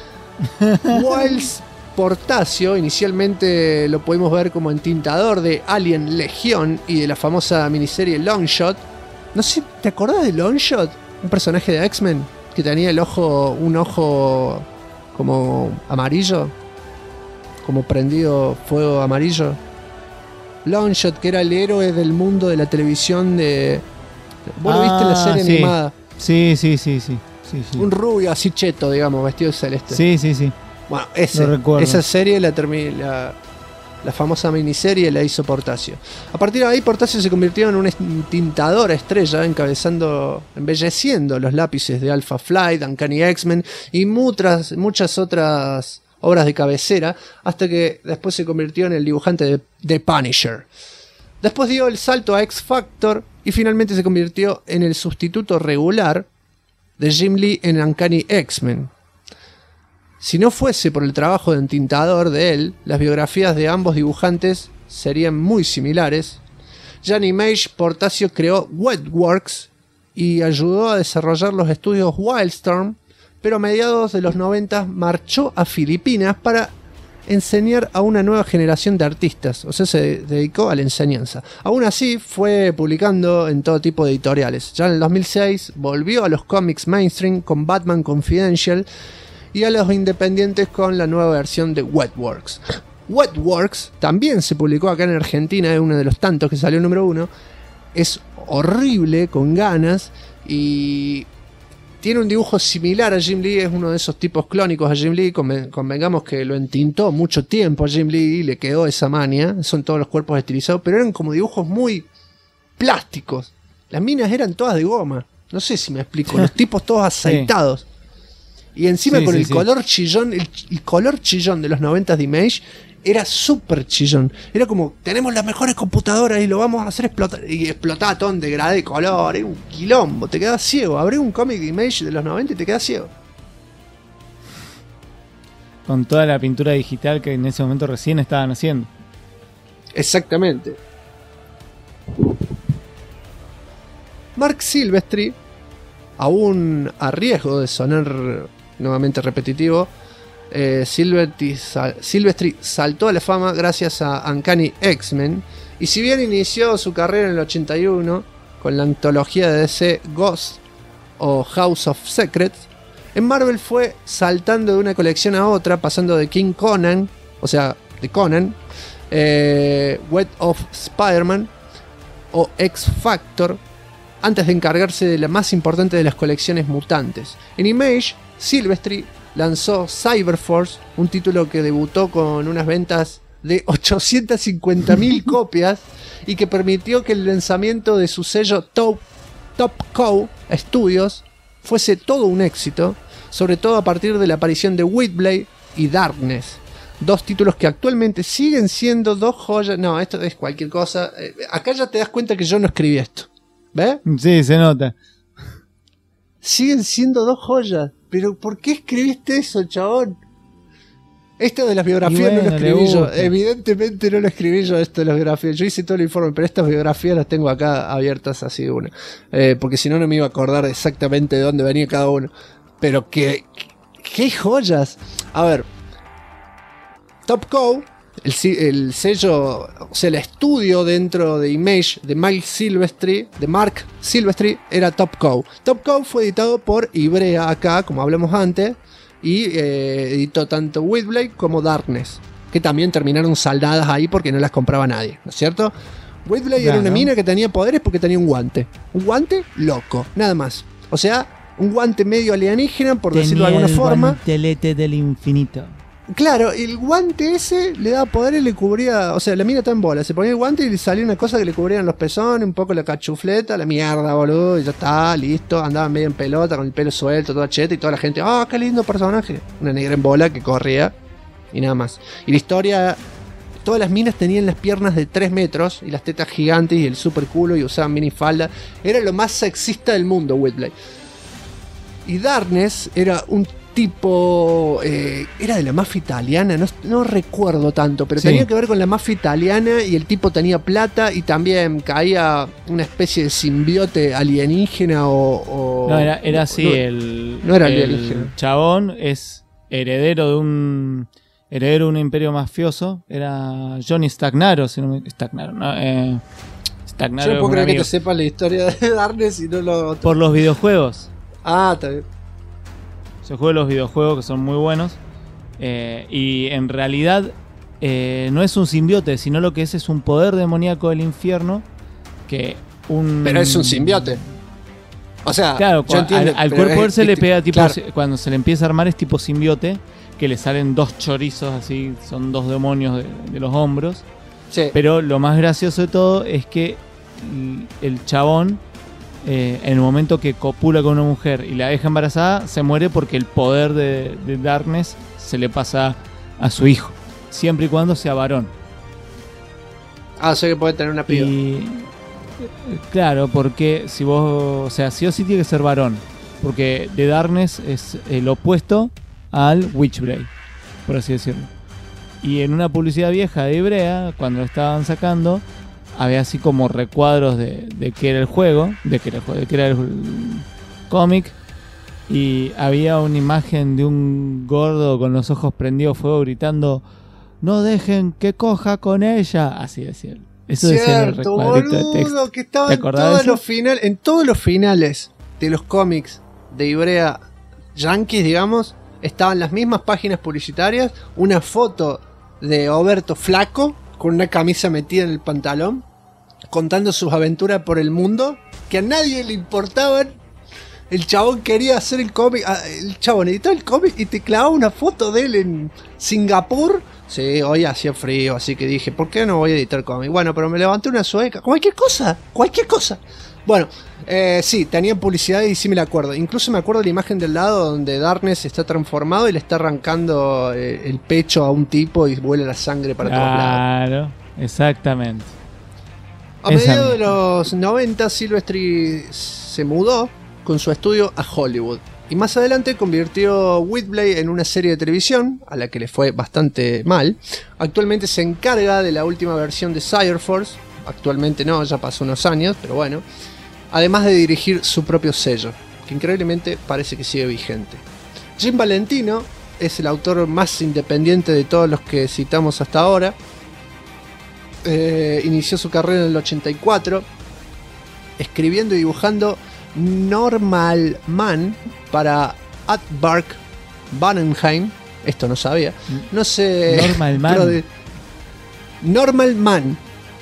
Wiles Portacio, inicialmente lo pudimos ver como entintador de Alien Legión y de la famosa miniserie Longshot. No sé, ¿te acordás de Longshot? Un personaje de X-Men que tenía un ojo como amarillo, como prendido fuego amarillo. Longshot, que era el héroe del mundo de la televisión de... ¿Vos lo viste en la serie animada? Sí. Un rubio así cheto, digamos, vestido de celeste. Sí. Bueno, esa serie la famosa miniserie la hizo Portacio. A partir de ahí, Portacio se convirtió en un tintador estrella, embelleciendo los lápices de Alpha Flight, Uncanny X-Men y muchas otras obras de cabecera, hasta que después se convirtió en el dibujante de Punisher. Después dio el salto a X-Factor y finalmente se convirtió en el sustituto regular de Jim Lee en Uncanny X-Men. Si no fuese por el trabajo de entintador de él, las biografías de ambos dibujantes serían muy similares. Ya en Image, Portacio creó Wetworks y ayudó a desarrollar los estudios Wildstorm, pero a mediados de los 90 marchó a Filipinas para enseñar a una nueva generación de artistas, o sea, se dedicó a la enseñanza. Aún así, fue publicando en todo tipo de editoriales. Ya en el 2006 volvió a los cómics mainstream con Batman Confidential y a los independientes con la nueva versión de Wetworks. Wetworks también se publicó acá en Argentina, es uno de los tantos que salió número 1. Es horrible, con ganas, y tiene un dibujo similar a Jim Lee. Es uno de esos tipos clónicos a Jim Lee. Convengamos que lo entintó mucho tiempo a Jim Lee y le quedó esa mania. Son todos los cuerpos estilizados, pero eran como dibujos muy plásticos. Las minas eran todas de goma. No sé si me explico. Los tipos todos aceitados. Sí. Y encima con el color chillón, el color chillón de los 90 de Image era súper chillón. Era como, tenemos las mejores computadoras y lo vamos a hacer explotar. Y explotaba todo en degradé de color, era un quilombo, te quedabas ciego. Abrí un cómic de Image de los 90 y te quedas ciego. Con toda la pintura digital que en ese momento recién estaban haciendo. Exactamente. Marc Silvestri, aún a riesgo de sonar nuevamente repetitivo, Silvestri saltó a la fama gracias a Uncanny X-Men, y si bien inició su carrera en el 81 con la antología de DC Ghost o House of Secrets, en Marvel fue saltando de una colección a otra, pasando de King Conan, o sea, de Conan, Web of Spider-Man o X-Factor, antes de encargarse de la más importante de las colecciones mutantes. En Image, Silvestri lanzó Cyberforce, un título que debutó con unas ventas de 850.000 copias y que permitió que el lanzamiento de su sello Top Cow Studios fuese todo un éxito, sobre todo a partir de la aparición de Witchblade y Darkness, dos títulos que actualmente siguen siendo dos joyas. No, esto es cualquier cosa. Acá ya te das cuenta que yo no escribí esto. ¿Ves? Sí, se nota. Siguen siendo dos joyas. Pero ¿por qué escribiste eso, chabón? Esto de las biografías no lo escribí yo. Evidentemente no lo escribí yo, esto de las biografías. Yo hice todo el informe, pero estas biografías las tengo acá abiertas así de una. Porque si no, no me iba a acordar exactamente de dónde venía cada uno. Pero qué joyas. A ver. Top Cow, el sello, o sea, el estudio dentro de Image de Marc Silvestri era Top Cow. Top Cow fue editado por Ibrea acá, como hablamos antes, y editó tanto Witchblade como Darkness, que también terminaron saldadas ahí porque no las compraba nadie, ¿no es cierto? Witchblade era una mina que tenía poderes porque tenía un guante loco, nada más. O sea, un guante medio alienígena, por decirlo de alguna forma. El guantelete del infinito. Claro, el guante ese le daba poder y le cubría. O sea, la mina estaba en bola. Se ponía el guante y le salía una cosa que le cubrían los pezones, un poco la cachufleta, la mierda, boludo. Y ya está, listo. Andaba medio en pelota, con el pelo suelto, toda cheta. Y toda la gente, ¡ah, qué lindo personaje! Una negra en bola que corría y nada más. Y la historia. Todas las minas tenían las piernas de 3 metros y las tetas gigantes y el super culo y usaban minifalda. Era lo más sexista del mundo, Witchblade. Y Darkness era un tipo, era de la mafia italiana, no recuerdo tanto, pero sí, tenía que ver con la mafia italiana y el tipo tenía plata y también caía una especie de simbiote alienígena o no, era así, no era alienígena. El chabón es heredero de un imperio mafioso, era Johnny Stagnaro, si no me... Stagnaro, ¿no? Stagnaro. Yo no puedo creer que te sepas la historia de Darkness y no lo... Por los videojuegos. Ah, está bien. Yo juego los videojuegos que son muy buenos. Y en realidad no es un simbiote, sino lo que es un poder demoníaco del infierno. Pero es un simbiote. O sea, claro, al cuerpo él se le pega tipo, claro, cuando se le empieza a armar es tipo simbiote, que le salen 2 chorizos así, son 2 demonios de los hombros. Sí. Pero lo más gracioso de todo es que el chabón, en el momento que copula con una mujer y la deja embarazada, se muere porque el poder de Darkness se le pasa a su hijo, siempre y cuando sea varón. Ah, o sea que puede tener una piba. Y claro, porque si vos, o sea, sí o sí tiene que ser varón, porque The Darkness es el opuesto al Witchblade, por así decirlo. Y en una publicidad vieja de Ibrea, cuando lo estaban sacando, había así como recuadros de qué era el juego, de qué era el cómic, y había una imagen de un gordo con los ojos prendidos fuego gritando: "No dejen que coja con ella", así decía. Eso decía el recuadrito de texto. Que estaba en todos los finales de los cómics de Ibrea yankees, digamos, estaban las mismas páginas publicitarias, una foto de Oberto flaco con una camisa metida en el pantalón, contando sus aventuras por el mundo, que a nadie le importaban. El chabón quería hacer el cómic, el chabón editó el cómic y te clavaba una foto de él en Singapur. Sí, hoy hacía frío, así que dije, ¿por qué no voy a editar cómic? Bueno, pero me levanté una sueca, cualquier cosa. Bueno, sí, tenía publicidad y sí me la acuerdo. Incluso me acuerdo de la imagen del lado donde Darkness está transformado y le está arrancando el pecho a un tipo y vuela la sangre para todos lados. Claro, exactamente. A mediados de los 90, Silvestri se mudó con su estudio a Hollywood. Y más adelante convirtió Whitblade en una serie de televisión, a la que le fue bastante mal. Actualmente se encarga de la última versión de Sire Force. Actualmente no, ya pasó unos años, pero bueno. Además de dirigir su propio sello, que increíblemente parece que sigue vigente. Jim Valentino es el autor más independiente de todos los que citamos hasta ahora. Inició su carrera en el 84, escribiendo y dibujando Normal Man para Aardvark Vanaheim. Esto no sabía. No sé. Normal Man. Normal Man.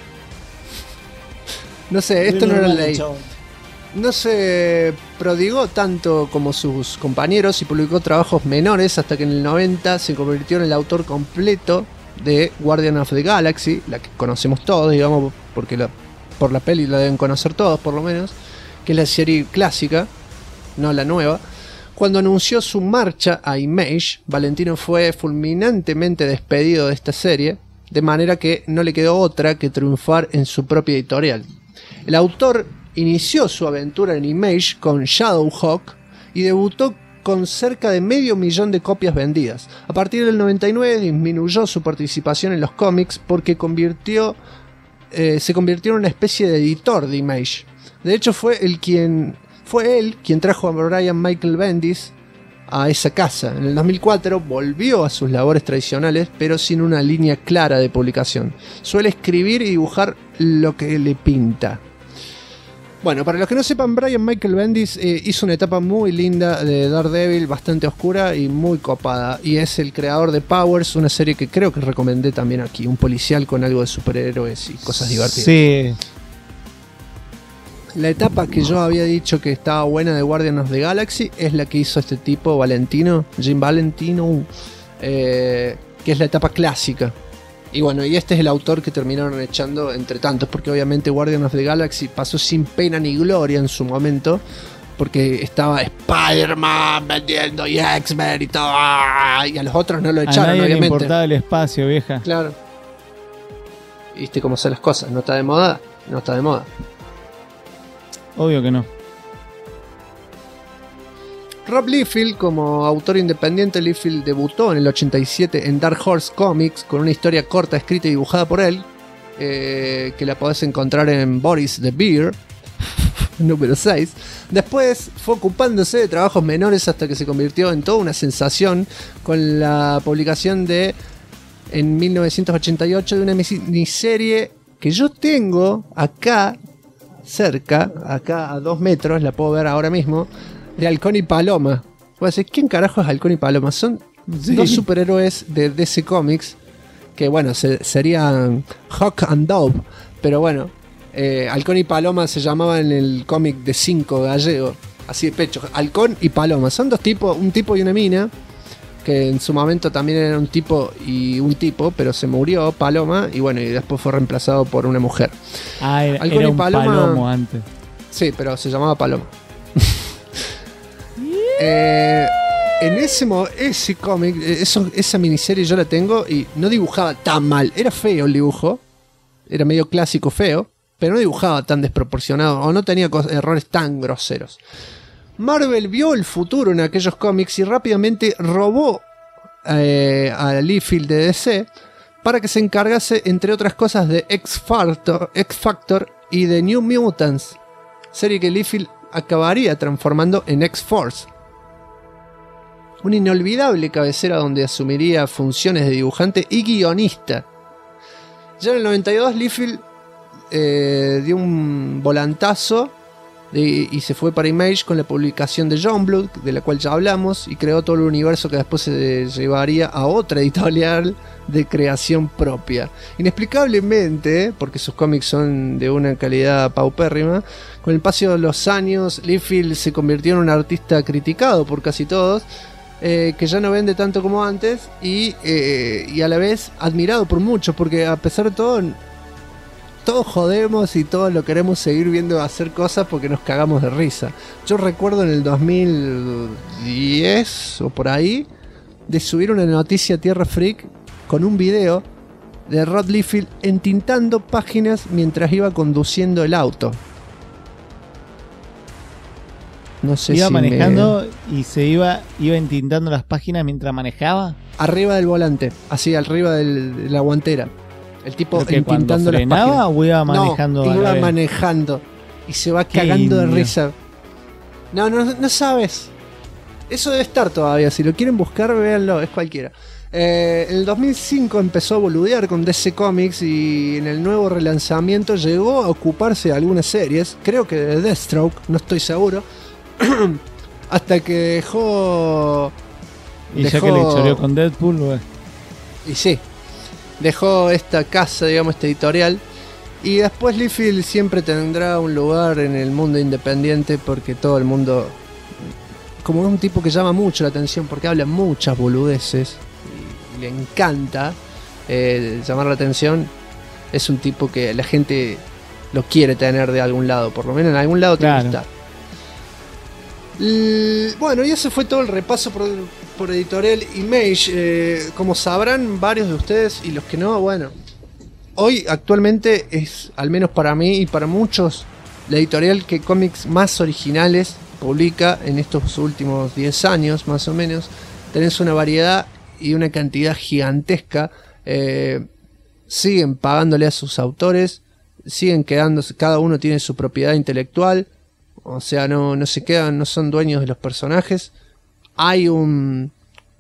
No sé, esto no lo leí. No se prodigó tanto como sus compañeros y publicó trabajos menores hasta que en el 90 se convirtió en el autor completo de Guardian of the Galaxy, la que conocemos todos, digamos, porque por la peli la deben conocer todos por lo menos, que es la serie clásica, no la nueva. Cuando anunció su marcha a Image, Valentino fue fulminantemente despedido de esta serie, de manera que no le quedó otra que triunfar en su propia editorial. El autor inició su aventura en Image con Shadowhawk y debutó con cerca de 500.000 de copias vendidas. A partir del 99 disminuyó su participación en los cómics porque se convirtió en una especie de editor de Image. De hecho fue él quien trajo a Brian Michael Bendis a esa casa. En el 2004 volvió a sus labores tradicionales, pero sin una línea clara de publicación. Suele escribir y dibujar lo que le pinta. Bueno, para los que no sepan, Brian Michael Bendis hizo una etapa muy linda de Daredevil, bastante oscura y muy copada. Y es el creador de Powers, una serie que creo que recomendé también aquí. Un policial con algo de superhéroes y cosas divertidas. Sí. La etapa que yo había dicho que estaba buena de Guardian of the Galaxy es la que hizo este tipo, Valentino, Jim Valentino, que es la etapa clásica. Y bueno, y este es el autor que terminaron echando entre tantos, porque obviamente Guardian of the Galaxy pasó sin pena ni gloria en su momento, porque estaba Spider-Man vendiendo y X-Men y todo, y a los otros no lo echaron, a nadie obviamente. le importaba el espacio, vieja. Claro. Viste cómo son las cosas, no está de moda, no está de moda. Obvio que no. Rob Liefeld, como autor independiente, Liefeld debutó en el 87 en Dark Horse Comics con una historia corta escrita y dibujada por él, que la podés encontrar en Boris the Bear, número 6. Después fue ocupándose de trabajos menores hasta que se convirtió en toda una sensación con la publicación en 1988 de una miniserie que yo tengo acá cerca, acá a 2 metros, la puedo ver ahora mismo, de Halcón y Paloma. Voy a decir, ¿quién carajo es Halcón y Paloma? Son dos superhéroes de DC Comics que, bueno, serían Hawk and Dove, pero bueno, Halcón y Paloma se llamaban en el cómic de 5 gallego, así de pecho. Halcón y Paloma son dos tipos, un tipo y una mina, que en su momento también eran un tipo y un tipo, pero se murió Paloma y bueno, y después fue reemplazado por una mujer. Ah, era Halcón y un Paloma, palomo antes. Sí, pero se llamaba Paloma. En ese cómic, esa miniserie yo la tengo y no dibujaba tan mal. Era feo el dibujo, era medio clásico feo, pero no dibujaba tan desproporcionado o no tenía errores tan groseros. Marvel vio el futuro en aquellos cómics y rápidamente robó a Liefeld de DC para que se encargase, entre otras cosas, de X Factor y de New Mutants, serie que Liefeld acabaría transformando en X-Force. Una inolvidable cabecera donde asumiría funciones de dibujante y guionista. Ya en el 92 Liefeld dio un volantazo y se fue para Image con la publicación de Youngblood, de la cual ya hablamos, y creó todo el universo que después se llevaría a otra editorial de creación propia. Inexplicablemente, porque sus cómics son de una calidad paupérrima, con el paso de los años Liefeld se convirtió en un artista criticado por casi todos, que ya no vende tanto como antes y a la vez admirado por muchos, porque a pesar de todo todos jodemos y todos lo queremos seguir viendo hacer cosas porque nos cagamos de risa. Yo recuerdo en el 2010 o por ahí de subir una noticia a Tierra Freak con un video de Rod Liefeld entintando páginas mientras iba conduciendo el auto. No sé iba si manejando y se iba entintando las páginas mientras manejaba. Arriba del volante, así arriba de la guantera. El tipo entintando las páginas. ¿Frenaba o iba manejando? No, iba manejando y se va cagando de risa. No sabes. Eso debe estar todavía. Si lo quieren buscar, véanlo, es cualquiera. En el 2005 empezó a boludear con DC Comics y en el nuevo relanzamiento llegó a ocuparse de algunas series. Creo que de Deathstroke, no estoy seguro. Hasta que dejó... Ya que le choreó con Deadpool, güey. Y sí, dejó esta casa, digamos, esta editorial. Y después Liefeld siempre tendrá un lugar en el mundo independiente porque todo el mundo... Como es un tipo que llama mucho la atención porque habla muchas boludeces y le encanta llamar la atención, es un tipo que la gente lo quiere tener de algún lado, por lo menos en algún lado tiene que estar. Bueno, y ese fue todo el repaso por editorial Image. Como sabrán varios de ustedes y los que no, bueno, hoy actualmente es, al menos para mí y para muchos, la editorial que cómics más originales publica en estos últimos 10 años más o menos. Tenés una variedad y una cantidad gigantesca. Siguen pagándole a sus autores, siguen quedándose, cada uno tiene su propiedad intelectual. O sea, no se quedan, no son dueños de los personajes. Hay una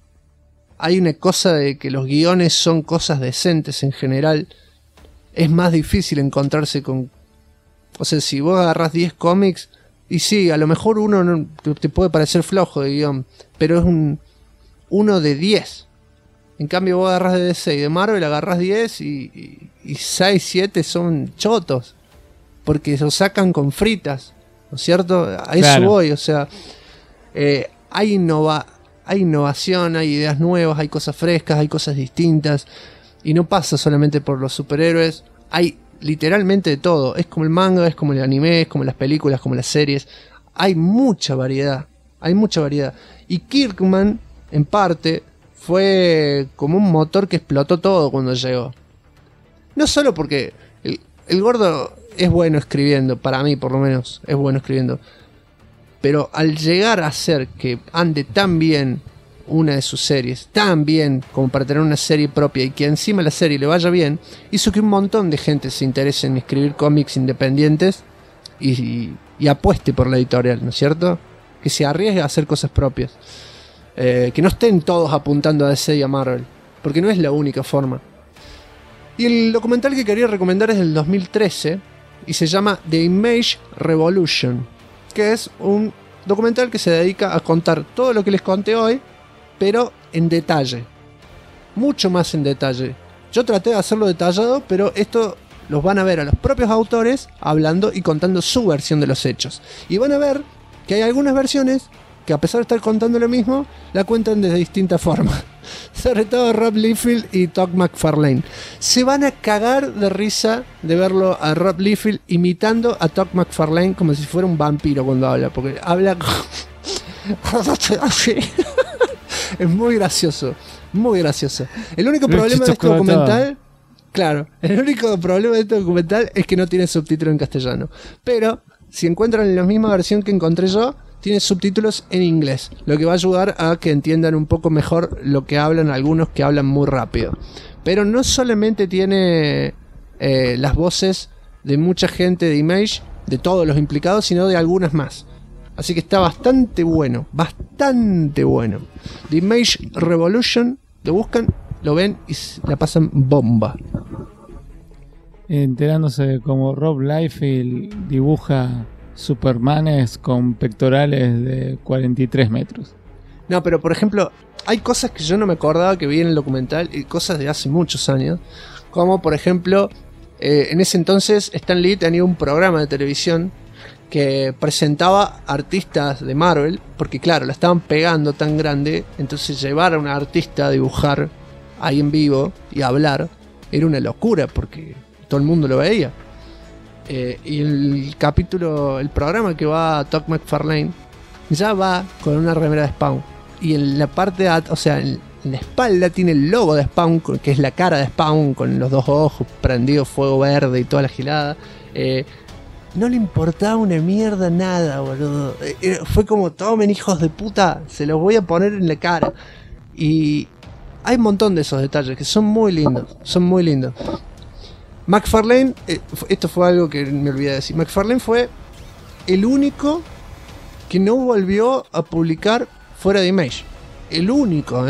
cosa de que los guiones son cosas decentes en general. Es más difícil encontrarse con... O sea, si vos agarrás 10 cómics, y sí, a lo mejor uno no, te puede parecer flojo de guión, pero es uno de 10. En cambio vos agarrás de DC y de Marvel, agarrás 10 y 6, 7 son chotos. Porque lo sacan con fritas. ¿No es cierto? A eso voy, o sea, hay innovación, hay ideas nuevas, hay cosas frescas, hay cosas distintas, y no pasa solamente por los superhéroes, hay literalmente de todo, es como el manga, es como el anime, es como las películas, como las series, hay mucha variedad, y Kirkman, en parte, fue como un motor que explotó todo cuando llegó. No solo porque el gordo... es bueno escribiendo, para mí por lo menos es bueno escribiendo, pero al llegar a hacer que ande tan bien una de sus series, tan bien como para tener una serie propia y que encima la serie le vaya bien, hizo que un montón de gente se interese en escribir cómics independientes y apueste por la editorial, ¿no es cierto? Que se arriesgue a hacer cosas propias, que no estén todos apuntando a DC y a Marvel, porque no es la única forma. Y el documental que quería recomendar es del 2013 y se llama The Image Revolution, que es un documental que se dedica a contar todo lo que les conté hoy, pero en detalle, mucho más en detalle. Yo traté de hacerlo detallado, pero esto los van a ver a los propios autores hablando y contando su versión de los hechos, y van a ver que hay algunas versiones que, a pesar de estar contando lo mismo, la cuentan de distinta forma. Sobre todo Rob Liefeld y Todd McFarlane. Se van a cagar de risa de verlo a Rob Liefeld imitando a Todd McFarlane como si fuera un vampiro cuando habla, porque habla así. Es muy gracioso, muy gracioso. El único problema de este documental, claro, el único problema de este documental es que no tiene subtítulo en castellano. Pero si encuentran la misma versión que encontré yo, tiene subtítulos en inglés, lo que va a ayudar a que entiendan un poco mejor lo que hablan algunos que hablan muy rápido. Pero no solamente tiene las voces de mucha gente de Image, de todos los implicados, sino de algunas más. Así que está bastante bueno, bastante bueno. The Image Revolution, lo buscan, lo ven y la pasan bomba. Enterándose de cómo Rob Liefeld dibuja Supermanes con pectorales de 43 metros. No, pero por ejemplo, hay cosas que yo no me acordaba que vi en el documental, y cosas de hace muchos años, como por ejemplo, en ese entonces Stan Lee tenía un programa de televisión que presentaba artistas de Marvel, porque claro, la estaban pegando tan grande, entonces llevar a una artista a dibujar ahí en vivo y a hablar era una locura, porque todo el mundo lo veía. Y el programa que va a Todd McFarlane ya va con una remera de Spawn. Y en la parte, en la espalda tiene el logo de Spawn, que es la cara de Spawn, con los dos ojos prendidos, fuego verde y toda la gilada. No le importaba una mierda nada, boludo. Fue como, tomen hijos de puta, se los voy a poner en la cara. Y hay un montón de esos detalles que son muy lindos, McFarlane, esto fue algo que me olvidé de decir. McFarlane fue el único que no volvió a publicar fuera de Image. El único.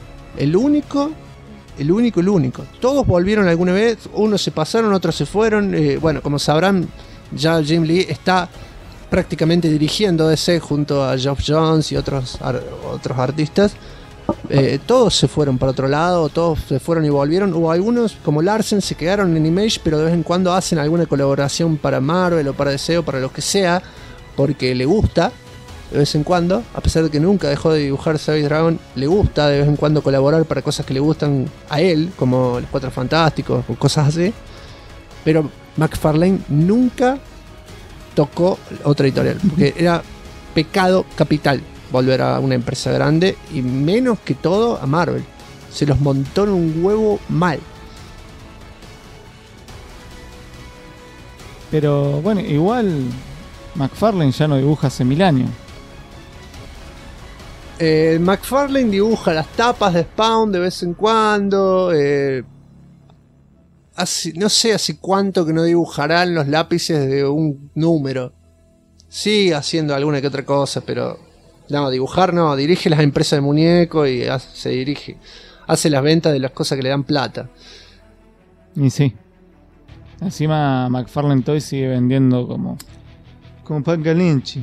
Todos volvieron alguna vez, unos se pasaron, otros se fueron. Bueno, como sabrán, ya Jim Lee está prácticamente dirigiendo DC junto a Geoff Johns y otros artistas. Todos se fueron para otro lado, todos se fueron y volvieron. Hubo algunos, como Larsen, se quedaron en Image, pero de vez en cuando hacen alguna colaboración para Marvel o para DC o para lo que sea, porque le gusta. De vez en cuando, a pesar de que nunca dejó de dibujar Savage Dragon, le gusta de vez en cuando colaborar para cosas que le gustan a él, como Los Cuatro Fantásticos o cosas así. Pero McFarlane nunca tocó otra editorial, porque era pecado capital volver a una empresa grande, y menos que todo a Marvel. Se los montó en un huevo mal. Pero bueno, igual McFarlane ya no dibuja hace 1000 años. McFarlane dibuja las tapas de Spawn de vez en cuando. No sé hace cuánto que no dibujarán los lápices de un número. Sigue haciendo alguna que otra cosa, pero no, dibujar no. Dirige las empresas de muñecos y hace las ventas de las cosas que le dan plata. Y sí. Encima McFarlane Toys sigue vendiendo como pan caliente.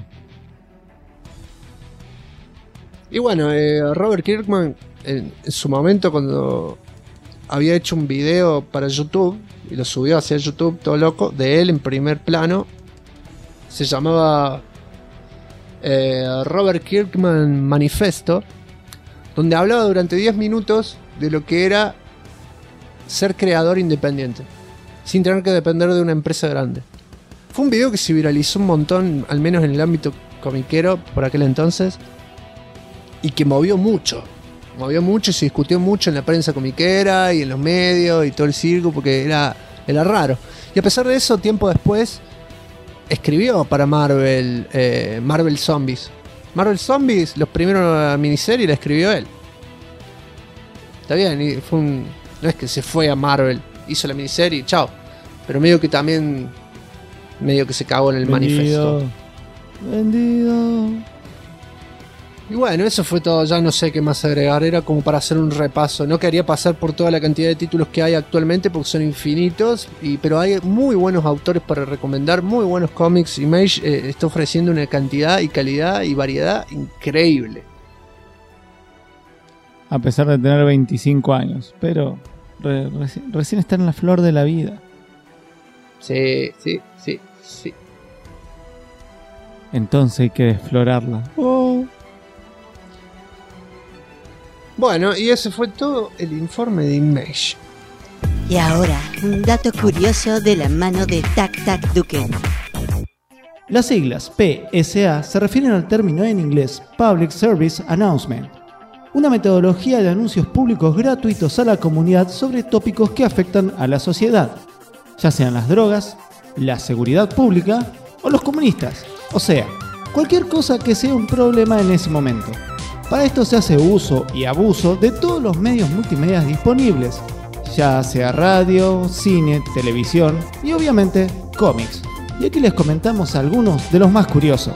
Y bueno, Robert Kirkman en su momento, cuando había hecho un video para YouTube y lo subió hacia YouTube todo loco, de él en primer plano, se llamaba Robert Kirkman Manifesto, donde hablaba durante 10 minutos de lo que era ser creador independiente, sin tener que depender de una empresa grande. Fue un video que se viralizó un montón, al menos en el ámbito comiquero por aquel entonces, y que movió mucho y se discutió mucho en la prensa comiquera y en los medios y todo el circo, porque era raro. Y a pesar de eso, tiempo después escribió para Marvel Zombies. Marvel Zombies, los primeros miniseries la escribió él. Está bien, y no es que se fue a Marvel, hizo la miniserie y chao. Pero medio que se cagó en el manifiesto. Vendido. Y bueno, eso fue todo, ya no sé qué más agregar, era como para hacer un repaso. No quería pasar por toda la cantidad de títulos que hay actualmente porque son infinitos, pero hay muy buenos autores para recomendar, muy buenos cómics. Image está ofreciendo una cantidad y calidad y variedad increíble. A pesar de tener 25 años, pero recién está en la flor de la vida. Sí. Entonces hay que desflorarla. Bueno, y ese fue todo el informe de Image. Y ahora, un dato curioso de la mano de Tac Tac Duken. Las siglas PSA se refieren al término en inglés Public Service Announcement, una metodología de anuncios públicos gratuitos a la comunidad sobre tópicos que afectan a la sociedad, ya sean las drogas, la seguridad pública o los comunistas, o sea, cualquier cosa que sea un problema en ese momento. Para esto se hace uso y abuso de todos los medios multimedia disponibles, ya sea radio, cine, televisión y obviamente cómics. Y aquí les comentamos algunos de los más curiosos.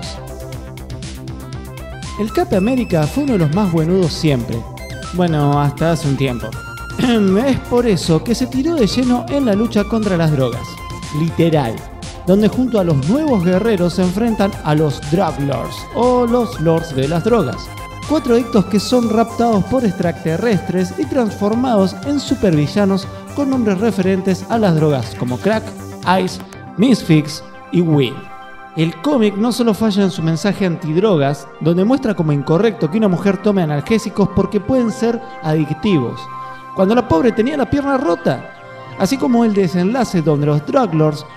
El Cape América fue uno de los más buenudos siempre. Bueno, hasta hace un tiempo. Es por eso que se tiró de lleno en la lucha contra las drogas. Literal. Donde junto a los nuevos guerreros se enfrentan a los Drug Lords o los Lords de las drogas. 4 adictos que son raptados por extraterrestres y transformados en supervillanos con nombres referentes a las drogas como crack, ice, misfits y weed. El cómic no solo falla en su mensaje antidrogas, donde muestra como incorrecto que una mujer tome analgésicos porque pueden ser adictivos, cuando la pobre tenía la pierna rota, así como el desenlace donde los Drug Lords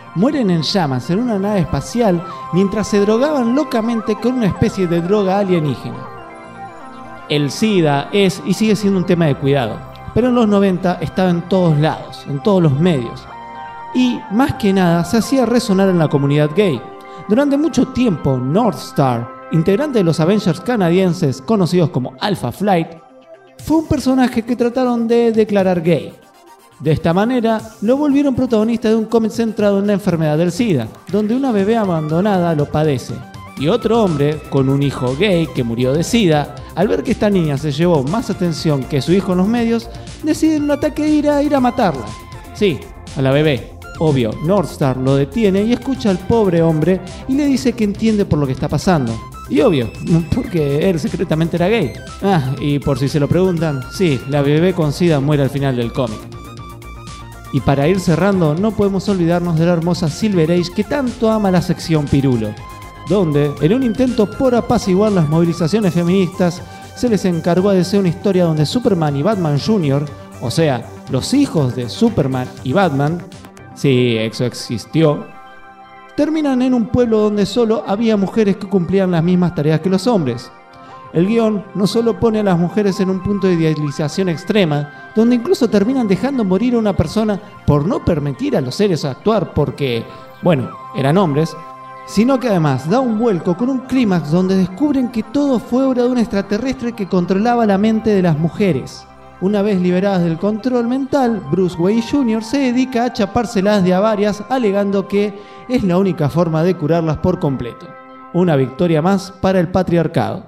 mueren en llamas en una nave espacial mientras se drogaban locamente con una especie de droga alienígena. El SIDA es y sigue siendo un tema de cuidado, pero en los 90 estaba en todos lados, en todos los medios. Y, más que nada, se hacía resonar en la comunidad gay. Durante mucho tiempo, Northstar, integrante de los Avengers canadienses conocidos como Alpha Flight, fue un personaje que trataron de declarar gay. De esta manera, lo volvieron protagonista de un cómic centrado en la enfermedad del SIDA, donde una bebé abandonada lo padece. Y otro hombre, con un hijo gay que murió de SIDA, al ver que esta niña se llevó más atención que su hijo en los medios, decide en un ataque de ira ir a matarla. Sí, a la bebé. Obvio, Northstar lo detiene y escucha al pobre hombre y le dice que entiende por lo que está pasando. Y obvio, porque él secretamente era gay. Y por si se lo preguntan, sí, la bebé con SIDA muere al final del cómic. Y para ir cerrando, no podemos olvidarnos de la hermosa Silver Age que tanto ama la sección Pirulo, donde, en un intento por apaciguar las movilizaciones feministas, se les encargó de hacer una historia donde Superman y Batman Jr., o sea, los hijos de Superman y Batman, sí, eso existió, terminan en un pueblo donde solo había mujeres que cumplían las mismas tareas que los hombres. El guión no solo pone a las mujeres en un punto de idealización extrema, donde incluso terminan dejando morir a una persona por no permitir a los seres actuar porque, bueno, eran hombres, sino que además da un vuelco con un clímax donde descubren que todo fue obra de un extraterrestre que controlaba la mente de las mujeres. Una vez liberadas del control mental, Bruce Wayne Jr. se dedica a chapárselas de a varias, alegando que es la única forma de curarlas por completo. Una victoria más para el patriarcado.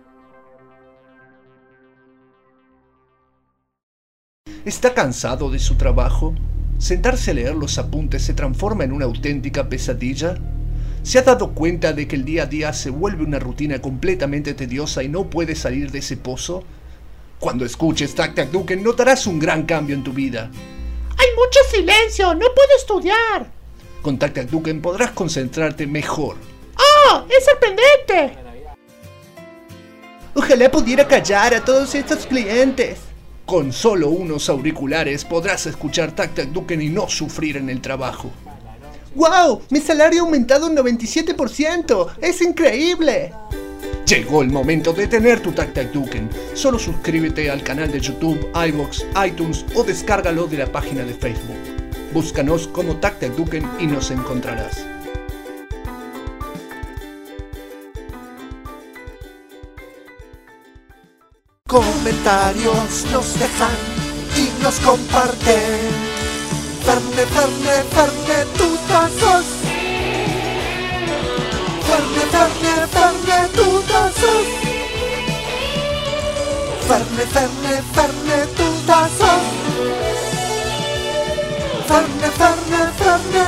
¿Está cansado de su trabajo? ¿Sentarse a leer los apuntes se transforma en una auténtica pesadilla? ¿Se ha dado cuenta de que el día a día se vuelve una rutina completamente tediosa y no puede salir de ese pozo? Cuando escuches Tac Tac Duken notarás un gran cambio en tu vida. ¡Hay mucho silencio! ¡No puedo estudiar! Con Tac Tac Duken podrás concentrarte mejor. ¡Oh! ¡Es sorprendente! Ojalá pudiera callar a todos estos clientes. Con solo unos auriculares podrás escuchar Tac Tac Duken y no sufrir en el trabajo. ¡Wow! ¡Mi salario ha aumentado un 97%! ¡Es increíble! Llegó el momento de tener tu Tac Tac Duken. Solo suscríbete al canal de YouTube, iVoox, iTunes o descárgalo de la página de Facebook. Búscanos como Tac Tac Duken y nos encontrarás. Comentarios nos dejan y nos comparten. Ferne, Ferne, Ferne, tutazos. Ferne, Ferne, Ferne, tutazos. Ferne, Ferne, Ferne, tutazos. Ferne, Ferne, Ferne,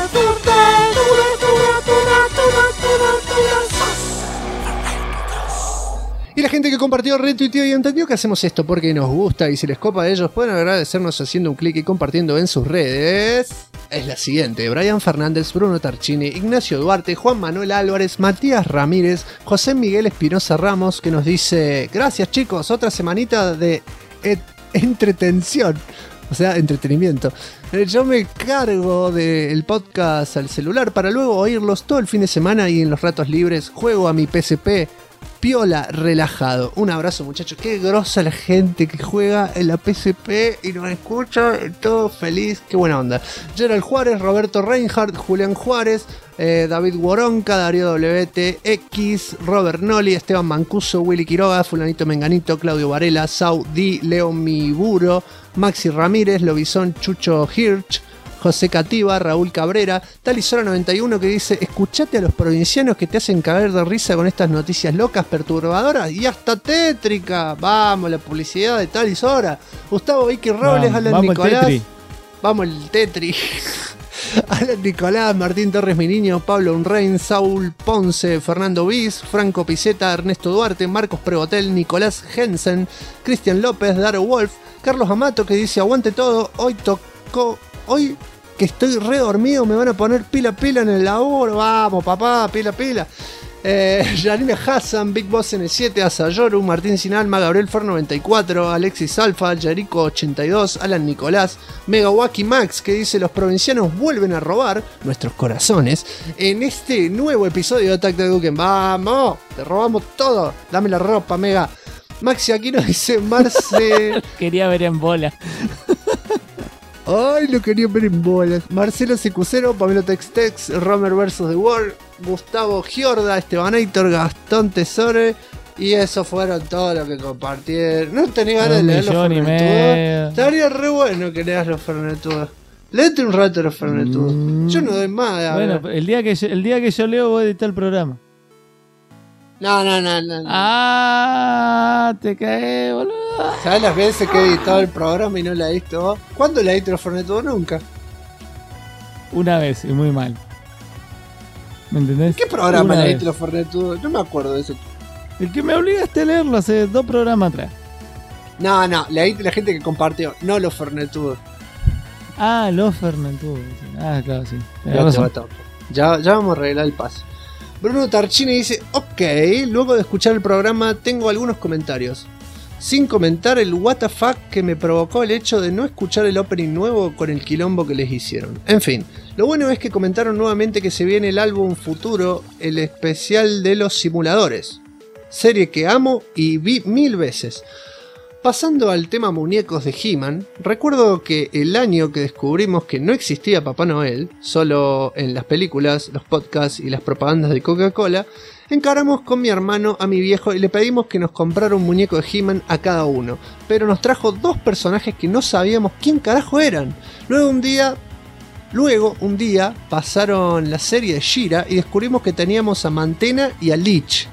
Y la gente que compartió, retuiteó y entendió que hacemos esto porque nos gusta y si les copa a ellos pueden agradecernos haciendo un clic y compartiendo en sus redes. Es la siguiente: Brian Fernández, Bruno Tarchini, Ignacio Duarte, Juan Manuel Álvarez, Matías Ramírez, José Miguel Espinosa Ramos, que nos dice: gracias chicos, otra semanita de entretención. O sea, entretenimiento. Yo me cargo del podcast al celular para luego oírlos todo el fin de semana y en los ratos libres juego a mi PSP. Piola, relajado. Un abrazo muchachos, qué grosa la gente que juega en la PSP y nos escucha, todo feliz, qué buena onda. Gerald Juárez, Roberto Reinhardt, Julián Juárez, David Woronca, Darío WTX, Robert Noli, Esteban Mancuso, Willy Quiroga, Fulanito Menganito, Claudio Varela, Saudi, Leo Miburo, Maxi Ramírez, Lobizón, Chucho Hirsch, José Cativa, Raúl Cabrera, Talisora91 que dice: escuchate a los provincianos que te hacen caer de risa con estas noticias locas, perturbadoras y hasta tétrica. Vamos, la publicidad de Talisora. Gustavo Vicky Robles, Alan Nicolás. Vamos el Tetri. Alan Nicolás, Martín Torres Mi Niño, Pablo Unrein, Saúl Ponce, Fernando Viz, Franco Piceta, Ernesto Duarte, Marcos Prevotel, Nicolás Jensen, Cristian López, Daro Wolf, Carlos Amato que dice: aguante todo, hoy que estoy re dormido me van a poner pila en el laburo. Vamos papá, pila. Yanina Hassan, Big Boss N7, Asayoru, Martín Sin Alma, Gabriel Fer 94, Alexis Alfa, Jerico 82, Alan Nicolás, Megawaki Max, que dice: los provincianos vuelven a robar nuestros corazones en este nuevo episodio de Attack the Duken. ¡Vamos! Te robamos todo. Dame la ropa, Mega. Maxi Aquino dice: Marce. Quería ver en bola. Ay, lo quería ver en bolas. Marcelo Secucero, Pamelo Textex, Romer vs. The World, Gustavo Giorda, Estebanator, Gastón Tesore. Y eso fueron todo lo que compartieron. No tenés ganas de leer los Fernetudos. Estaría re bueno que leas los Fernetudos. Léete un rato los Fernetudos. Yo no doy más. Bueno, el día que yo leo voy a editar el programa. No. Ah, te cagué, boludo. ¿Sabes las veces que he editado el programa y no la edito vos? ¿Cuándo la edito los Fernetudos? Nunca. Una vez, y muy mal. ¿Me entendés? ¿Qué programa la edito los Fernetudos? No me acuerdo de eso. El que me obligaste a leerlo hace 2 programas atrás. No, la edito la gente que compartió, no los Fernetudos. Ah, los Fernetudos. Ah, claro, sí. Ya vamos a arreglar el paso. Bruno Tarchini dice: ok, luego de escuchar el programa tengo algunos comentarios. Sin comentar el WTF que me provocó el hecho de no escuchar el opening nuevo con el quilombo que les hicieron. En fin, lo bueno es que comentaron nuevamente que se viene el álbum futuro, el especial de los simuladores. Serie que amo y vi 1000 veces. Pasando al tema muñecos de He-Man, recuerdo que el año que descubrimos que no existía Papá Noel, solo en las películas, los podcasts y las propagandas de Coca-Cola, encaramos con mi hermano a mi viejo y le pedimos que nos comprara un muñeco de He-Man a cada uno, pero nos trajo 2 personajes que no sabíamos quién carajo eran. Luego un día pasaron la serie de She-Ra y descubrimos que teníamos a Mantena y a Leech.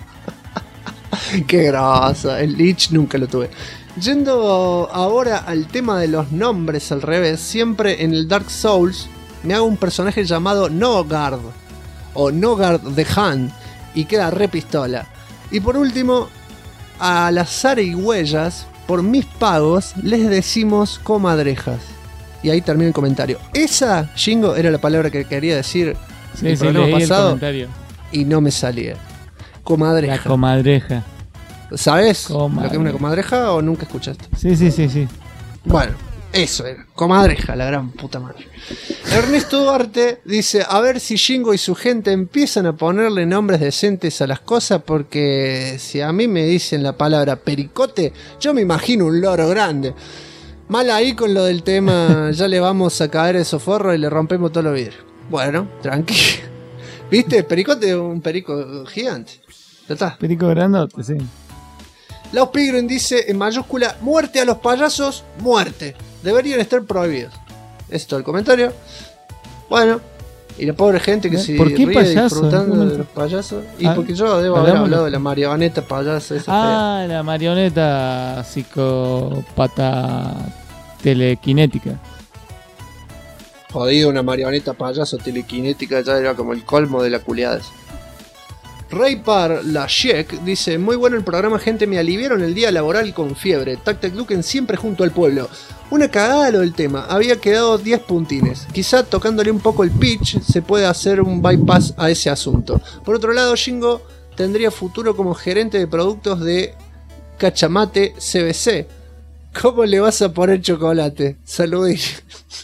Qué grosa, el Leech nunca lo tuve. Yendo ahora al tema de los nombres al revés, siempre en el Dark Souls me hago un personaje llamado Nogard o Nogard the Hand y queda re pistola. Y por último, a las zarigüeyas, por mis pagos, les decimos comadrejas. Y ahí termina el comentario. Esa, Shingo, era la palabra que quería decir el programa pasado y no me salía. Comadreja. La comadreja. ¿Sabes lo que es una comadreja o nunca escuchaste? Sí. Bueno, eso era. Comadreja, la gran puta madre. Ernesto Duarte dice: a ver si Shingo y su gente empiezan a ponerle nombres decentes a las cosas, porque si a mí me dicen la palabra pericote, yo me imagino un loro grande. Mal ahí con lo del tema, ya le vamos a caer el soforro y le rompemos todo lo vidrio. Bueno, tranquilo. ¿Viste? Pericote es un perico gigante. ¿Ya está? Perico grandote, sí. Laos Pigren dice en mayúscula: muerte a los payasos, muerte. Deberían estar prohibidos. Ese es todo el comentario. Bueno, y la pobre gente que se ríe disfrutando de los payasos. Y porque yo debo haber hablado de la marioneta payasa esa fea. La marioneta psicópata telequinética. Jodido, una marioneta payaso telequinética ya era como el colmo de la culiada. Raypar Lashek dice: muy bueno el programa, gente, me aliviaron el día laboral con fiebre. Tactac Duken siempre junto al pueblo. Una cagada lo del tema, había quedado 10 puntines. Quizá tocándole un poco el pitch se puede hacer un bypass a ese asunto. Por otro lado, Shingo tendría futuro como gerente de productos de Cachamate CBC. ¿Cómo le vas a poner chocolate? Saludillo.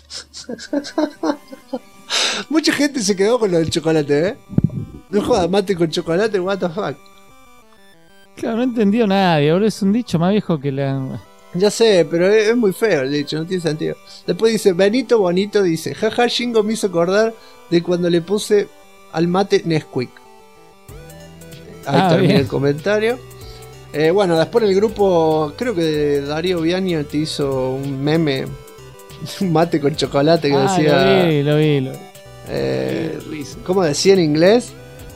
Mucha gente se quedó con lo del chocolate, No jodas, mate con chocolate, what the fuck. Claro, no entendió nadie, ahora es un dicho más viejo que la... Ya sé, pero es muy feo el dicho, no tiene sentido. Después dice: Benito Bonito dice: jaja, Shingo me hizo acordar de cuando le puse al mate Nesquik. Ahí termina el comentario. Bueno, después el grupo, creo que Darío Viaño te hizo un meme, un mate con chocolate que decía... Lo vi. ¿Cómo decía en inglés?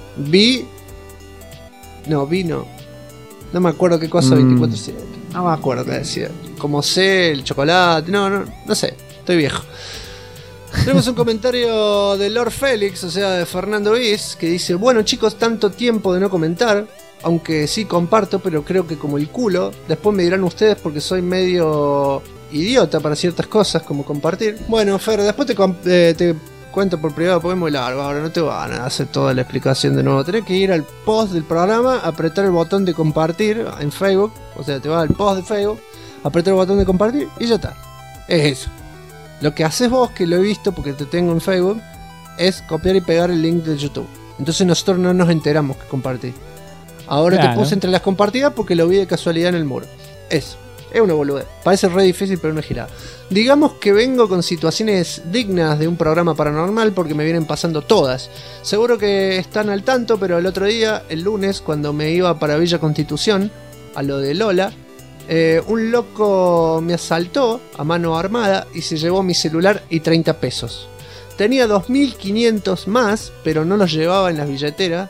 No me acuerdo qué cosa 24/7. No me acuerdo qué decía. Como sé, el chocolate. No sé, estoy viejo. Tenemos un comentario de Lord Félix, o sea, de Fernando Is, que dice: bueno, chicos, tanto tiempo de no comentar, aunque sí comparto, pero creo que como el culo. Después me dirán ustedes porque soy medio idiota para ciertas cosas, como compartir. Bueno, Fer, después te cuento por privado porque es muy largo. Ahora no te van a hacer toda la explicación de nuevo. Tenés que ir al post del programa, apretar el botón de compartir en Facebook. O sea, te vas al post de Facebook, apretar el botón de compartir y ya está. Es eso. Lo que haces vos, que lo he visto porque te tengo en Facebook, es copiar y pegar el link de YouTube. Entonces nosotros no nos enteramos que compartí. Ahora Claro. te puse entre las compartidas porque lo vi de casualidad en el muro. Eso. Es una boludez. Parece re difícil, pero una girada. Digamos que vengo con situaciones dignas de un programa paranormal porque me vienen pasando todas. Seguro que están al tanto, pero el otro día, el lunes, cuando me iba para Villa Constitución, a lo de Lola, un loco me asaltó a mano armada y se llevó mi celular y 30 pesos. Tenía 2.500 más, pero no los llevaba en las billeteras,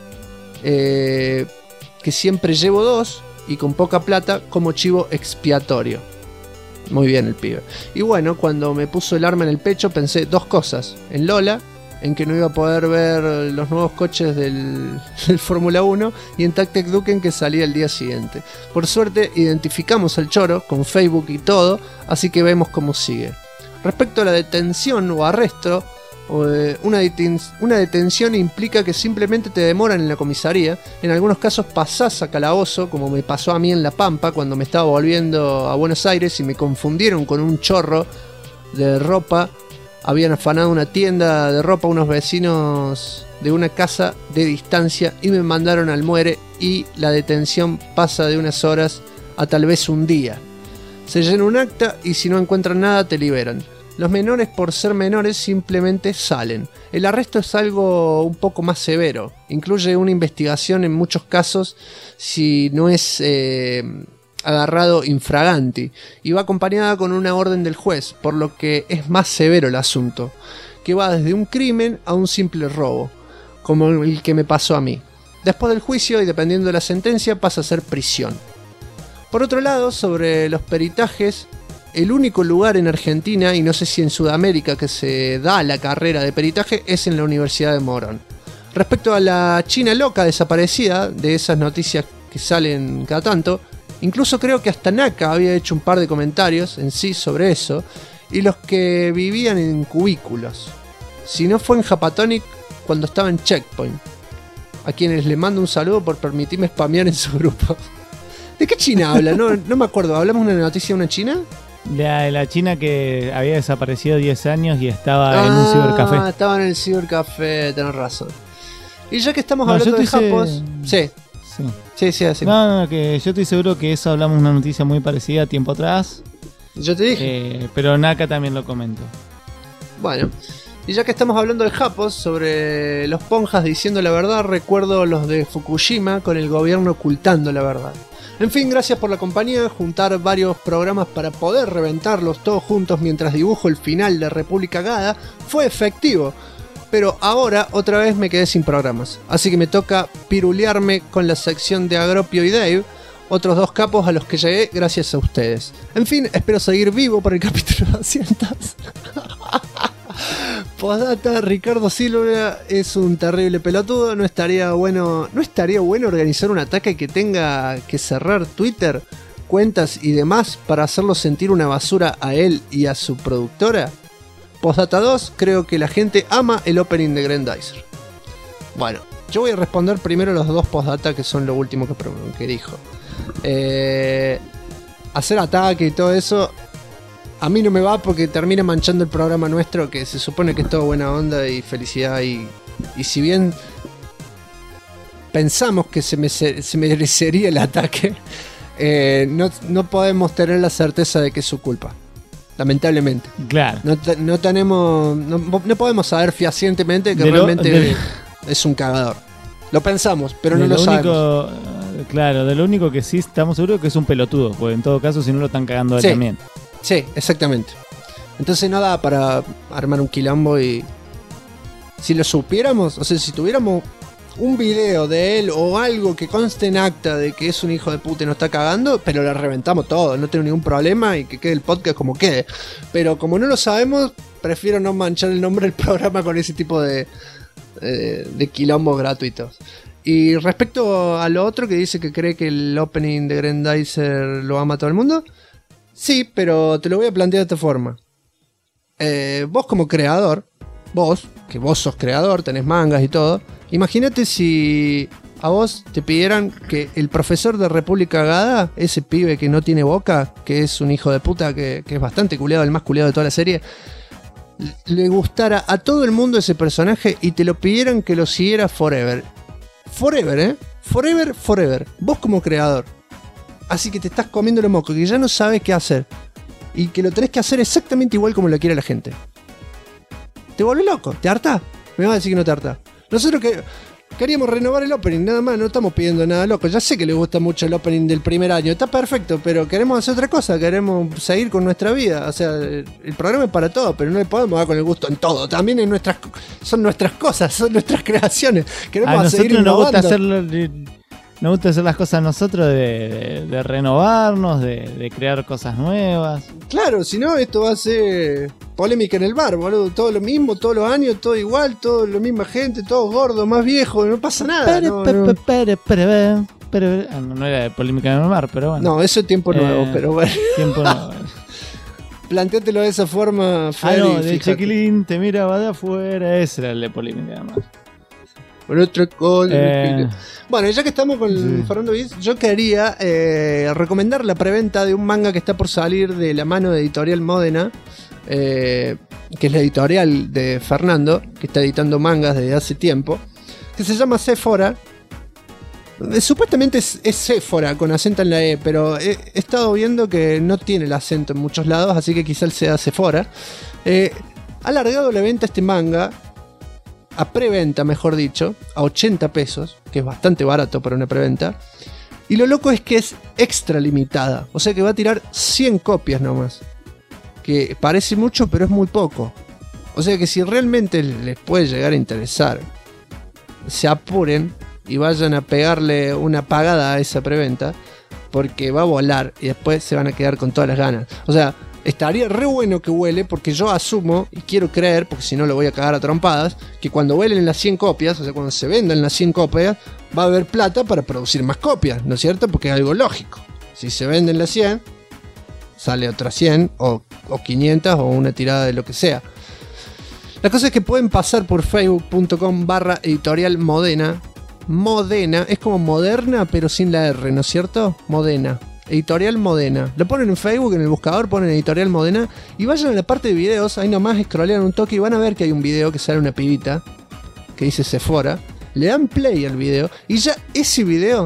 que siempre llevo 2. Y con poca plata como chivo expiatorio. Muy bien el pibe. Y bueno, cuando me puso el arma en el pecho pensé dos cosas. En Lola, en que no iba a poder ver los nuevos coches del Fórmula 1, y en Tactec Duken, que salía el día siguiente. Por suerte identificamos al choro con Facebook y todo, así que vemos cómo sigue. Respecto a la detención o arresto, una detención implica que simplemente te demoran en la comisaría. En algunos casos pasás a calabozo, como me pasó a mí en La Pampa cuando me estaba volviendo a Buenos Aires y me confundieron con un chorro de ropa. Habían afanado una tienda de ropa unos vecinos de una casa de distancia y me mandaron al muere, y la detención pasa de unas horas a tal vez un día. Se llena un acta y si no encuentran nada te liberan. Los menores, por ser menores, simplemente salen. El arresto es algo un poco más severo. Incluye una investigación en muchos casos si no es agarrado infraganti, y va acompañada con una orden del juez, por lo que es más severo el asunto, que va desde un crimen a un simple robo, como el que me pasó a mí. Después del juicio y dependiendo de la sentencia pasa a ser prisión. Por otro lado, sobre los peritajes, el único lugar en Argentina, y no sé si en Sudamérica, que se da la carrera de peritaje es en la Universidad de Morón. Respecto a la China loca desaparecida, de esas noticias que salen cada tanto, incluso creo que hasta Naka había hecho un par de comentarios en sí sobre eso, y los que vivían en cubículos. Si no fue en Japatonic, cuando estaba en Checkpoint, a quienes le mando un saludo por permitirme spamear en su grupo. ¿De qué China habla? No me acuerdo. ¿Hablamos de una noticia de una China? La China que había desaparecido 10 años y estaba en un cibercafé. Estaba en el cibercafé, tenés razón. Y ya que estamos hablando de japos... Sí, así. No, que yo estoy seguro que eso hablamos una noticia muy parecida tiempo atrás. Yo te dije. Pero Naka también lo comentó. Bueno, y ya que estamos hablando de japos, sobre los ponjas diciendo la verdad, recuerdo los de Fukushima con el gobierno ocultando la verdad. En fin, gracias por la compañía. Juntar varios programas para poder reventarlos todos juntos mientras dibujo el final de República Gada fue efectivo. Pero ahora otra vez me quedé sin programas. Así que me toca pirulearme con la sección de Agropio y Dave, otros dos capos a los que llegué gracias a ustedes. En fin, espero seguir vivo para el capítulo 200. Postdata, Ricardo Silva es un terrible pelotudo. No estaría bueno organizar un ataque que tenga que cerrar Twitter, cuentas y demás para hacerlo sentir una basura a él y a su productora. Postdata 2, creo que la gente ama el opening de Grandizer. Bueno, yo voy a responder primero los dos postdata que son lo último que dijo. Hacer ataque y todo eso a mí no me va porque termina manchando el programa nuestro, que se supone que es todo buena onda y felicidad, y si bien pensamos que se merecería el ataque, no podemos tener la certeza de que es su culpa. Lamentablemente. Claro. No podemos saber fehacientemente que realmente es un cagador. Lo pensamos, pero no lo sabemos. Claro, de lo único que sí estamos seguros que es un pelotudo, porque en todo caso si no lo están cagando a él también. Sí, exactamente. Entonces no da para armar un quilombo, y si lo supiéramos, o sea, si tuviéramos un video de él o algo que conste en acta de que es un hijo de puta y nos está cagando, pero le reventamos todo, no tengo ningún problema y que quede el podcast como quede. Pero como no lo sabemos, prefiero no manchar el nombre del programa con ese tipo de quilombos gratuitos. Y respecto a lo otro que dice que cree que el opening de Grandizer lo ama todo el mundo, sí, pero te lo voy a plantear de esta forma. Vos como creador vos, que vos sos creador, tenés mangas y todo, imagínate si a vos te pidieran que el profesor de República Gada, ese pibe que no tiene boca, que es un hijo de puta, que es bastante culiado, el más culiado de toda la serie, le gustara a todo el mundo ese personaje y te lo pidieran que lo siguiera forever. Forever, Forever, forever. Vos como creador. Así que te estás comiendo los mocos, que ya no sabes qué hacer. Y que lo tenés que hacer exactamente igual como lo quiere la gente. Te vuelve loco, te hartás. Me vas a decir que no te hartás. Nosotros queríamos renovar el opening, nada más, no estamos pidiendo nada loco. Ya sé que le gusta mucho el opening del primer año, está perfecto, pero queremos hacer otra cosa, queremos seguir con nuestra vida. O sea, el programa es para todo, pero no le podemos dar con el gusto en todo. También son nuestras cosas, son nuestras creaciones. Queremos seguir innovando. Nos gusta hacer las cosas nosotros, de renovarnos, de crear cosas nuevas. Claro, si no, esto va a ser polémica en el bar, boludo. Todo lo mismo, todos los años, todo igual, todo la misma gente, todos gordos, más viejos, no pasa nada. No era de polémica en el bar, pero bueno. No, eso es tiempo nuevo, pero bueno. Tiempo nuevo. Plantéatelo de esa forma, Fer. De Chiquilín te miraba de afuera, ese era el de polémica además. Por otra cosa. Bueno, ya que estamos con Fernando Viz, yo quería recomendar la preventa de un manga que está por salir de la mano de Editorial Modena, que es la editorial de Fernando, que está editando mangas desde hace tiempo, que se llama Sephora. Supuestamente es Sephora con acento en la E, pero he estado viendo que no tiene el acento en muchos lados, así que quizás sea Sephora. Ha largado la venta este manga, a preventa mejor dicho, a 80 pesos, que es bastante barato para una preventa. Y lo loco es que es extra limitada, o sea que va a tirar 100 copias nomás, que parece mucho pero es muy poco. O sea que si realmente les puede llegar a interesar, se apuren y vayan a pegarle una pagada a esa preventa, porque va a volar y después se van a quedar con todas las ganas. O sea, estaría re bueno que huele, porque yo asumo y quiero creer, porque si no lo voy a cagar a trompadas, que cuando huelen las 100 copias, o sea, cuando se vendan las 100 copias, va a haber plata para producir más copias, ¿no es cierto? Porque es algo lógico. Si se venden las 100, sale otras 100 o 500 o una tirada de lo que sea. La cosa es que pueden pasar por facebook.com/editorial Modena. Modena, es como Moderna pero sin la R, ¿no es cierto? Modena. Editorial Modena. Lo ponen en Facebook, en el buscador ponen Editorial Modena y vayan a la parte de videos, ahí nomás scrollean un toque y van a ver que hay un video que sale una pibita que dice Sephora. Le dan play al video y ya ese video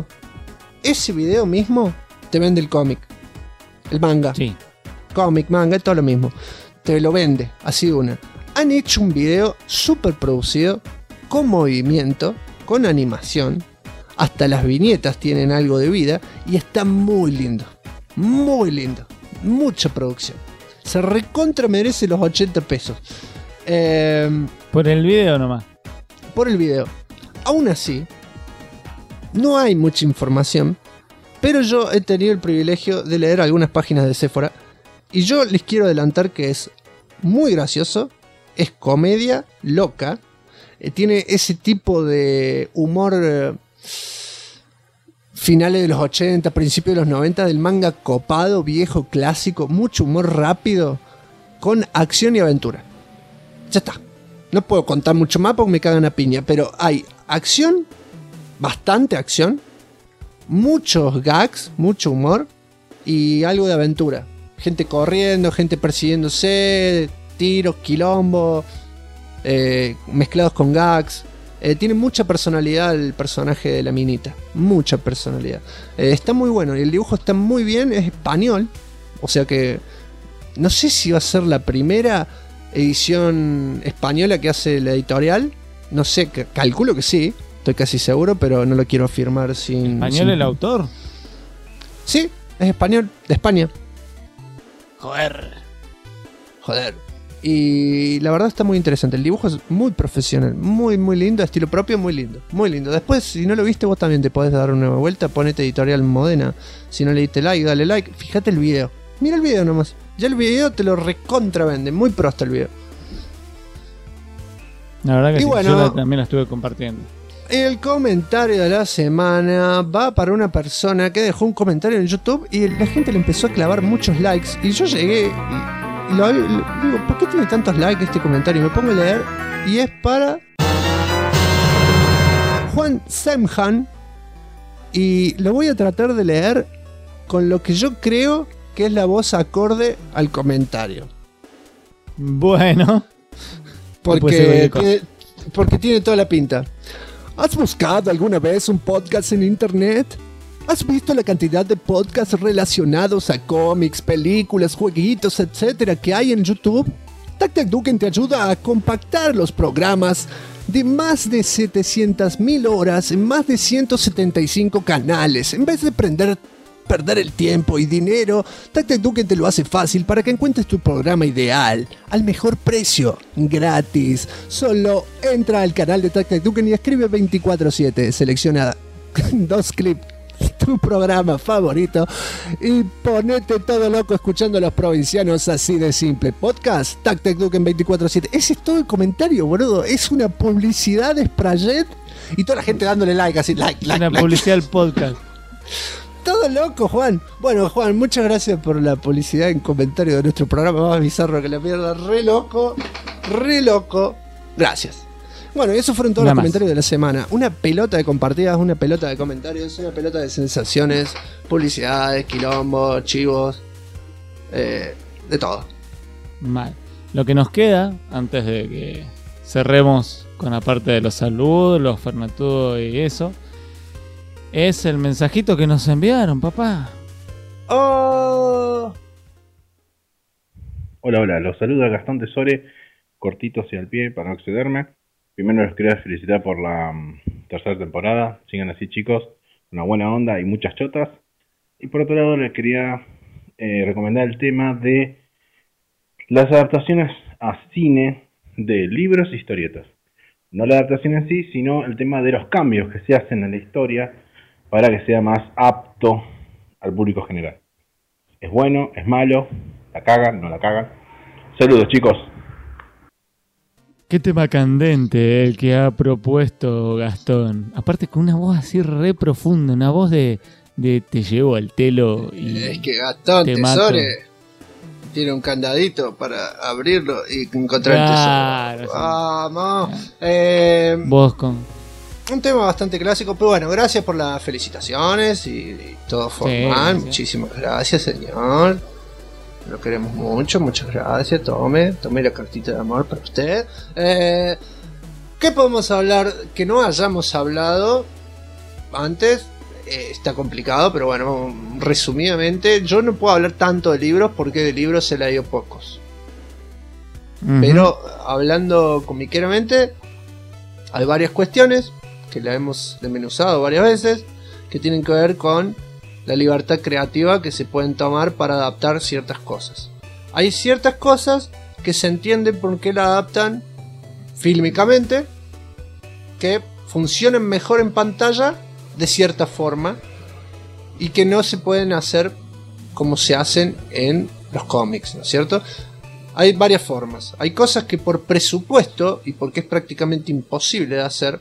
mismo te vende el cómic, el manga. Sí. Cómic, manga, es todo lo mismo. Te lo vende, así de una. Han hecho un video súper producido, con movimiento, con animación. Hasta las viñetas tienen algo de vida y está muy lindo. Muy lindo. Mucha producción. Se recontra merece los 80 pesos. Por el video nomás. Por el video. Aún así, no hay mucha información, pero yo he tenido el privilegio de leer algunas páginas de Sephora y yo les quiero adelantar que es muy gracioso, es comedia loca, tiene ese tipo de humor finales de los 80, principios de los 90, del manga copado, viejo, clásico, mucho humor rápido, con acción y aventura. Ya está. No puedo contar mucho más porque me cagan a piña, pero hay acción, bastante acción, muchos gags, mucho humor y algo de aventura. Gente corriendo, gente persiguiéndose, tiros, quilombo, mezclados con gags. Tiene mucha personalidad el personaje de la minita. Mucha personalidad. Está muy bueno. El dibujo está muy bien. Es español. O sea que no sé si va a ser la primera edición española que hace la editorial. No sé, calculo que sí. Estoy casi seguro, pero no lo quiero afirmar sin... ¿Español el autor? Sí, es español. De España. Joder. Y la verdad está muy interesante. El dibujo es muy profesional, muy muy lindo, estilo propio, muy lindo, muy lindo. Después, si no lo viste, vos también te podés dar una vuelta, ponete Editorial Modena. Si no le diste like, dale like, fíjate el video. Mira el video nomás. Ya el video te lo recontravende, muy pro está el video. La verdad que y sí, bueno, yo también lo estuve compartiendo. El comentario de la semana va para una persona que dejó un comentario en YouTube y la gente le empezó a clavar muchos likes. Y yo llegué y digo, ¿por qué tiene tantos likes este comentario? Y me pongo a leer y es para Juan Semhan, y lo voy a tratar de leer con lo que yo creo que es la voz acorde al comentario. Bueno. Porque tiene toda la pinta. ¿Has buscado alguna vez un podcast en internet? ¿Has visto la cantidad de podcasts relacionados a cómics, películas, jueguitos, etcétera que hay en YouTube? TacTacDuken te ayuda a compactar los programas de más de 700.000 horas en más de 175 canales. En vez de perder el tiempo y dinero, TacTacDuken te lo hace fácil para que encuentres tu programa ideal al mejor precio, gratis. Solo entra al canal de TacTacDuken y escribe 24/7, selecciona 2 clips, tu programa favorito, y ponete todo loco escuchando a los provincianos, así de simple. Podcast TacTacDuken 24/7. Ese es todo el comentario, boludo. Es una publicidad de Sprayet y toda la gente dándole like, así, like. Una publicidad del podcast. Todo loco, Juan. Bueno, Juan, muchas gracias por la publicidad en comentario de nuestro programa más bizarro que la mierda. Re loco. Gracias. Bueno, y esos fueron todos los comentarios de la semana. Una pelota de compartidas, una pelota de comentarios, una pelota de sensaciones, publicidades, quilombos, chivos, de todo. Mal. Lo que nos queda, antes de que cerremos con la parte de los saludos, los fernatudos y eso, es el mensajito que nos enviaron, papá. ¡Oh! Hola, los saluda Gastón Tesore, cortitos y al pie para no excederme. Primero les quería felicitar por la tercera temporada. Sigan así, chicos, una buena onda y muchas chotas. Y por otro lado les quería recomendar el tema de las adaptaciones a cine de libros e historietas. No la adaptación en sí, sino el tema de los cambios que se hacen en la historia para que sea más apto al público general. Es bueno, es malo, la cagan, no la cagan. Saludos, chicos. Qué tema candente el que ha propuesto Gastón. Aparte con una voz así re profunda, una voz de te llevo al telo y es que Gastón Tesore tiene un candadito para abrirlo y encontrar el tesoro. Vamos. Vos con un tema bastante clásico, pero bueno, gracias por las felicitaciones y todo formal. Sí. Muchísimas gracias, señor. Lo queremos mucho, muchas gracias. Tome la cartita de amor para usted. ¿Qué podemos hablar que no hayamos hablado antes? Está complicado, pero bueno, resumidamente, yo no puedo hablar tanto de libros porque de libros he leído pocos. Pero hablando comiqueramente, hay varias cuestiones que la hemos desmenuzado varias veces que tienen que ver con la libertad creativa que se pueden tomar para adaptar ciertas cosas. Hay ciertas cosas que se entienden por qué la adaptan fílmicamente, que funcionan mejor en pantalla de cierta forma y que no se pueden hacer como se hacen en los cómics, ¿no es cierto? Hay varias formas. Hay cosas que por presupuesto y porque es prácticamente imposible de hacer,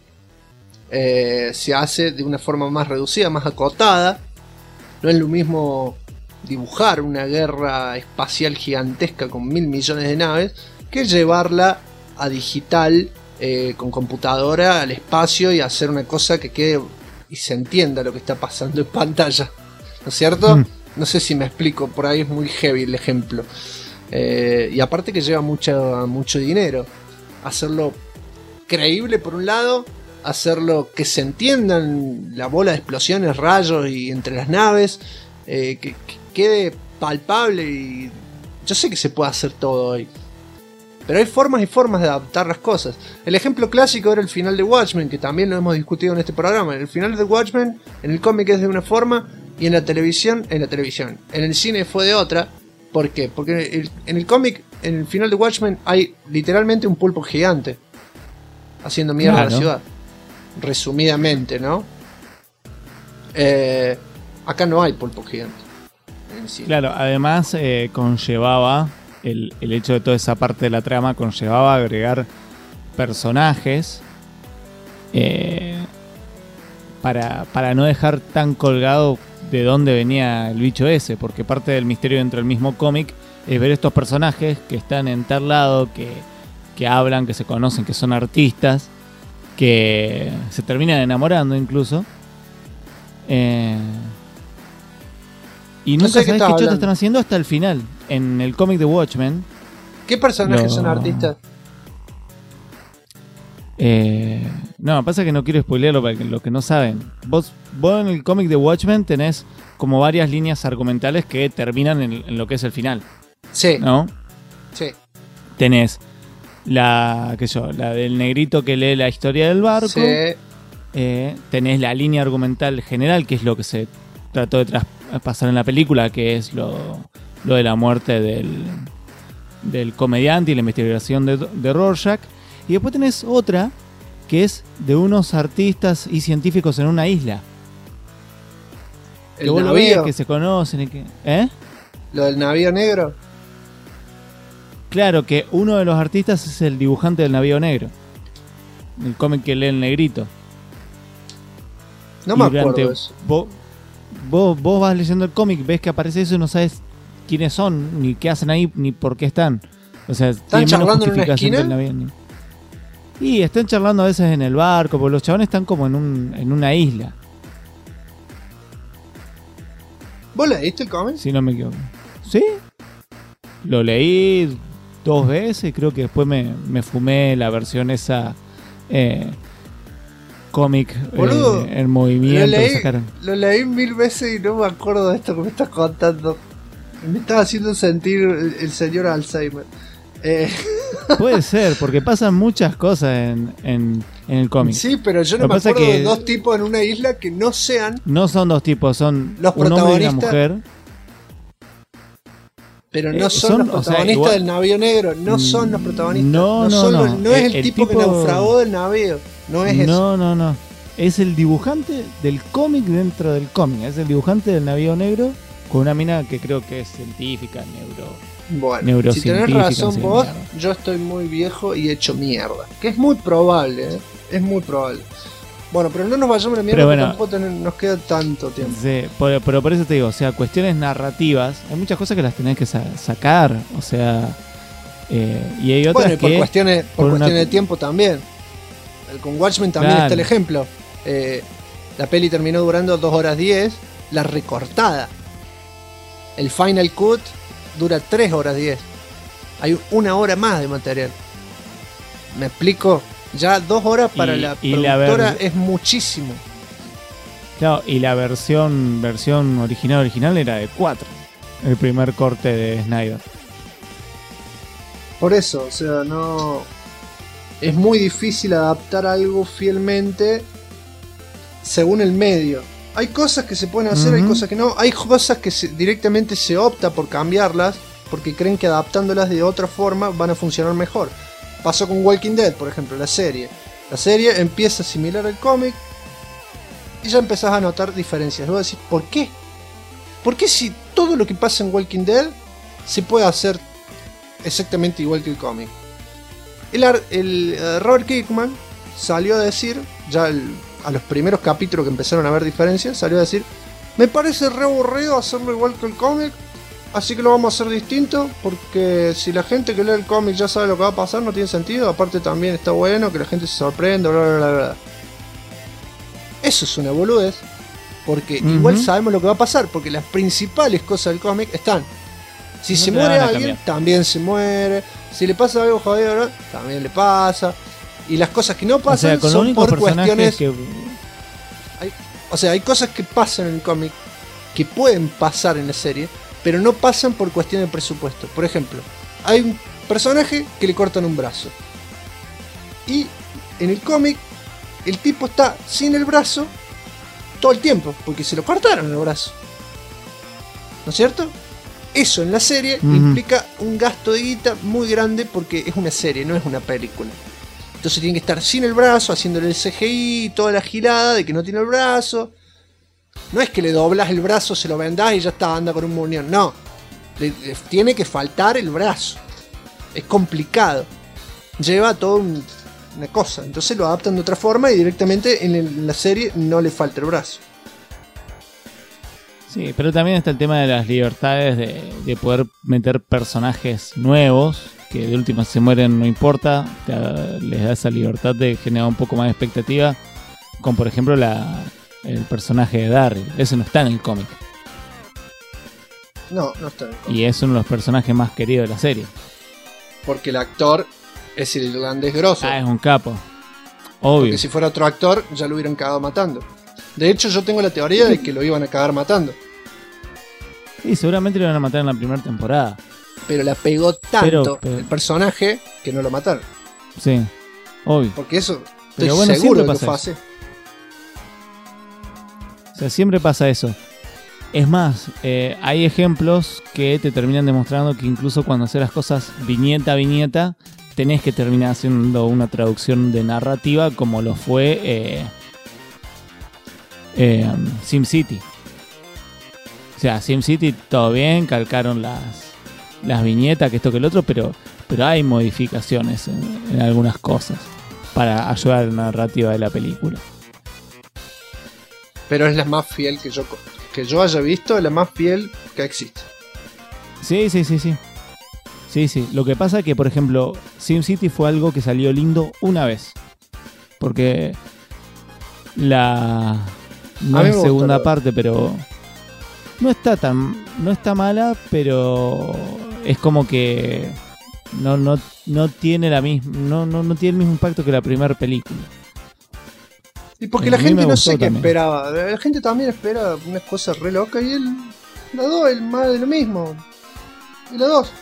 se hace de una forma más reducida, más acotada. No es lo mismo dibujar una guerra espacial gigantesca con 1.000 millones de naves que llevarla a digital con computadora al espacio y hacer una cosa que quede y se entienda lo que está pasando en pantalla, ¿no es cierto? No sé si me explico, por ahí es muy heavy el ejemplo. Y aparte que lleva mucho dinero. Hacerlo creíble por un lado, hacerlo que se entiendan la bola de explosiones, rayos y entre las naves, que quede palpable. Y yo sé que se puede hacer todo hoy, pero hay formas y formas de adaptar las cosas. El ejemplo clásico era el final de Watchmen, que también lo hemos discutido en este programa. El final de Watchmen en el cómic es de una forma y en el cine fue de otra. ¿Por qué? Porque en el cómic, en el final de Watchmen, hay literalmente un pulpo gigante haciendo mierda a la ciudad. Resumidamente, ¿no? Acá no hay pulpo gigante. Claro, además conllevaba el hecho de toda esa parte de la trama, conllevaba agregar personajes para no dejar tan colgado de dónde venía el bicho ese, porque parte del misterio dentro del mismo cómic es ver estos personajes que están en tal lado, que hablan, que se conocen, que son artistas, que se terminan enamorando incluso. Y No nunca sé qué sabes qué estás chotas hablando. están haciendo hasta el final. En el cómic de Watchmen. ¿Qué personajes son artistas? No, pasa que no quiero spoilearlo para los que no saben. Vos en el cómic de Watchmen tenés como varias líneas argumentales que terminan en lo que es el final. Sí. ¿No? Sí. Tenés la del negrito que lee la historia del barco. Sí. Tenés la línea argumental general, que es lo que se trató de traspasar en la película, que es lo de la muerte del comediante y la investigación de Rorschach. Y después tenés otra que es de unos artistas y científicos en una isla. ¿El que vos lo navío? ves, que se conocen y que... ¿Lo del navío negro? Claro, que uno de los artistas es el dibujante del navío negro. El cómic que lee el negrito. No me Y durante- acuerdo de eso. Vos vas leyendo el cómic, ves que aparece eso y no sabes quiénes son, ni qué hacen ahí, ni por qué están. O sea, ¿Están tiene menos charlando en una justificación que el esquina? navío. Y están charlando a veces en el barco, porque los chabones están como en una isla, ¿Vos leíste el cómic? si no me equivoco. ¿Sí? Lo leí 2 veces, creo que después me fumé la versión esa cómic Boludo, en movimiento Lo que leí, sacaron. lo leí 1000 veces y no me acuerdo de esto que me estás contando. Me estaba haciendo sentir el señor Alzheimer. Puede ser, porque pasan muchas cosas en el cómic. Sí, pero yo no Lo me que pasa acuerdo que- de 2 tipos en una isla que no sean No son 2 tipos, son Los un hombre y una protagonistas- mujer. Pero no son, son, los o sea, protagonistas igual- del navío negro. No son los protagonistas. No, no, son no. los- no es el tipo que naufragó del navío. No es eso. No. Es el dibujante del cómic dentro del cómic. Es el dibujante del navío negro con una mina que creo que es científica, Bueno, si neurocientífica, tenés razón no sé qué vos, mierda. yo estoy muy viejo y hecho mierda. Que es muy probable, ¿eh? Es muy probable. Bueno, pero no nos vayamos a la mierda Pero porque bueno. tampoco nos queda tanto tiempo. Sí, pero por eso te digo, o sea, cuestiones narrativas, hay muchas cosas que las tenés que sacar, o sea, y hay otras Bueno, y por que... cuestiones de tiempo también. Con Watchmen también Claro. está el ejemplo. La peli terminó durando 2 horas 10, la recortada. El Final Cut dura 3 horas 10. Hay 1 hora más de material. ¿Me explico? Ya 2 horas para Y- la y la productora ver- es muchísimo. Claro, y la versión original era de 4, el primer corte de Snyder. Por eso, o sea, no. Es muy difícil adaptar algo fielmente según el medio. Hay cosas que se pueden hacer, hay Ujú. cosas que no. Hay cosas que directamente se opta por cambiarlas porque creen que adaptándolas de otra forma van a funcionar mejor. Pasó con Walking Dead, por ejemplo, la serie. La serie empieza similar al cómic y ya empezás a notar diferencias. Luego decís, ¿por qué? ¿Por qué si todo lo que pasa en Walking Dead se puede hacer exactamente igual que el cómic? Robert Kirkman salió a decir, ya a los primeros capítulos que empezaron a haber diferencias, salió a decir, me parece re aburrido hacerlo igual que el cómic, así que lo vamos a hacer distinto, porque si la gente que lee el cómic ya sabe lo que va a pasar, no tiene sentido, aparte también está bueno que la gente se sorprenda, bla bla bla bla. Eso es una boludez, porque Ujú. igual sabemos lo que va a pasar, porque las principales cosas del cómic están. Si No se te muere van a alguien, cambiar. también se muere. Si le pasa algo jodido, ¿no? También le pasa. Y las cosas que no O sea, pasan con los son únicos por personajes cuestiones. que... O sea, hay cosas que pasan en el cómic que pueden pasar en la serie, pero no pasan por cuestiones de presupuesto. Por ejemplo, hay un personaje que le cortan un brazo. Y en el cómic, el tipo está sin el brazo todo el tiempo, porque se lo cortaron el brazo. ¿No es cierto? Eso en la serie Ujú. implica un gasto de guita muy grande porque es una serie, no es una película. Entonces tiene que estar sin el brazo, haciéndole el CGI, toda la girada de que no tiene el brazo. No es que le doblas el brazo, se lo vendás y ya está, anda con un muñón. No. Le tiene que faltar el brazo. Es complicado. Lleva toda una cosa. Entonces lo adaptan de otra forma y directamente en la serie no le falta el brazo. Sí, pero también está el tema de las libertades de poder meter personajes nuevos que de última se mueren no importa, les da esa libertad de generar un poco más de expectativa, como por ejemplo el personaje de Daryl. Ese no está en el cómic. No está en el cómic. Y es uno de los personajes más queridos de la serie. Porque el actor es el irlandés grosso. Es un capo. Obvio. Porque si fuera otro actor, ya lo hubieran cagado matando. De hecho, yo tengo la teoría de que lo iban a cagar matando. Y seguramente lo iban a matar en la primera temporada. Pero la pegó tanto el personaje que no lo mataron. Sí, obvio. Porque eso, pero estoy bueno, seguro de que pasa fue así. O sea, siempre pasa eso. Es más, hay ejemplos que te terminan demostrando que incluso cuando haces las cosas viñeta a viñeta, tenés que terminar haciendo una traducción de narrativa, como lo fue SimCity. O sea, SimCity todo bien, calcaron las viñetas, que esto que el otro, pero hay modificaciones en algunas cosas para ayudar a la narrativa de la película. Pero es la más fiel que yo haya visto, es la más fiel que existe. Sí. Sí. Lo que pasa es que, por ejemplo, SimCity fue algo que salió lindo una vez. Porque no es segunda parte, pero no está mala, pero es como que no tiene la misma, no tiene el mismo impacto que la primera película. Y porque la gente no sé qué esperaba. La gente también espera unas cosas re locas y la 2 es más de lo mismo. Y la 2.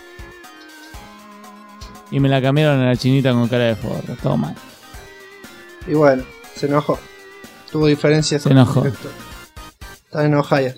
Y me la cambiaron a la chinita con cara de forro, todo mal. Y bueno, se enojó. Tuvo diferencias. Se enojó. Está enojada.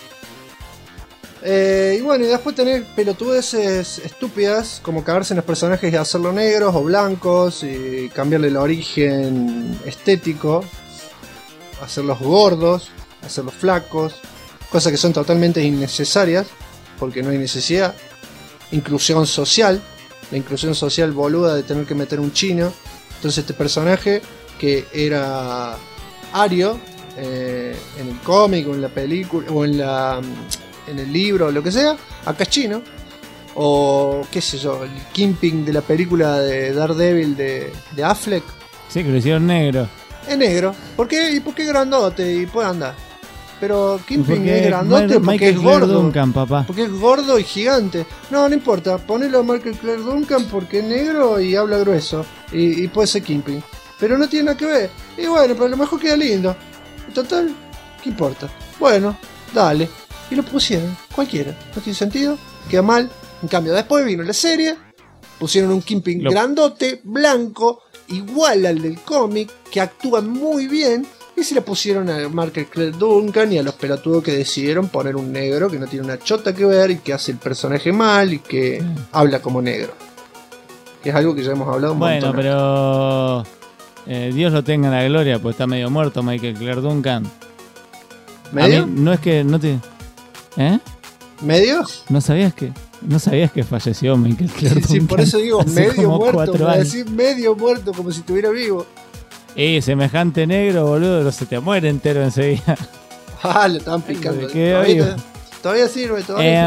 Y bueno, y después tener pelotudeces estúpidas como cagarse en los personajes y hacerlos negros o blancos y cambiarle el origen estético, hacerlos gordos, hacerlos flacos, cosas que son totalmente innecesarias porque no hay necesidad. Inclusión social, la inclusión social boluda de tener que meter un chino. Entonces este personaje que era ario en el cómic o en la película o en el libro o lo que sea, acá es chino. O qué sé yo, el Kingpin de la película de Daredevil de Affleck. Sí, que lo hicieron negro. Es negro. ¿Por qué? ¿Y por qué grandote? Y puede andar. Pero Kingpin es grandote porque es gordo. Duncan, papá. Porque es gordo y gigante. No importa. Ponelo a Michael Clarke Duncan porque es negro y habla grueso. Y puede ser Kingpin. Pero no tiene nada que ver. Y bueno, pero a lo mejor queda lindo. Total, ¿qué importa? Bueno, dale. Y lo pusieron, cualquiera. No tiene sentido, queda mal. En cambio, después vino la serie, pusieron un Kingpin grandote, blanco, igual al del cómic, que actúa muy bien, y se le pusieron a Michael Clarke Duncan y a los pelotudos que decidieron poner un negro que no tiene una chota que ver y que hace el personaje mal y que habla como negro. Que es algo que ya hemos hablado un montón. Bueno, pero Dios lo tenga en la gloria, pues está medio muerto Michael Clarke Duncan. ¿Medio? A mí, no es que no te... ¿Medio? ¿No sabías que falleció Michael Clarke Duncan? Sí, por eso digo medio muerto. Para años. decir medio muerto como si estuviera vivo. Semejante negro, boludo, se te muere entero enseguida. Lo estaban picando. Todavía sirve.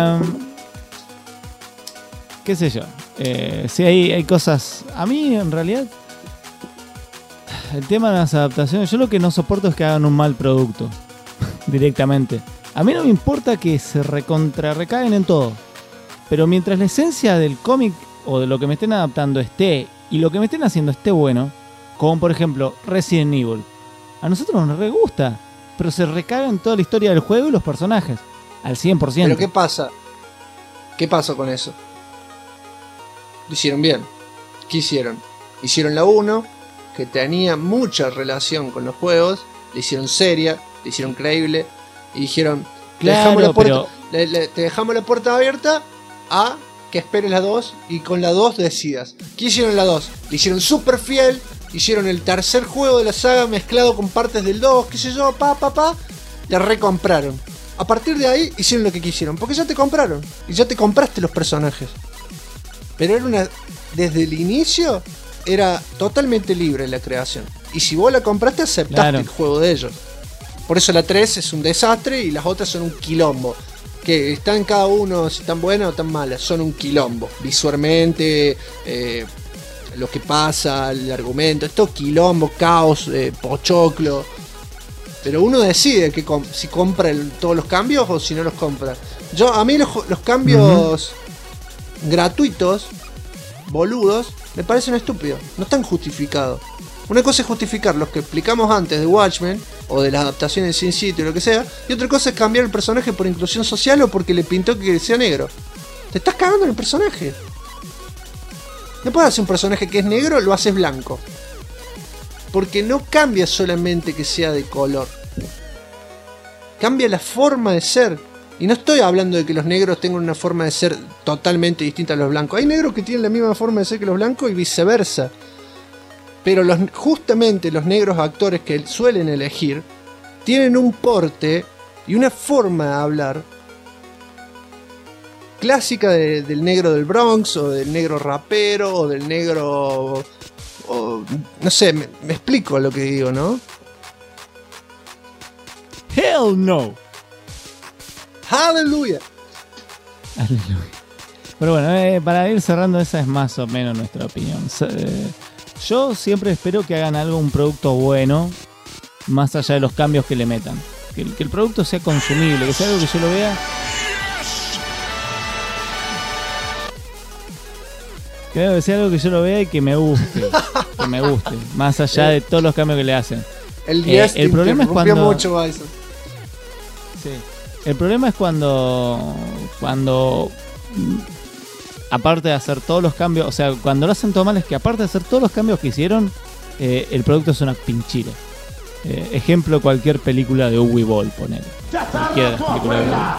Qué sé yo. Sí, hay cosas... A mí, en realidad, el tema de las adaptaciones, yo lo que no soporto es que hagan un mal producto. Directamente. A mí no me importa que se recaen en todo. Pero mientras la esencia del cómic o de lo que me estén adaptando esté y lo que me estén haciendo esté bueno, como por ejemplo Resident Evil, a nosotros nos re gusta, pero se recae en toda la historia del juego y los personajes al 100%. Pero ¿qué pasa? ¿Qué pasó con eso? Lo hicieron bien. ¿Qué hicieron? Hicieron la 1, que tenía mucha relación con los juegos, le hicieron seria, le hicieron creíble y dijeron, claro, te dejamos la puerta abierta a que esperes la 2 y con la 2 decidas. ¿Qué hicieron la 2? Le hicieron súper fiel, hicieron el tercer juego de la saga mezclado con partes del 2, qué sé yo, te recompraron. A partir de ahí hicieron lo que quisieron, porque ya te compraron y ya te compraste los personajes. Pero desde el inicio era totalmente libre la creación. Y si vos la compraste, aceptaste el juego de ellos. Por eso la 3 es un desastre y las otras son un quilombo. que están cada uno, si tan buenas o tan malas, son un quilombo. Visualmente, lo que pasa, el argumento, esto quilombo, caos, pochoclo. Pero uno decide si compra todos los cambios o si no los compra. A mí los cambios gratuitos, boludos, me parecen estúpidos. No están justificados. Una cosa es justificar los que explicamos antes de Watchmen o de las adaptaciones de Sin City o lo que sea. Y otra cosa es cambiar el personaje por inclusión social o porque le pintó que sea negro. Te estás cagando en el personaje. No puedes hacer un personaje que es negro, lo haces blanco. Porque no cambia solamente que sea de color. Cambia la forma de ser. Y no estoy hablando de que los negros tengan una forma de ser totalmente distinta a los blancos. Hay negros que tienen la misma forma de ser que los blancos y viceversa. Pero justamente los negros actores que suelen elegir tienen un porte y una forma de hablar clásica del negro del Bronx o del negro rapero o del negro... no sé, me explico lo que digo, ¿no? Hell no. Aleluya. Pero bueno, para ir cerrando, esa es más o menos nuestra opinión. Yo siempre espero que hagan un producto bueno, más allá de los cambios que le metan. Que el producto sea consumible, que sea algo que yo lo vea. Que sea algo que yo lo vea y que me guste. Que me guste, más allá de todos los cambios que le hacen. El problema es cuando... mucho Bison. Sí. El problema es cuando aparte de hacer todos los cambios, o sea, cuando lo hacen todo mal, es que aparte de hacer todos los cambios que hicieron, el producto es una pinchila. Ejemplo, cualquier película de Uwe Boll, ponele. Cualquier película de Uwe Boll.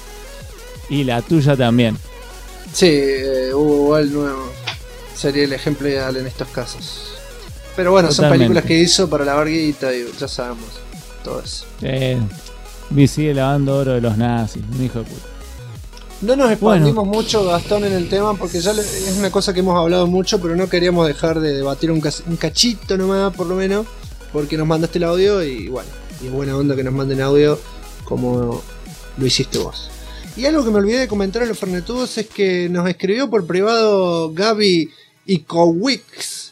Y la tuya también. Sí, Uwe Boll nuevo sería el ejemplo ideal en estos casos. Pero bueno, totalmente. Son películas que hizo para la varguita y ya sabemos todo eso. Sigue lavando oro de los nazis, un hijo de puta. No nos expandimos mucho, Gastón, en el tema, porque ya es una cosa que hemos hablado mucho, pero no queríamos dejar de debatir un cachito nomás, por lo menos, porque nos mandaste el audio y bueno, y es buena onda que nos manden audio como lo hiciste vos. Y algo que me olvidé de comentar en los Fernetudos es que nos escribió por privado Gaby Ikowicz,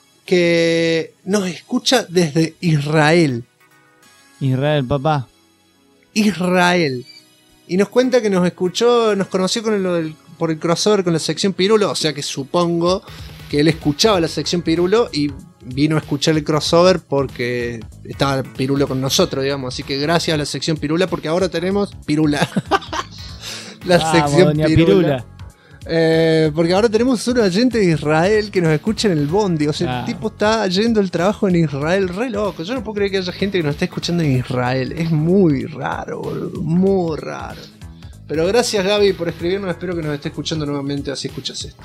que nos escucha desde Israel. Israel, papá. Israel. Y nos cuenta que nos escuchó, nos conoció por el crossover con la sección Pirulo, o sea que supongo que él escuchaba la sección Pirulo y vino a escuchar el crossover porque estaba Pirulo con nosotros, digamos. Así que gracias a la sección Pirula, porque ahora tenemos Pirula. Sección Pirula. Porque ahora tenemos un oyente de Israel que nos escucha en el bondi. O sea, el tipo está yendo el trabajo en Israel, re loco. Yo no puedo creer que haya gente que nos esté escuchando en Israel. Es muy raro, boludo. Muy raro. Pero gracias, Gaby, por escribirnos. Espero que nos esté escuchando nuevamente, así escuchas esto.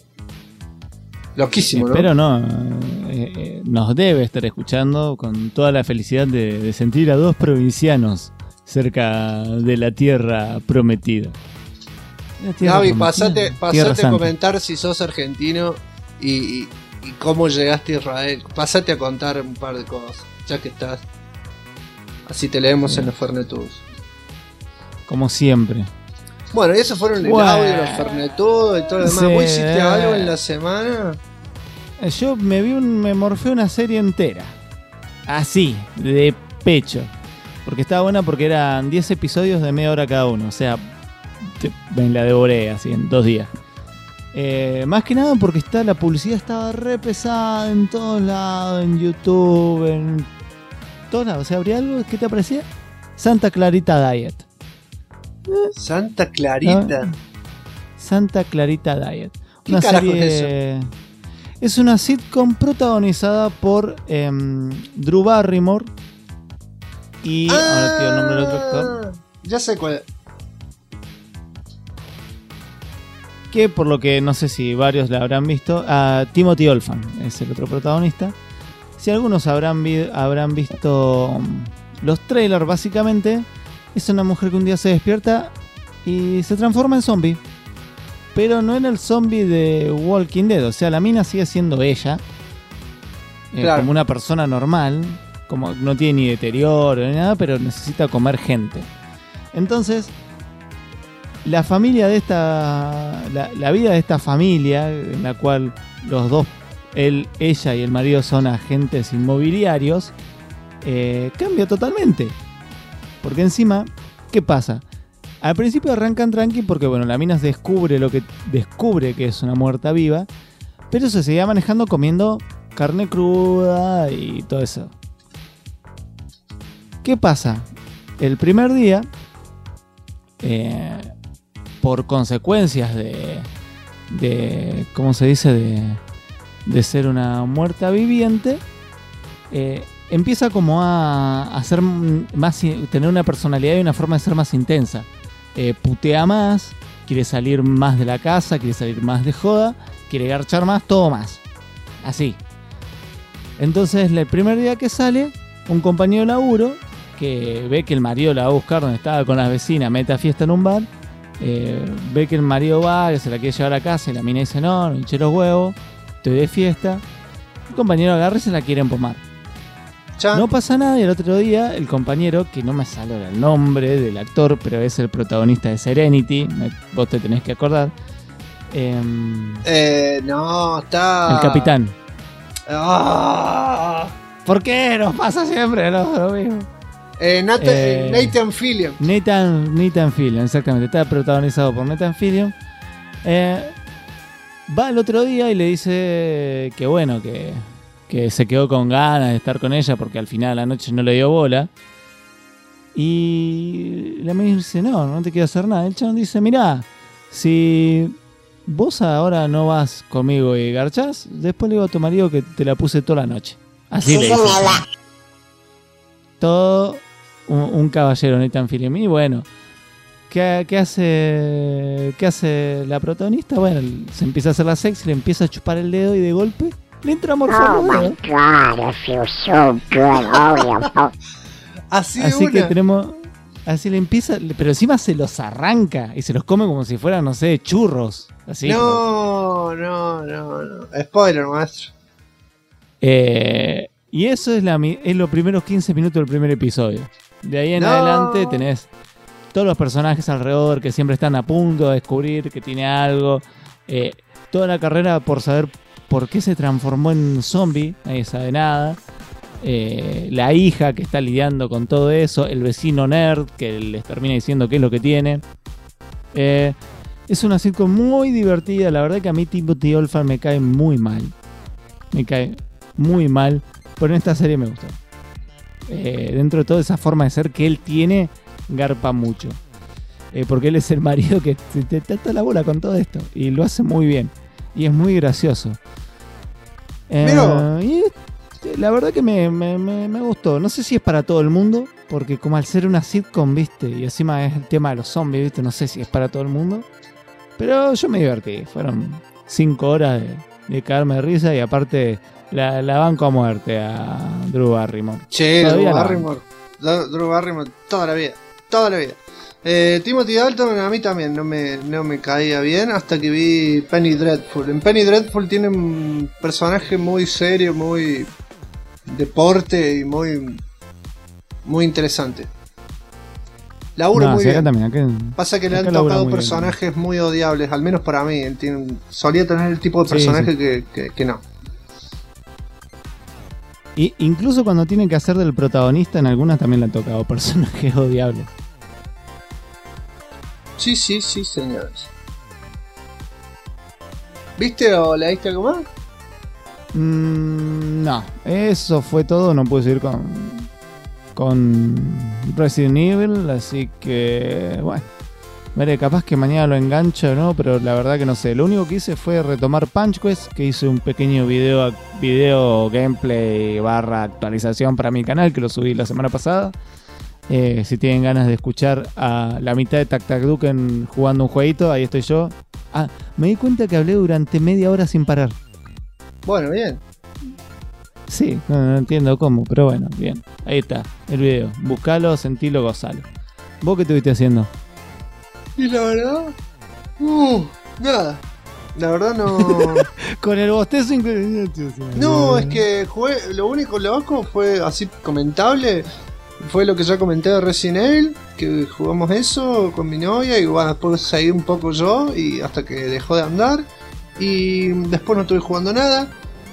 Loquísimo, ¿no? Pero no. Nos debe estar escuchando con toda la felicidad de sentir a dos provincianos cerca de la tierra prometida. Gaby, pasate a comentar si sos argentino y cómo llegaste a Israel. Pasate a contar un par de cosas, ya que estás. Así te leemos en los Fernetudos. Como siempre. Bueno, y esos fueron el audio, los Fernetudos y todo lo demás. Sí, ¿Vos hiciste algo en la semana? Yo me morfé una serie entera. Así, de pecho. Porque estaba buena porque eran 10 episodios de media hora cada uno. O sea, me la devoré así en 2 días. Más que nada porque la publicidad estaba re pesada en todos lados, en YouTube, en todos lados. O sea, ¿habría algo que te aparecía? Santa Clarita Diet. Santa Clarita. Santa Clarita Diet. ¿Qué carajo es eso? Es una sitcom protagonizada por Drew Barrymore y ahora te digo el nombre del otro actor. Ya sé cuál es. Que por lo que no sé si varios la habrán visto, Timothy Olyphant es el otro protagonista. Si algunos habrán visto los trailers, básicamente es una mujer que un día se despierta y se transforma en zombie. Pero no en el zombie de Walking Dead, o sea, la mina sigue siendo ella, claro, como una persona normal, como no tiene ni deterioro ni nada, pero necesita comer gente. Entonces la familia de esta... La vida de esta familia, en la cual los dos, ella y el marido son agentes inmobiliarios, cambia totalmente. Porque encima, ¿qué pasa? Al principio arrancan tranqui porque, bueno, la mina descubre que es una muerta viva, pero se seguía manejando comiendo carne cruda y todo eso. ¿Qué pasa? El primer día, por consecuencias de ¿cómo se dice? De ser una muerta viviente, empieza como a ser más, tener una personalidad y una forma de ser más intensa. Putea más, quiere salir más de la casa, quiere salir más de joda, quiere garchar más, todo más. Así. Entonces, el primer día que sale, un compañero de laburo que ve que el marido la va a buscar donde estaba con las vecinas, mete a fiesta en un bar, ve que el marido va, que se la quiere llevar a casa y la mina dice, no hinché los huevos, estoy de fiesta. El compañero agarra y se la quiere empomar. No pasa nada y el otro día el compañero, que no me sale el nombre del actor, pero es el protagonista de Serenity, vos te tenés que acordar. No, está... El capitán. Ah. ¿Por qué nos pasa siempre lo mismo? Nathan Fillion. Nathan Fillion, exactamente. Está protagonizado por Nathan Fillion. Va el otro día y le dice que bueno, que se quedó con ganas de estar con ella porque al final de la noche no le dio bola. Y la mina dice, no te quiero hacer nada. El chabón dice, mirá, si vos ahora no vas conmigo y garchás, después le digo a tu marido que te la puse toda la noche. Así le dice. Todo un caballero, Nathan Fillion. Y bueno, ¿qué hace la protagonista? Bueno, se empieza a hacer la sexy, le empieza a chupar el dedo y de golpe le entra amor. Oh my God, I feel so good. Oh, yeah. Así que tenemos, así le empieza, pero encima se los arranca y se los come como si fueran, no sé, churros. Así. No. Spoiler, maestro. Y eso es los primeros 15 minutos del primer episodio. De ahí en adelante tenés todos los personajes alrededor que siempre están a punto de descubrir que tiene algo. Toda la carrera por saber por qué se transformó en zombie, nadie sabe nada. La hija que está lidiando con todo eso, el vecino nerd que les termina diciendo qué es lo que tiene. Es una sitcom muy divertida. La verdad que a mí Timothy Olyphant me cae muy mal. Pero en esta serie me gustó. Dentro de toda esa forma de ser que él tiene, garpa mucho. Porque él es el marido que te trata la bola con todo esto. Y lo hace muy bien. Y es muy gracioso. Y la verdad que me gustó. No sé si es para todo el mundo. Porque como al ser una sitcom, ¿viste? Y encima es el tema de los zombies, ¿viste? No sé si es para todo el mundo. Pero yo me divertí. Fueron 5 horas de caerme de risa. Y aparte la banco a muerte a Drew Barrymore. Che, Drew Barrymore toda la vida. Timothy Dalton a mí también no me caía bien hasta que vi Penny Dreadful. En Penny Dreadful tiene un personaje muy serio, muy deporte y muy interesante. Labura muy bien. También, pasa que le han tocado personajes muy odiables, al menos para mí. Solía tener el tipo de personaje que no. Y incluso cuando tienen que hacer del protagonista, en algunas también le han tocado personajes odiables. Sí, señores. ¿Viste o leíste algo más? No, eso fue todo. No pude seguir con Resident Evil, así que bueno, veré, capaz que mañana lo engancho o no, pero la verdad que no sé. Lo único que hice fue retomar Punch Quest, que hice un pequeño video gameplay / actualización para mi canal, que lo subí la semana pasada. Si tienen ganas de escuchar a la mitad de Tac Tac Duken jugando un jueguito, ahí estoy yo. Me di cuenta que hablé durante media hora sin parar. Bueno, bien. Sí, no entiendo cómo, pero bueno, bien. Ahí está, el video. Buscalo, sentilo, gozalo. ¿Vos qué estuviste haciendo? Y la verdad... nada. La verdad no... Con el bostezo no, es que jugué... Lo único fue así comentable... fue lo que ya comenté de Resident Evil, que jugamos eso con mi novia y bueno, después seguí un poco yo y hasta que dejó de andar. Y después no estuve jugando nada.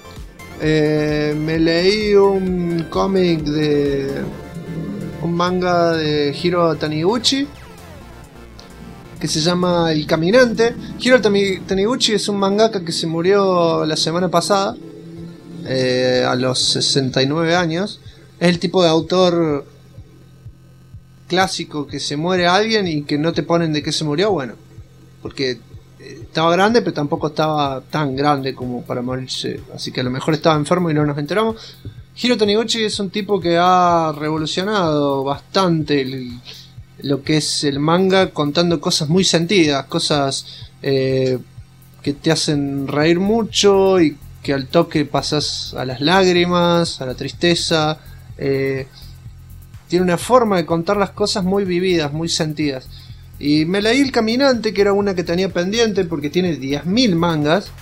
Me leí un cómic de un manga de Hiro Taniguchi que se llama El Caminante. Hiro Taniguchi es un mangaka que se murió la semana pasada, a los 69 años. Es el tipo de autor clásico que se muere alguien y que no te ponen de qué se murió, bueno, porque estaba grande, pero tampoco estaba tan grande como para morirse, así que a lo mejor estaba enfermo y no nos enteramos. Hiro Taniguchi es un tipo que ha revolucionado bastante lo que es el manga, contando cosas muy sentidas, cosas que te hacen reír mucho y que al toque pasas a las lágrimas, a la tristeza. Tiene una forma de contar las cosas muy vividas, muy sentidas. Y me leí El Caminante, que era una que tenía pendiente porque tiene 10.000 mangas.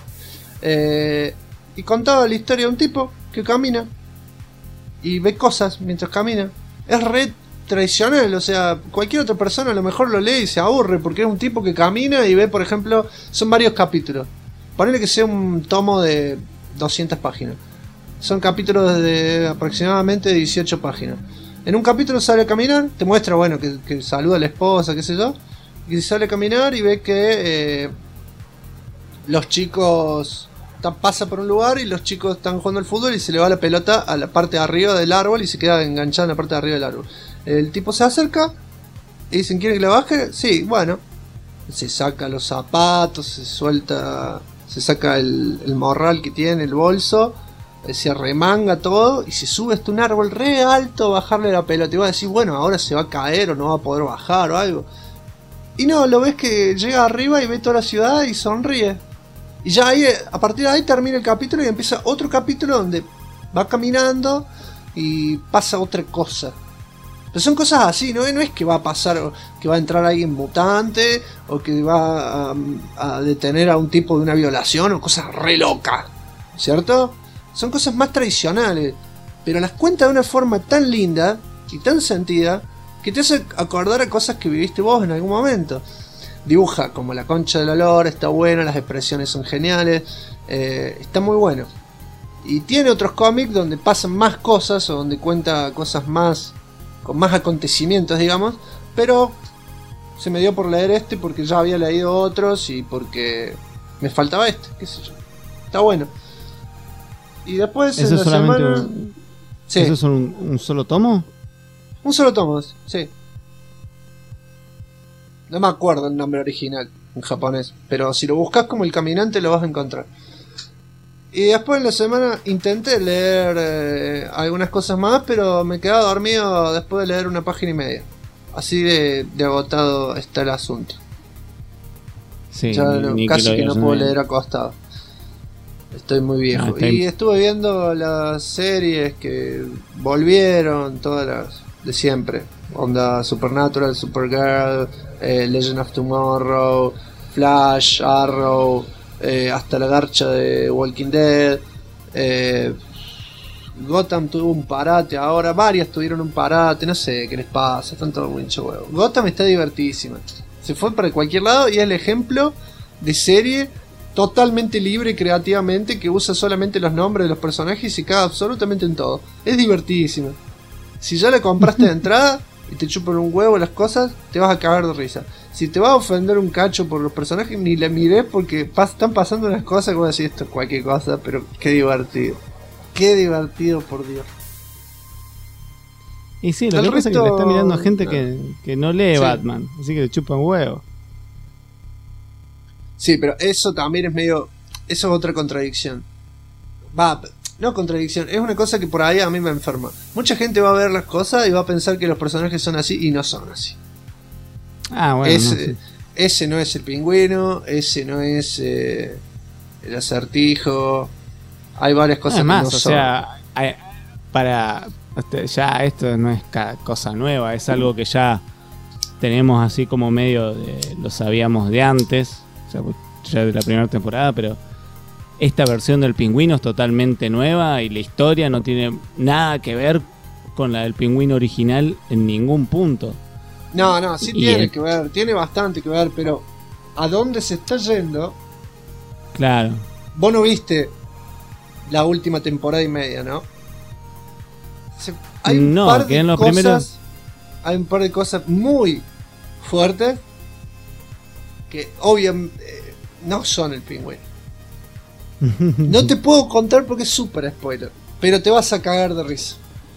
Y contaba la historia de un tipo que camina y ve cosas mientras camina. Es re tradicional, o sea, cualquier otra persona a lo mejor lo lee y se aburre porque es un tipo que camina y ve, por ejemplo, son varios capítulos. Ponele que sea un tomo de 200 páginas. Son capítulos de aproximadamente 18 páginas. En un capítulo sale a caminar, te muestra, bueno, que saluda a la esposa, qué sé yo. Y sale a caminar y ve que los chicos pasa por un lugar y los chicos están jugando al fútbol y se le va la pelota a la parte de arriba del árbol y se queda enganchado en la parte de arriba del árbol. El tipo se acerca y dicen, ¿quiere que le baje? Sí, bueno. Se saca los zapatos, se suelta, se saca el morral que tiene, el bolso, se remanga todo y se sube hasta un árbol re alto a bajarle la pelota. Y va a decir, bueno, ahora se va a caer o no va a poder bajar o algo. Y no, lo ves que llega arriba y ve toda la ciudad y sonríe. Y ya ahí, a partir de ahí termina el capítulo y empieza otro capítulo donde va caminando y pasa otra cosa. Pero son cosas así, no es que va a pasar, que va a entrar alguien mutante o que va a detener a un tipo de una violación o cosas re locas, ¿cierto? Son cosas más tradicionales, pero las cuenta de una forma tan linda y tan sentida que te hace acordar a cosas que viviste vos en algún momento. Dibuja como la concha del olor, está bueno, las expresiones son geniales, está muy bueno. Y tiene otros cómics donde pasan más cosas o donde cuenta cosas más, con más acontecimientos, digamos, pero se me dio por leer este porque ya había leído otros y porque me faltaba este, qué sé yo. Está bueno. Y después ¿eso en la semana... Sí. ¿Eso es un solo tomo? Un solo tomo, sí. No me acuerdo el nombre original en japonés, pero si lo buscas como El Caminante lo vas a encontrar. Y después en la semana intenté leer algunas cosas más, pero me quedaba dormido después de leer una página y media. Así de agotado está el asunto. Sí, ya casi que no puedo leer acostado. Estoy muy viejo. Y estuve viendo las series que volvieron, todas las de siempre. Onda Supernatural, Supergirl, Legend of Tomorrow, Flash, Arrow, hasta la garcha de Walking Dead. Gotham tuvo un parate ahora, varias tuvieron un parate, no sé qué les pasa, están todos muy hincho huevo. Gotham está divertidísima. Se fue para cualquier lado y es el ejemplo de serie totalmente libre creativamente que usa solamente los nombres de los personajes y se caga absolutamente en todo. Es divertidísimo. Si ya le compraste de entrada y te chupan un huevo las cosas, te vas a cagar de risa. Si te va a ofender un cacho por los personajes, ni le miré porque están pasando unas cosas que voy a decir esto es cualquier cosa, pero qué divertido. Qué divertido, por Dios. Y sí, lo que pasa es que le está mirando a gente que no lee Batman, así que le chupan huevo. Sí, pero eso también es medio... Eso es otra contradicción. No contradicción, es una cosa que por ahí a mí me enferma. Mucha gente va a ver las cosas y va a pensar que los personajes son así y no son así. Ah, bueno. Ese no es el Pingüino, ese no es el Acertijo. Hay varias cosas más, que no o son. Sea, ya esto no es cosa nueva, es algo que ya tenemos así como medio lo sabíamos de antes, o sea, ya de la primera temporada, pero esta versión del Pingüino es totalmente nueva y la historia no tiene nada que ver con la del Pingüino original en ningún punto. No, sí Y tiene el- que ver, tiene bastante que ver, pero ¿a dónde se está yendo? Claro. Vos no viste la última temporada y media, ¿no? Hay un No, par que de en los cosas, primeros- hay un par de cosas muy fuertes que obviamente no son el Pingüino. No te puedo contar porque es súper spoiler, pero te vas a cagar de risa.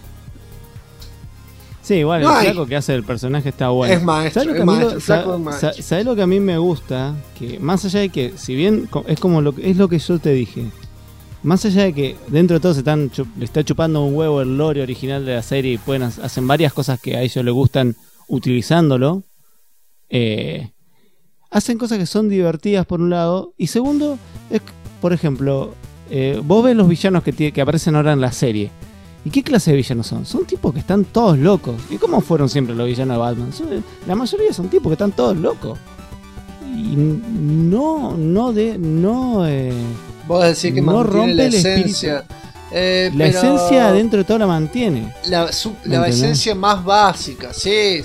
Sí, igual No el hay. flaco que hace el personaje está bueno. Es maestro, ¿Sabes lo que es a mí maestro, flaco es maestro. ¿Sabes lo que a mí me gusta? Que más allá de que, si bien es como es lo que yo te dije, más allá de que dentro de todo le está chupando un huevo el lore original de la serie y hacen varias cosas que a ellos les gustan utilizándolo, hacen cosas que son divertidas por un lado, y segundo, es, por ejemplo, vos ves los villanos que aparecen ahora en la serie. ¿Y qué clase de villanos son? Son tipos que están todos locos. ¿Y cómo fueron siempre los villanos de Batman? La mayoría son tipos que están todos locos. Y Vos decís que no mantiene rompe la el esencia. la esencia dentro de todo la mantiene. La ¿Entendés? esencia más básica, sí.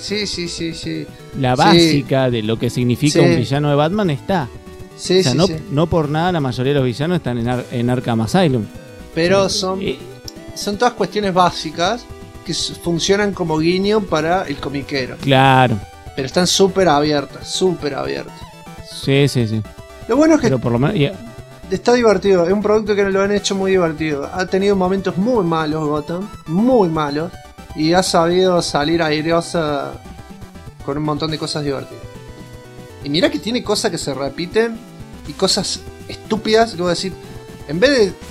La Sí. básica de lo que significa Sí. un villano de Batman está. Sí, o sea, sí, no, sí. no por nada la mayoría de los villanos están en Arkham Asylum. Pero son todas cuestiones básicas que funcionan como guiño para el comiquero. Claro. Pero están súper abiertas, súper abiertas. Sí. Lo bueno es que Pero por lo menos... está divertido, es un producto que lo han hecho muy divertido. Ha tenido momentos muy malos Gotham, muy malos, y ha sabido salir airosa con un montón de cosas divertidas. Y mira que tiene cosas que se repiten y cosas estúpidas. Le voy a decir, en vez de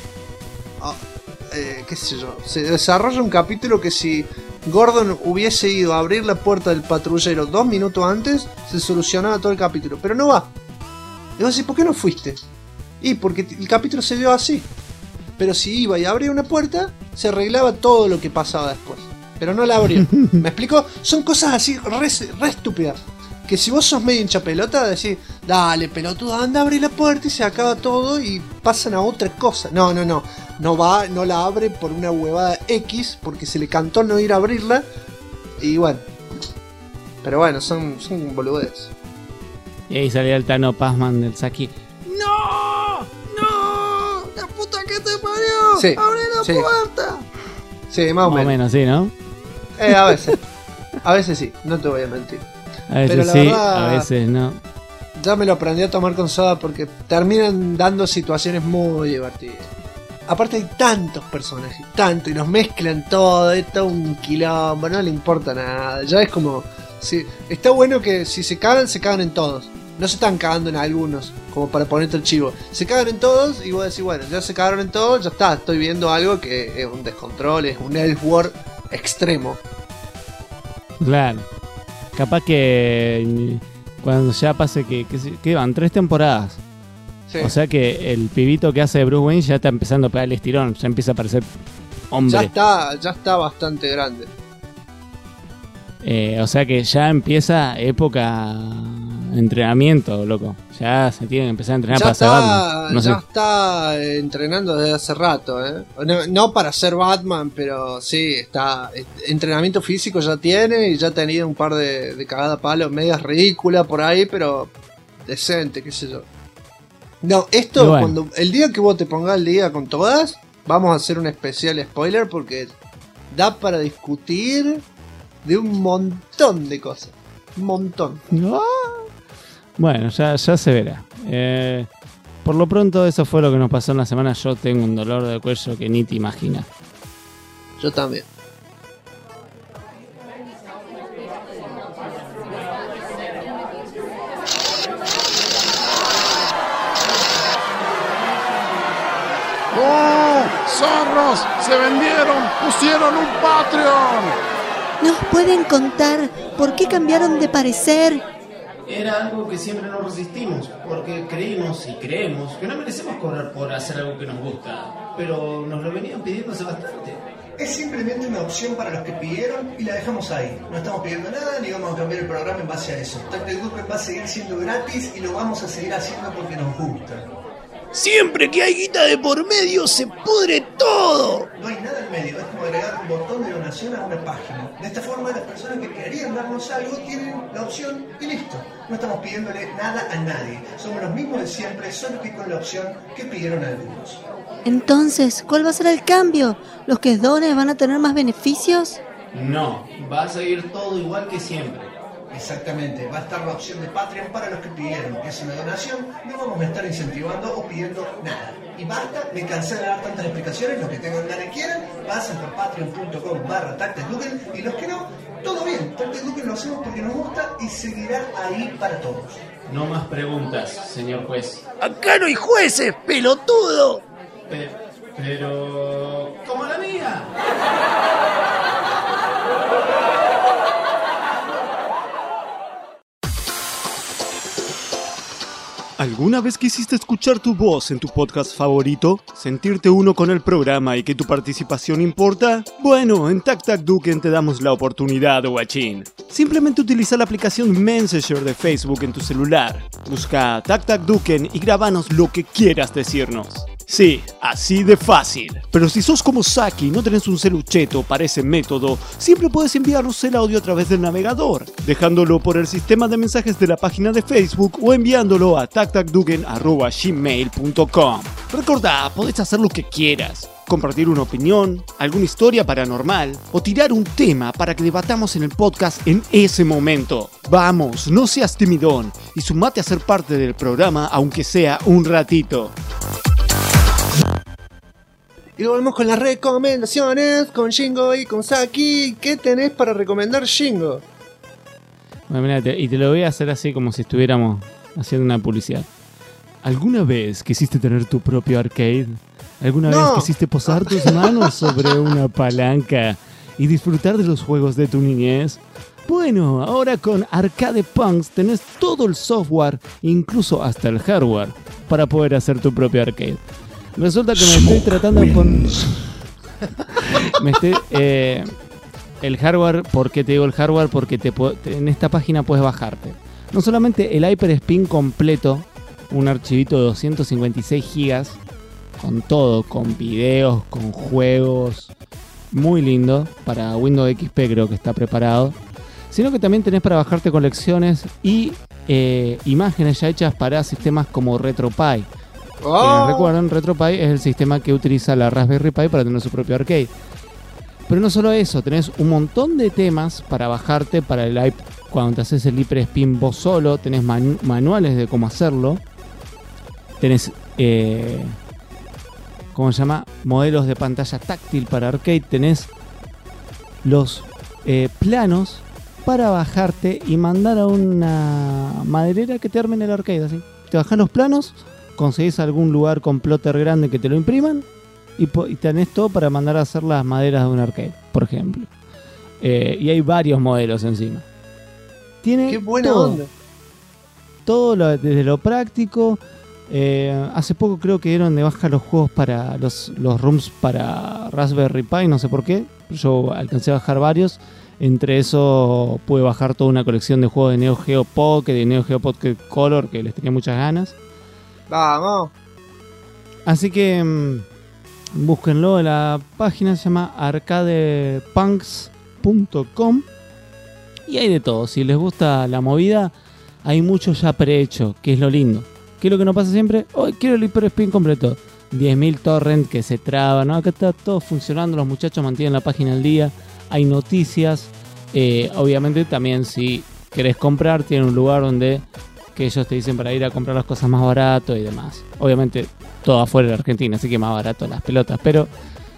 qué sé yo, se desarrolla un capítulo que si Gordon hubiese ido a abrir la puerta del patrullero 2 minutos antes, se solucionaba todo el capítulo, pero no va. Y vos decís, ¿por qué no fuiste? Y porque el capítulo se dio así. Pero si iba y abría una puerta, se arreglaba todo lo que pasaba después. Pero no la abrió. ¿Me explico? Son cosas así re estúpidas. Que si vos sos medio hincha pelota, decís, dale pelotudo, anda a abrir la puerta y se acaba todo y pasan a otra cosa. No la abre por una huevada X, porque se le cantó no ir a abrirla. Y bueno. Pero bueno, son boludeces. Y ahí salía el Tano Pazman del Saki. ¡No! ¡La puta que te parió! Sí, ¡Abre la sí. puerta! Sí, más o menos. Sí, ¿no? A veces. A veces sí, no te voy a mentir. A veces Pero la sí, verdad, a veces no. Ya me lo aprendí a tomar con soda porque terminan dando situaciones muy divertidas. Aparte hay tantos personajes, y los mezclan todo, es todo un quilombo, no le importa nada. Ya es como... Sí, está bueno que si se cagan en todos. No se están cagando en algunos, como para ponerte el chivo. Se cagan en todos y vos decís, bueno, ya se cagaron en todos, ya está, estoy viendo algo que es un descontrol, es un Elseworld extremo. Claro. Capaz que cuando ya pase que van 3 temporadas. Sí. O sea que el pibito que hace de Bruce Wayne ya está empezando a pegar el estirón, ya empieza a parecer hombre. Ya está bastante grande. O sea que ya empieza época entrenamiento, loco. Ya se tiene que empezar a entrenar para ser Batman. No sé. Ya está entrenando desde hace rato, ¿eh? No para ser Batman, pero sí, está. Entrenamiento físico ya tiene y ya ha tenido un par de cagada palos medias ridículas por ahí, pero decente, qué sé yo. No, esto, Bueno. cuando el día que vos te pongas al día con todas, vamos a hacer un especial spoiler porque da para discutir de un montón de cosas. Un montón. No. Bueno, ya se verá. Por lo pronto eso fue lo que nos pasó en la semana. Yo tengo un dolor de cuello que ni te imaginas. Yo también. ¡Oh! ¡Zorros! ¡Se vendieron! ¡Pusieron un Patreon! ¿Nos pueden contar por qué cambiaron de parecer? Era algo que siempre nos resistimos, porque creímos y creemos que no merecemos cobrar por hacer algo que nos gusta, pero nos lo venían pidiendo hace bastante. Es simplemente una opción para los que pidieron y la dejamos ahí. No estamos pidiendo nada ni vamos a cambiar el programa en base a eso. Tactic Duque va a seguir siendo gratis y lo vamos a seguir haciendo porque nos gusta. Siempre que hay guita de por medio se pudre todo. No hay nada en medio, es como agregar un botón de donación a una página. De esta forma las personas que querían darnos algo tienen la opción y listo. No estamos pidiéndole nada a nadie. Somos los mismos de siempre, solo que con la opción que pidieron algunos. Entonces, ¿cuál va a ser el cambio? ¿Los que donen van a tener más beneficios? No, va a seguir todo igual que siempre. Exactamente, va a estar la opción de Patreon para los que pidieron, que es una donación, no vamos a estar incentivando o pidiendo nada. Y basta, me cansé de dar tantas explicaciones, los que tengan ganas y quieran, pasen por patreon.com/TacTechDuken y los que no, todo bien, TacTechDuken lo hacemos porque nos gusta y seguirá ahí para todos. No más preguntas, señor juez. Acá no hay jueces, pelotudo. Pero... ¡como la mía! ¿Alguna vez quisiste escuchar tu voz en tu podcast favorito? ¿Sentirte uno con el programa y que tu participación importa? Bueno, en TacTechDuken te damos la oportunidad, guachín. Simplemente utiliza la aplicación Messenger de Facebook en tu celular. Busca TacTechDuken y grábanos lo que quieras decirnos. Sí, así de fácil. Pero si sos como Saki y no tenés un celucheto para ese método, siempre puedes enviarnos el audio a través del navegador, dejándolo por el sistema de mensajes de la página de Facebook o enviándolo a tactechduken@gmail.com. Recordá, podés hacer lo que quieras. Compartir una opinión, alguna historia paranormal o tirar un tema para que debatamos en el podcast en ese momento. Vamos, no seas timidón y sumate a ser parte del programa aunque sea un ratito. Y volvemos con las recomendaciones, con Shingo y con Saki. ¿Qué tenés para recomendar, Shingo? Bueno, mirá, y te lo voy a hacer así como si estuviéramos haciendo una publicidad. ¿Alguna vez quisiste tener tu propio arcade? ¿Alguna vez quisiste posar tus manos sobre una palanca y disfrutar de los juegos de tu niñez? Bueno, ahora con Arcade Punks tenés todo el software, incluso hasta el hardware, para poder hacer tu propio arcade. Resulta que me estoy tratando de poner... el hardware, ¿por qué te digo el hardware? Porque en esta página puedes bajarte no solamente el HyperSpin completo, un archivito de 256 gigas, con todo, con videos, con juegos, muy lindo, para Windows XP creo que está preparado, sino que también tenés para bajarte colecciones y imágenes ya hechas para sistemas como RetroPie. Recuerden, RetroPie es el sistema que utiliza la Raspberry Pi para tener su propio arcade. Pero no solo eso, tenés un montón de temas para bajarte para el iPad. Cuando te haces el HyperSpin vos solo, tenés manuales de cómo hacerlo. Tenés, ¿cómo se llama? Modelos de pantalla táctil para arcade. Tenés los planos para bajarte y mandar a una maderera que te armen el arcade. Así. Te bajan los planos, conseguís algún lugar con plotter grande que te lo impriman y tenés todo para mandar a hacer las maderas de un arcade, por ejemplo. Y hay varios modelos encima. Tiene ¡qué buena todo, onda! Todo desde lo práctico. Hace poco creo que dieron de baja los juegos para los ROMs para Raspberry Pi, no sé por qué. Yo alcancé a bajar varios. Entre eso pude bajar toda una colección de juegos de Neo Geo Pocket, de Neo Geo Pocket Color, que les tenía muchas ganas. ¡Vamos! Así que búsquenlo, la página se llama arcadepunks.com y hay de todo. Si les gusta la movida, hay mucho ya prehecho, que es lo lindo. ¿Qué es lo que no pasa siempre? Hoy quiero el HyperSpin completo. 10.000 torrent que se traban, ¿no? Acá está todo funcionando, los muchachos mantienen la página al día, hay noticias. Obviamente también si querés comprar, tienen un lugar donde que ellos te dicen para ir a comprar las cosas más barato y demás. Obviamente todo afuera de Argentina, así que más barato las pelotas, pero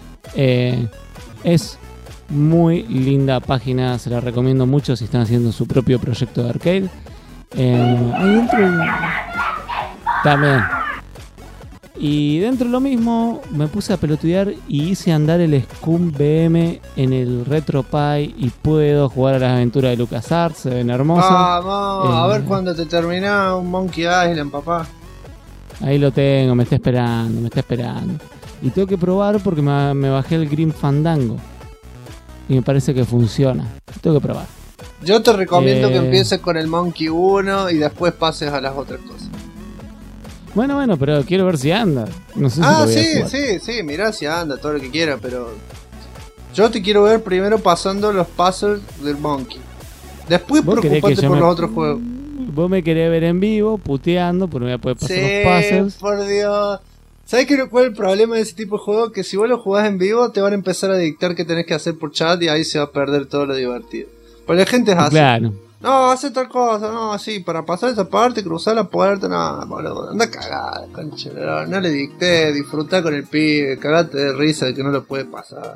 es muy linda página, se la recomiendo mucho si están haciendo su propio proyecto de arcade. Ahí dentro también. Y dentro de lo mismo me puse a pelotudear y hice andar el Scum BM en el RetroPie y puedo jugar a las aventuras de LucasArts, se ven hermosas. Vamos, a ver cuándo te termina un Monkey Island, papá. Ahí lo tengo, me está esperando. Y tengo que probar porque me bajé el Grim Fandango y me parece que funciona. Tengo que probar. Yo te recomiendo que empieces con el Monkey 1 y después pases a las otras cosas. Bueno, pero quiero ver si anda. No sé si lo voy a jugar. sí, mirá si anda, todo lo que quiera, pero yo te quiero ver primero pasando los puzzles del Monkey. Después preocupate por los otros juegos. Vos me querés ver en vivo, puteando, porque me voy a poder pasar los puzzles. Por Dios. ¿Sabés cuál es el problema de ese tipo de juego? Que si vos lo jugás en vivo, te van a empezar a dictar qué tenés que hacer por chat y ahí se va a perder todo lo divertido. Porque la gente es así. Claro. No, hace tal cosa, no, así, para pasar esa parte, cruzar la puerta, no, boludo, anda cagada, concha, no le dicté, disfrutá con el pibe, cagate de risa de que no lo puede pasar.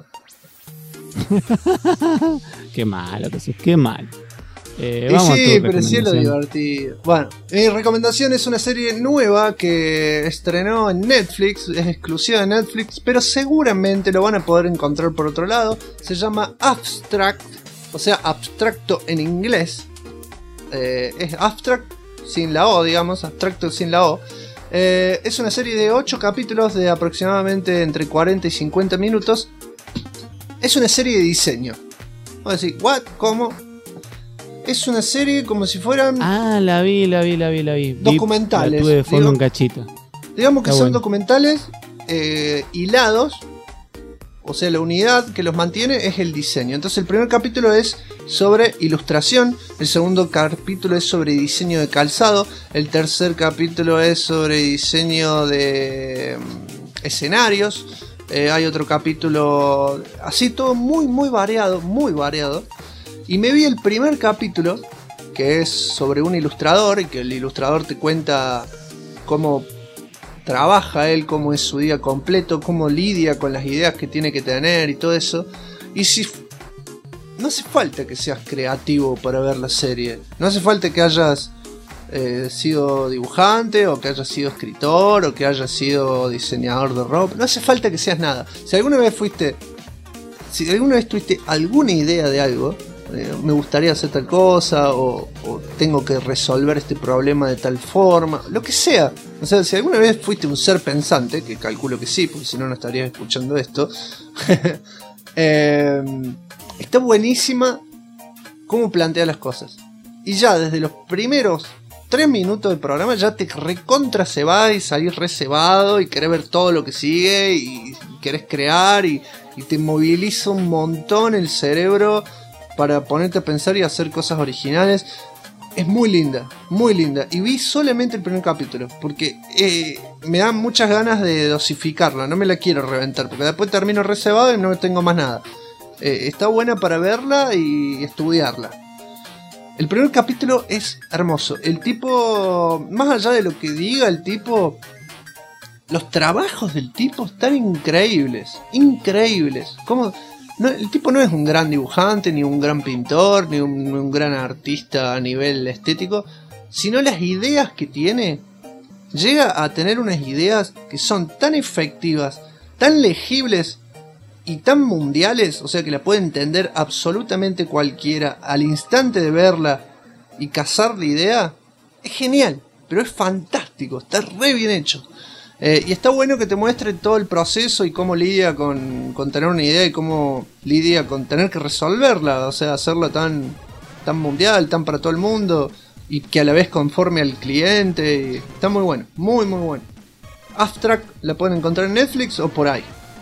Qué malo, qué mal. Vamos sí, pero sí es lo divertido. Bueno, mi recomendación es una serie nueva que estrenó en Netflix, es exclusiva de Netflix, pero seguramente lo van a poder encontrar por otro lado. Se llama Abstract, o sea, abstracto en inglés. Es Abstract sin la O, digamos, abstracto sin la O. Es una serie de 8 capítulos de aproximadamente entre 40 y 50 minutos. Es una serie de diseño. Vamos a decir, ¿what? ¿Cómo? Es una serie como si fueran... Ah, la vi. Documentales. La tuve de fondo un cachito. Digamos que son documentales hilados. O sea, la unidad que los mantiene es el diseño. Entonces el primer capítulo es sobre ilustración. El segundo capítulo es sobre diseño de calzado. El tercer capítulo es sobre diseño de escenarios. Hay otro capítulo así, todo muy variado, muy variado. Y me vi el primer capítulo, que es sobre un ilustrador, y que el ilustrador te cuenta cómo trabaja él, cómo es su día completo, cómo lidia con las ideas que tiene que tener y todo eso. Y si no hace falta que seas creativo para ver la serie, no hace falta que hayas sido dibujante, o que hayas sido escritor, o que hayas sido diseñador de ropa, no hace falta que seas nada. Si alguna vez tuviste alguna idea de algo, me gustaría hacer tal cosa, o tengo que resolver este problema de tal forma, lo que sea. O sea, si alguna vez fuiste un ser pensante, que calculo que sí, porque si no, no estarías escuchando esto. Está buenísima cómo plantea las cosas. Y ya desde los primeros 3 minutos del programa ya te recontra cebás y salís recebado y querés ver todo lo que sigue y querés crear y te moviliza un montón el cerebro para ponerte a pensar y hacer cosas originales. Es muy linda, muy linda. Y vi solamente el primer capítulo, porque me dan muchas ganas de dosificarla. No me la quiero reventar, porque después termino reservado y no tengo más nada. Está buena para verla y estudiarla. El primer capítulo es hermoso. El tipo, más allá de lo que diga el tipo, los trabajos del tipo están increíbles. Increíbles. ¿Cómo? No, el tipo no es un gran dibujante, ni un gran pintor, ni un gran artista a nivel estético, sino las ideas que tiene. Llega a tener unas ideas que son tan efectivas, tan legibles y tan mundiales, o sea que la puede entender absolutamente cualquiera al instante de verla y cazar la idea. Es genial, pero es fantástico, está re bien hecho. Y está bueno que te muestre todo el proceso y cómo lidia con tener una idea y cómo lidia con tener que resolverla, o sea, hacerla tan mundial, tan para todo el mundo y que a la vez conforme al cliente. Y está muy bueno, muy bueno. Abstract la pueden encontrar en Netflix o por ahí.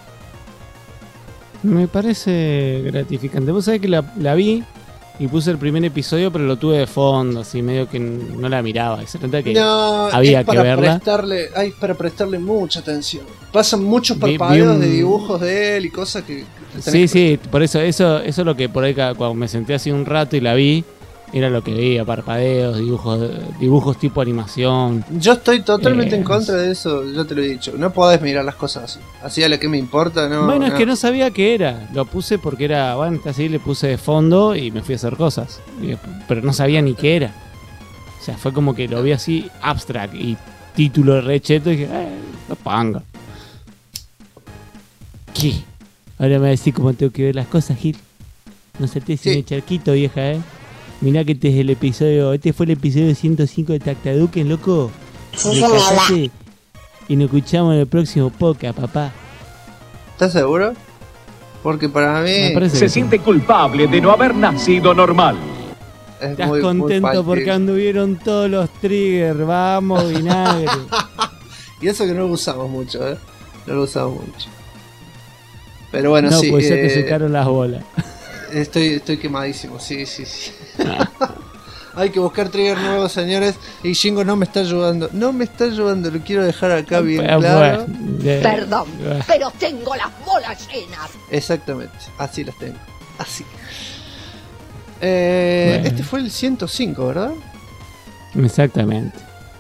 Me parece gratificante. Vos sabés que la vi y puse el primer episodio, pero lo tuve de fondo, así medio que no la miraba. Se trata que había que verla. Hay para prestarle mucha atención. Pasan muchos parpadeos de dibujos de él y cosas que sí, por eso es lo que por ahí cuando me senté así un rato y la vi, era lo que veía, parpadeos, dibujos tipo animación. Yo estoy totalmente en contra de eso, ya te lo he dicho. No podés mirar las cosas así. Así a lo que me importa, no. Bueno, es que no sabía qué era. Lo puse porque era, bueno, así le puse de fondo y me fui a hacer cosas. Pero no sabía ni qué era. O sea, fue como que lo vi así, abstract y título de recheto y dije, la panga. ¿Qué? Ahora me va a decir cómo tengo que ver las cosas, Gil. No saltés sin el charquito, vieja, Mirá que este fue el episodio 105 de Tactaduken, loco. Sí, y nos escuchamos en el próximo podcast, papá. ¿Estás seguro? Porque para mí se siente culpable de no haber nacido normal. Estás contento porque anduvieron todos los triggers, vamos, vinagre. Y eso que no lo usamos mucho, No lo usamos mucho. Pero bueno, no, sí. Pues ya te secaron las bolas. Estoy quemadísimo, sí. Hay que buscar trigger nuevos, señores. Y Jingo no me está ayudando. Lo quiero dejar acá bien claro. Perdón, pero tengo las bolas llenas. Exactamente, así las tengo. Así. Este fue el 105, ¿verdad? Exactamente.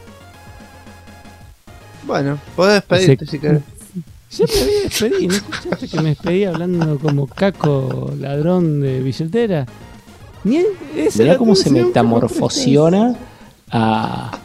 Bueno, podés despedirte si querés. Ya me había despedido, ¿no escuchaste que me despedí hablando como caco ladrón de billetera? Mirá cómo se metamorfosiona a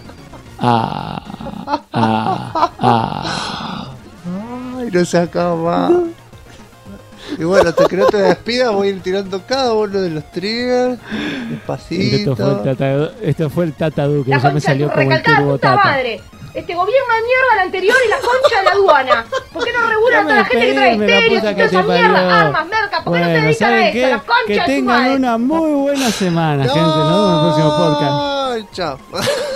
Ay, no se acaba más. Y bueno, hasta que no te despidas voy a ir tirando cada uno de los triggers despacito. Esto fue el Tata Duque, La ya me concha salió de tu como el recalcada turbo puta Tata. madre. Este gobierno de mierda, el anterior y la concha de la aduana. ¿Por qué no regulan a toda la gente que trae estéreos y toda esa mierda? Armas, merca, ¿por qué no se dedican a eso? La concha Que de tu tengan madre. una muy buena semana, gente. Nos vemos en el próximo podcast. Chao.